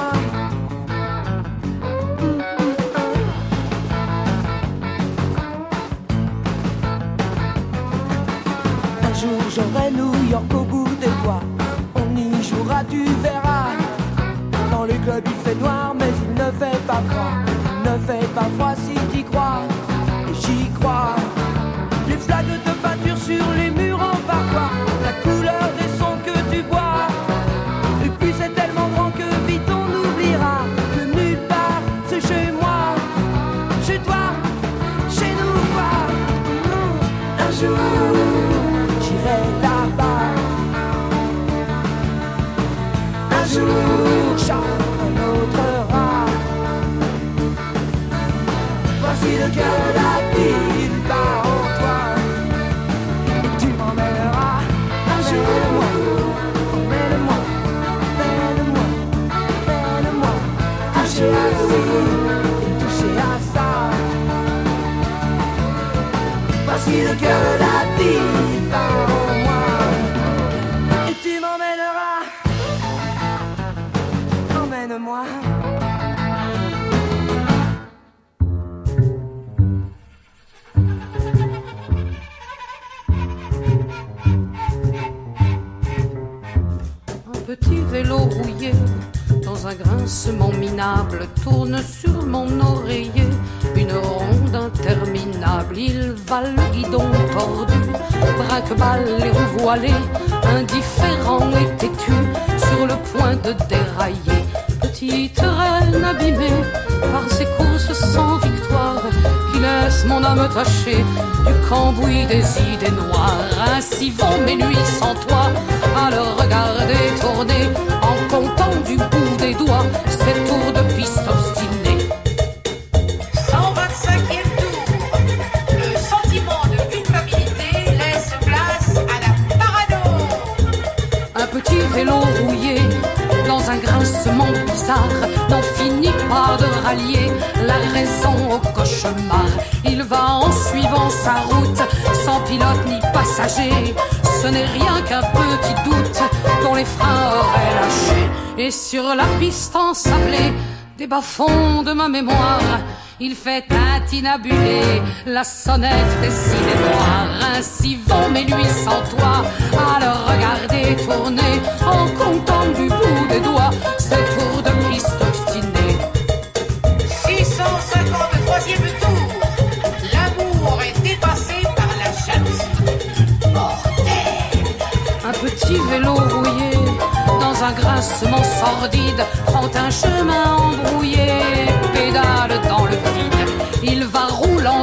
Un jour j'aurai New York au bout des doigts. On y jouera, tu verras. Dans les clubs il fait noir, mais il ne fait pas froid. Il ne fait pas froid si t'y crois. Et j'y crois. Les flaques de peinture sur les murs en parfois, la couleur des sons que tu bois. Et puis c'est tellement grand que vite on oubliera que nulle part c'est chez moi, chez toi, chez nous quoi. Un jour j'irai là-bas. Un jour chat, un autre rat. Voici le cœur de la ville part. Toucher à ci, toucher à ça. Voici le cœur de la vie par en moi. Et tu m'emmèneras. Emmène-moi. Un petit vélo rouillé dans un grincement minable tourne sur mon oreiller une ronde interminable. Il va le guidon tordu, braque-balle et roues voilées, indifférent et têtu, sur le point de dérailler. Petite reine abîmée par ses courses sans victoire, qui laisse mon âme tachée du cambouis des idées noires. Ainsi vont mes nuits sans toi, à le regarder tourner, en comptant du bout des doigts ces tours de piste obstinés. cent vingt-cinquième tour, le sentiment de culpabilité laisse place à la parano. Un petit vélo rouillé dans un grincement bizarre n'en finit pas de rallier la raison au cauchemar. Il va en suivant sa route, sans pilote ni passager. Ce n'est rien qu'un petit doute dont les freins auraient lâché. Et sur la piste ensablée des bas-fonds de ma mémoire, il fait intinabuler la sonnette des idées noires. Ainsi vont mes nuits sans toi, à le regarder tourner, en comptant du bout des doigts ces tours de piste obstinés. six cent cinquante-troisième tour, l'amour est dépassé par la jalousie. Mortel. Un petit vélo rouillé dans un grincement sordide prend un chemin embrouillé, pédale dans le vide. Il va roulant sur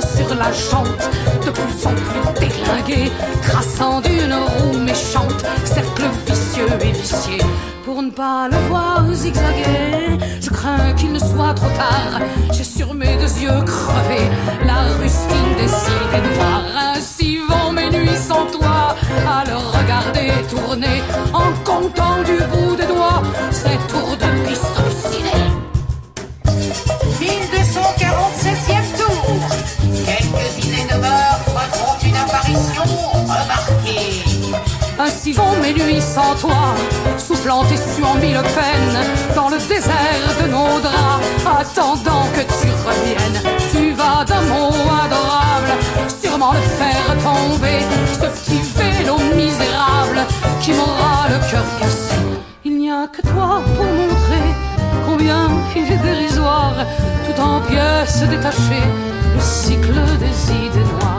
rageante, de plus en plus déglinguée, traçant d'une roue méchante, cercle vicieux et vicié. Pour ne pas le voir zigzaguer, je crains qu'il ne soit trop tard. J'ai sur mes deux yeux crevés la rustine des idées noires. Ainsi vont mes nuits sans toi, à le regarder tourner, en comptant du bout des doigts ces tours de piste obstinés. mille deux cent quarante-septième tour. Quelques idées de meurtre font une apparition remarquée. Ainsi vont mes nuits sans toi, soufflant et suant mille peines, dans le désert de nos draps, attendant que tu reviennes. Tu vas d'un mot adorable, sûrement le faire tomber, ce petit vélo misérable qui m'aura le cœur cassé. Il n'y a que toi pour montrer combien il est dérisoire, tout en pièces détachées, le cycle des idées noires.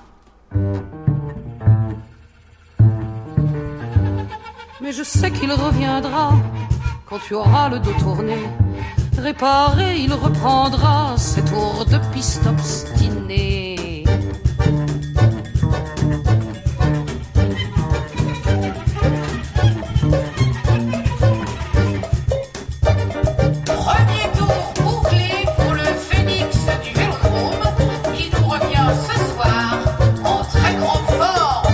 Mais je sais qu'il reviendra quand tu auras le dos tourné. Réparé, il reprendra ses tours de piste obstinés. Premier tour bouclé pour le phénix du Vélodrome qui nous revient ce soir en très grande forme.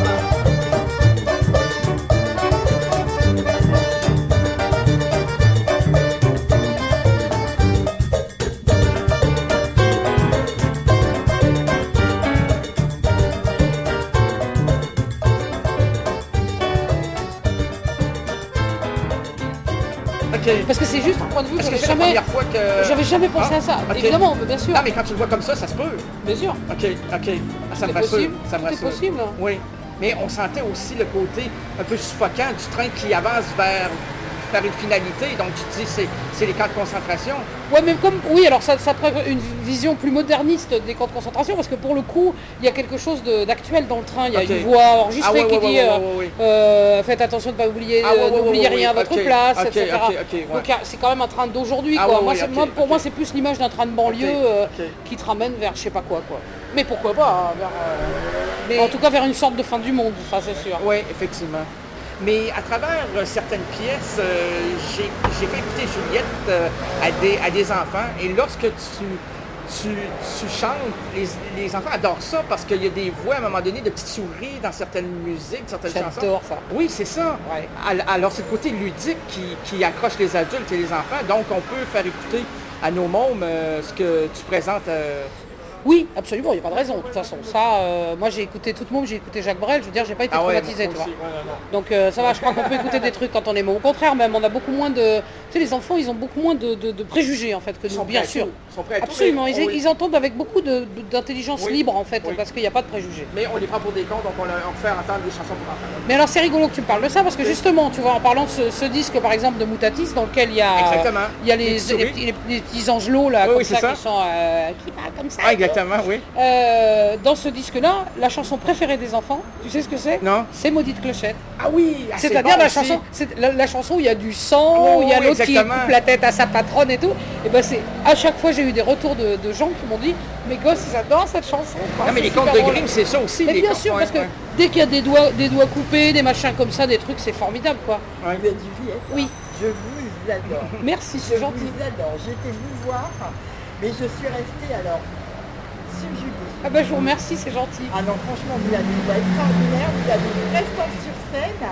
Okay. Parce que c'est juste un point de vue, Est-ce que j'avais c'est jamais, la première fois que... j'avais jamais pensé Ah, à ça. ok. Évidemment, bien sûr. Non, mais quand tu le vois comme ça, ça se peut. Bien sûr. OK, OK. Ah, ça Tout me est rassure. possible. Ça me Tout est rassure. possible. Oui. Mais on sentait aussi le côté un peu suffocant du train qui avance vers, vers une finalité. Donc, tu te dis, c'est, c'est les camps de concentration. Ouais, mais comme, oui, alors ça, ça prend une vision plus moderniste des camps de concentration, parce que pour le coup, il y a quelque chose de- d'actuel dans le train. Il y a Ok. une voix enregistrée Ah, ouais, qui ouais, dit ouais, euh, ouais, ouais, ouais. euh, faites attention de ne pas oublier, Ah, ouais, euh, ouais, n'oubliez ouais, rien ouais, à votre ok. place, Ok, et cetera. ok, ok, ouais. Donc il y a- c'est quand même un train d'aujourd'hui, Ah, quoi. ouais, moi, ouais, c'est- ok, moi, pour ok. moi, c'est plus l'image d'un train de banlieue euh, ok. qui te ramène vers je sais pas quoi, quoi. Mais pourquoi pas, hein, vers, euh, Mais- en tout cas vers une sorte de fin du monde, ça c'est sûr. Oui, effectivement. Mais à travers euh, certaines pièces, euh, j'ai, j'ai fait écouter Juliette euh, à, des, à des enfants. Et lorsque tu, tu, tu chantes, les, les enfants adorent ça parce qu'il y a des voix à un moment donné de petites souris dans certaines musiques, certaines chansons. J'adore ça. Oui, c'est ça. Ouais. Al- Alors, c'est le côté ludique qui, qui accroche les adultes et les enfants. Donc, on peut faire écouter à nos mômes euh, ce que tu présentes. euh, Oui, absolument, il n'y a pas de raison. De toute façon, ça, euh, moi j'ai écouté tout le monde, j'ai écouté Jacques Brel, je veux dire, j'ai pas été Ah ouais, traumatisée, moi tu vois. aussi, ouais, non, non. Donc euh, ça va, je crois qu'on peut écouter des trucs quand on est môme. Au contraire, même, on a beaucoup moins de. Tu sais, les enfants, ils ont beaucoup moins de, de- de préjugés en fait que Ils nous, sont bien prêts à sûr. tout. Ils sont prêts à tout, Absolument, mais- ils, oui. ils entendent avec beaucoup de- de- d'intelligence Oui. libre en fait, Oui. parce qu'il n'y a pas de préjugés. Mais on les prend pour des cons, donc on leur on fait entendre des chansons pour enfants. Mais alors c'est rigolo que tu me parles de ça parce que justement, tu vois, en parlant de ce, ce disque par exemple de Moutatis, dans lequel il y a, Exactement. il y a Les les, petites souris. les petits- les- les petits angelots là, Oui, comme oui, c'est ça, ça. qui sont euh, qui parlent comme ça. Ah, exactement, oui. Euh, dans ce disque-là, la chanson préférée des enfants, tu sais ce que c'est? Non. C'est Maudite Clochette. Ah oui, ah, c'est C'est-à-dire bon la aussi. chanson, c'est la, la chanson où il y a du sang, Oh, où il y a oui, l'autre qui exactement. coupe la tête à sa patronne et tout. Et ben c'est à chaque fois j'ai eu des retours de, de gens qui m'ont dit mes gosses ils adorent cette chanson. quoi. Non, mais C'est les contes super de drôle. Grimm, c'est ça aussi. Mais les bien contes, sûr, ouais, parce que ouais. dès qu'il y a des doigts, des doigts coupés, des machins comme ça, des trucs, c'est formidable quoi. Ouais. Vous êtes Juliette. Oui. Je vous adore. Merci, Je c'est gentil. vous adore. J'étais vous voir, mais je suis restée alors subjuguée. Ah ben je vous remercie, c'est gentil. Ah non, franchement, vous avez une voix extraordinaire, vous avez une prestance sur scène.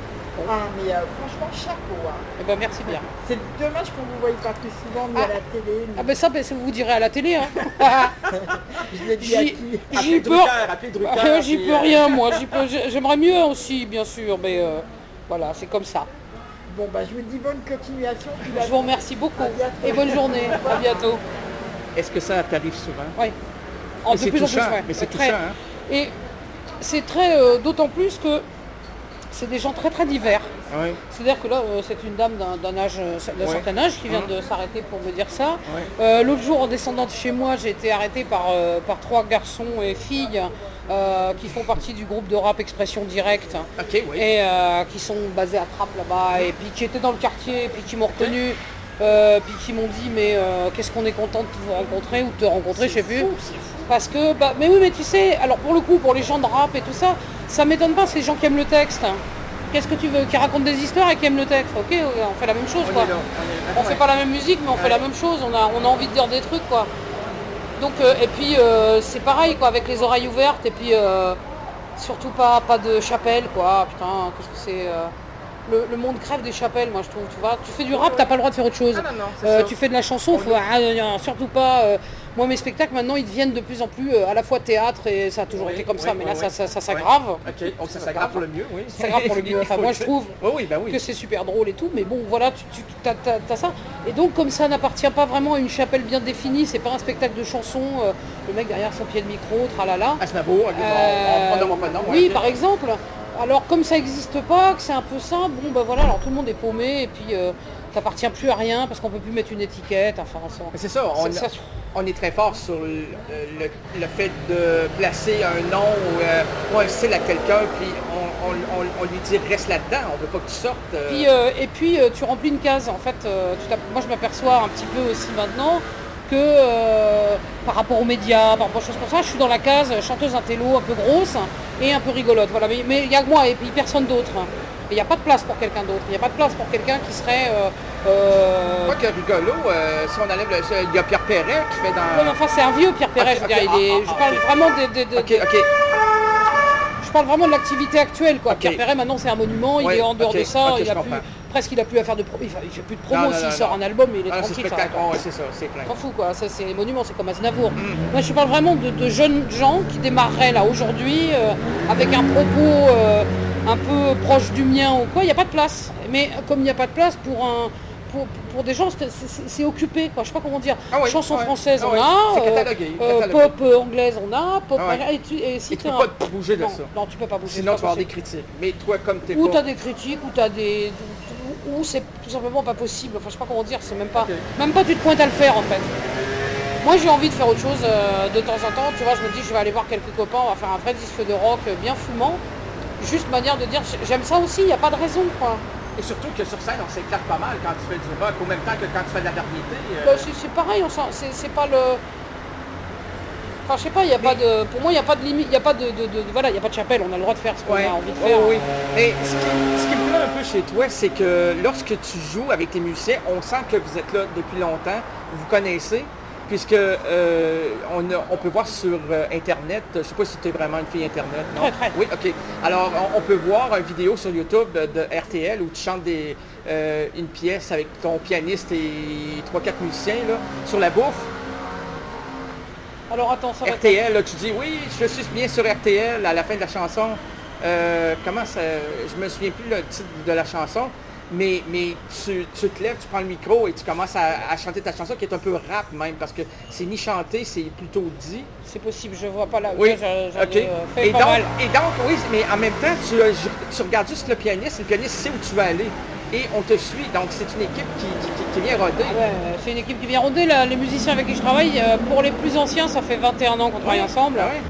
Ah, mais euh, franchement, chapeau. Hein. Eh ben merci bien. C'est dommage qu'on ne vous voie pas plus souvent ni à la télé. ni- Ah ben ça, ben, ça vous direz à la télé. Hein. Je l'ai dit à J'y qui j'y Appelez peux, Drucker, appelez Drucker, Ah, j'y puis, peux euh, rien moi. J'y peux- j'ai- J'aimerais mieux aussi, bien sûr, mais euh, voilà, c'est comme ça. Bon, bah, je vous dis bonne continuation. puis la- Je vous remercie beaucoup À bientôt. et bonne journée. À bientôt. Est-ce que ça t'arrive souvent? Oui. En Mais de c'est plus en plus, touchant, ouais. mais c'est Très- touchant, hein. Et c'est très, euh, d'autant plus que c'est des gens très très divers. Oui. C'est-à-dire que là, euh, c'est une dame d'un d'un âge, euh, d'un Ouais. certain âge qui vient Mhm. de s'arrêter pour me dire ça. Ouais. Euh, L'autre jour, en descendant de chez moi, j'ai été arrêtée par, euh, par trois garçons et filles euh, qui font partie du groupe de rap Expression Directe Ok, oui. et euh, qui sont basés à Trappes là-bas et puis qui étaient dans le quartier et puis qui m'ont reconnu. euh, puis qui m'ont dit mais euh, qu'est-ce qu'on est content de vous rencontrer ou de te rencontrer, je sais plus. Parce que, bah, mais oui, mais tu sais, alors pour le coup, pour les gens de rap et tout ça, ça m'étonne pas, c'est les gens qui aiment le texte. Qu'est-ce que tu veux, qui racontent des histoires et qui aiment le texte. Ok, on fait la même chose, quoi. On fait pas la même musique, mais on fait la même chose. On a, on a envie de dire des trucs, quoi. Donc, euh, et puis euh, c'est pareil, quoi, avec les oreilles ouvertes et puis euh, surtout pas, pas de chapelle, quoi. Putain, qu'est-ce que c'est euh, le, le monde crève des chapelles, moi je trouve. Tu vois, tu fais du rap, t'as pas le droit de faire autre chose. Ah, non, non, c'est Euh, ça. tu fais de la chanson, faut ah, non, surtout pas. euh, moi, mes spectacles maintenant, ils deviennent de plus en plus euh, à la fois théâtre et ça a toujours Oui, été comme oui, ça, mais oui, là, oui. ça, ça, ça Ouais. s'aggrave. Ok, donc ça s'aggrave pour le mieux, oui. Ça s'aggrave pour le mieux. Enfin, moi, je trouve Oui, oui, ben oui. que c'est super drôle et tout, mais bon, voilà, tu, tu t'as, t'as- t'as ça. Et donc, comme ça n'appartient pas vraiment à une chapelle bien définie, c'est pas un spectacle de chansons, euh, le mec derrière son pied de micro, tralala. Ah, c'est beau, ok, bon, on- on ne demande pas de nom, Oui, ok. par exemple. Alors, comme ça n'existe pas, que c'est un peu ça, bon, ben voilà, alors tout le monde est paumé, et puis euh, t'appartiens plus à rien, parce qu'on peut plus mettre une étiquette, enfin, ça. Mais c'est ça, on, ça- on est très fort sur le, le- le fait de placer un nom ou, euh, ou un style à quelqu'un, puis on, on- on- on lui dit reste là-dedans, on veut pas que tu sortes. euh. Puis, euh, et puis euh, tu remplis une case. En fait, euh, tu t'app- moi je m'aperçois un petit peu aussi maintenant que euh, par rapport aux médias, par rapport aux choses comme ça, je suis dans la case chanteuse intello un peu grosse et un peu rigolote. Voilà. Mais mais il y a que moi et puis personne d'autre. Il n'y a pas de place pour quelqu'un d'autre. Il n'y a pas de place pour quelqu'un qui serait... Euh, euh, Moi, que rigolo, euh, si on enlève le... Il y a Pierre Perret qui fait dans... Ouais, mais enfin, c'est un vieux Pierre Perret, Ok, je veux dire. ok, il est- ah, je ah, parle ok. vraiment de... de- de- Ok, de- ok. Je parle vraiment de l'activité actuelle, quoi. Pierre Perret, maintenant, c'est un monument. Il Ouais, est en dehors ok, de ça. ok, il je a plus, comprends. presque, il a plus à faire de... Pro... Il fait il fait plus de Non, promo non, s'il non, sort non. un album, il est Ah, c'est tranquille. ça spectacle, va. ouais, c'est ça, c'est plein. T'en fous, quoi. Ça, c'est les monuments, c'est comme Aznavour. Moi, je parle vraiment de, de jeunes gens qui démarreraient, là, aujourd'hui, euh, avec un propos euh, un peu proche du mien ou quoi. Il n'y a pas de place. Mais comme il n'y a pas de place pour un... Pour, pour des gens, c'est- c'est c'est occupé, quoi. Je sais pas comment dire. Ah oui, Chansons ouais. françaises, Ah on oui. a. C'est euh, catalogué, euh, catalogué. pop euh, anglaise, on a. Pop. Ah ouais. Et tu, et si Et tu t'es peux un- pas te bouger de non, ça. Non, tu peux pas bouger. Sinon, c'est tu pas vas avoir des possible. critiques. Mais toi, comme t'es Ou pas... t'as des critiques, ou t'as des. Ou c'est tout simplement pas possible. Enfin, je sais pas comment dire, c'est même pas. Même pas tu te pointes à le faire en fait. Moi j'ai envie de faire autre chose euh, de temps en temps, tu vois, je me dis je vais aller voir quelques copains, on va faire un vrai disque de rock euh, bien fumant. Juste manière de dire j'aime ça aussi, il n'y a pas de raison quoi. Et surtout que sur scène, on s'éclate pas mal quand tu fais du rock, au même temps que quand tu fais de la variété. euh. Bah, c'est c'est pareil, on s'en- c'est c'est pas le. Enfin je sais pas, il y a pas de. Pour moi il n'y a pas de limite, il n'y a pas de, de- de- voilà, il n'y a pas de chapelle, on a le droit de faire ce qu'on Ouais. a envie de Oh, faire. oui. Mais ce qui, ce qui me plaît un peu chez toi, c'est que lorsque tu joues avec tes musiciens, on sent que vous êtes là depuis longtemps, vous vous connaissez, puisque euh, on, a- on peut voir sur euh, Internet, je sais pas si tu es vraiment une fille Internet, non? Très, très. Oui, ok. Alors, on, on peut voir une vidéo sur YouTube de R T L où tu chantes des, euh, une pièce avec ton pianiste et trois quatre musiciens là, sur la bouffe. Alors attends, ça va R T L, là, tu dis oui, je suis bien sur R T L à la fin de la chanson. Euh, comment ça. Je me souviens plus le titre de la chanson, mais, mais tu, tu te lèves, tu prends le micro et tu commences à, à chanter ta chanson qui est un peu rap même, parce que c'est ni chanté, c'est plutôt dit. C'est possible, je vois pas là. Oui, j'en ai, ok. euh, fait Et pas donc, mal. et donc, oui, mais en même temps, tu, tu regardes juste le pianiste, le pianiste sait où tu vas aller. Et on te suit, donc c'est une équipe qui, qui, qui- qui vient roder. Ah ouais, euh, c'est une équipe qui vient ronder. Là, les musiciens avec qui je travaille, euh, pour les plus anciens, ça fait vingt et un ans qu'on travaille Oui, ensemble. ah ouais.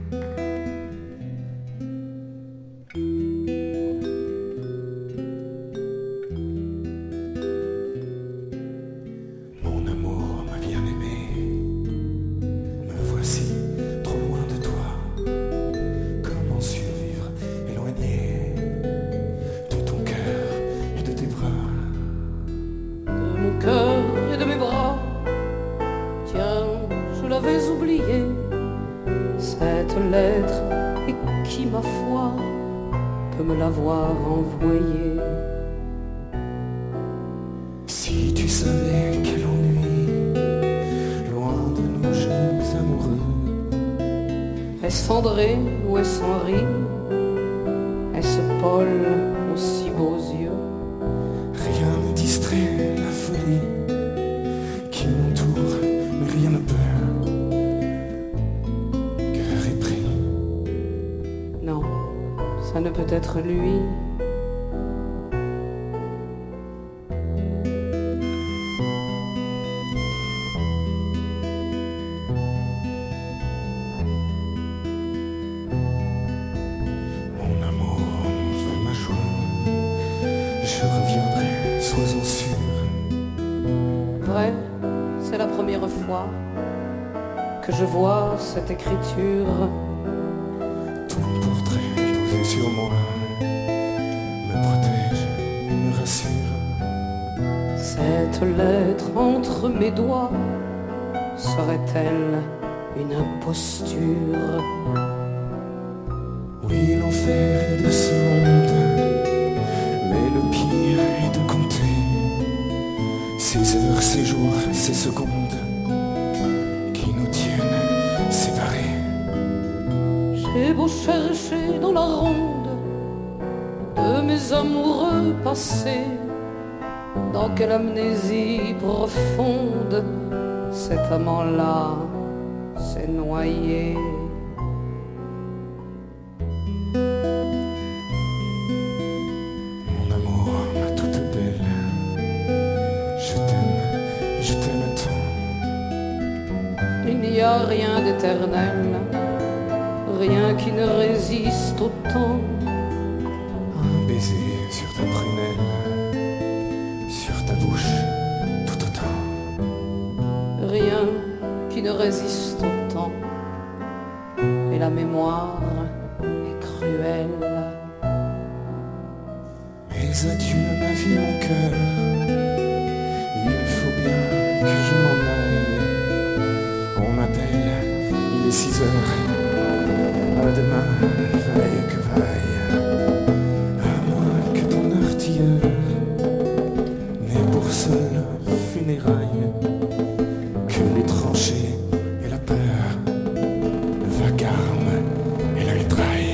Mon amour, ma bien-aimée, me voici trop loin de toi. Comment survivre éloigné de ton cœur et de tes bras? De mon cœur et de mes bras, tiens, je l'avais oublié. Cette lettre, et qui, ma foi, peut me l'avoir envoyée? Si tu savais quel ennui, loin de nos jeux amoureux. Est-ce André ou est-ce Henri? Est-ce Paul aux si beaux yeux? Rien ne distrait la folie qui m'entoure, mais rien ne peut. Cœur épris, Non, ça ne peut être lui. mon amour, fais ma joie. Je reviendrai, sois-en sûr. fois que je vois cette écriture. Ton portrait posé sur moi me protège et me rassure. Cette lettre entre mes doigts serait-elle une imposture? Oui, l'enfer est de ce monde, mais le pire est de compter ces heures, ces jours, ces secondes qui nous tiennent séparés. J'ai beau chercher dans la ronde de mes amoureux passés, dans quelle amnésie profonde cet amant-là s'est noyé. Mon amour, ma toute belle, je t'aime, je t'aime tant. Il n'y a rien d'éternel, rien qui ne résiste au temps. Un baiser sur ta prunelle, sur ta bouche tout autant. Rien qui ne résiste au temps. Et la mémoire est cruelle. Mais adieu ma vie, mon cœur, il faut bien que je m'en aille. On m'appelle, il est six heures. À demain, vaille que vaille. À moins que ton artilleur n'ait pour seul funérailles que les tranchées et la peur, le vacarme et la mitraille.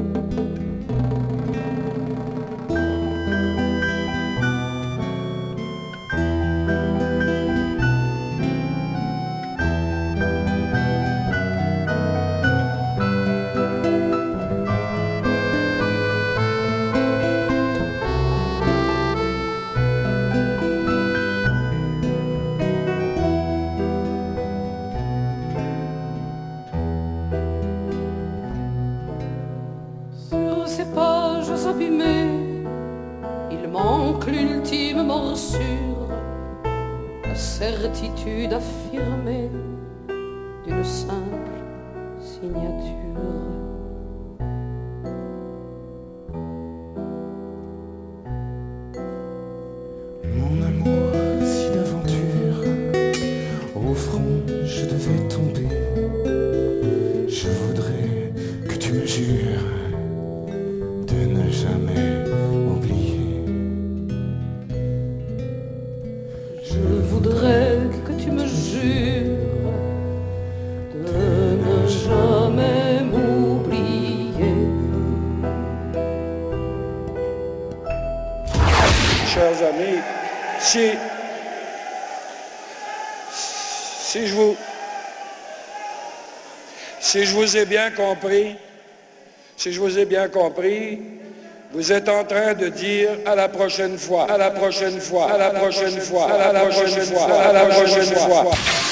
Sur ces pages abîmées, il manque l'ultime morsure, la certitude affirmée d'une simple signature. Mon amour, si d'aventure au front je devais tomber, je voudrais que tu me jures de ne jamais oublier. Je voudrais que tu me jures de ne jamais m'oublier. Chers amis, si, si je vous, si je vous ai bien compris, si je vous ai bien compris, vous êtes en train de dire à la prochaine fois, à la prochaine fois, à la prochaine fois, à la prochaine fois, à la prochaine fois.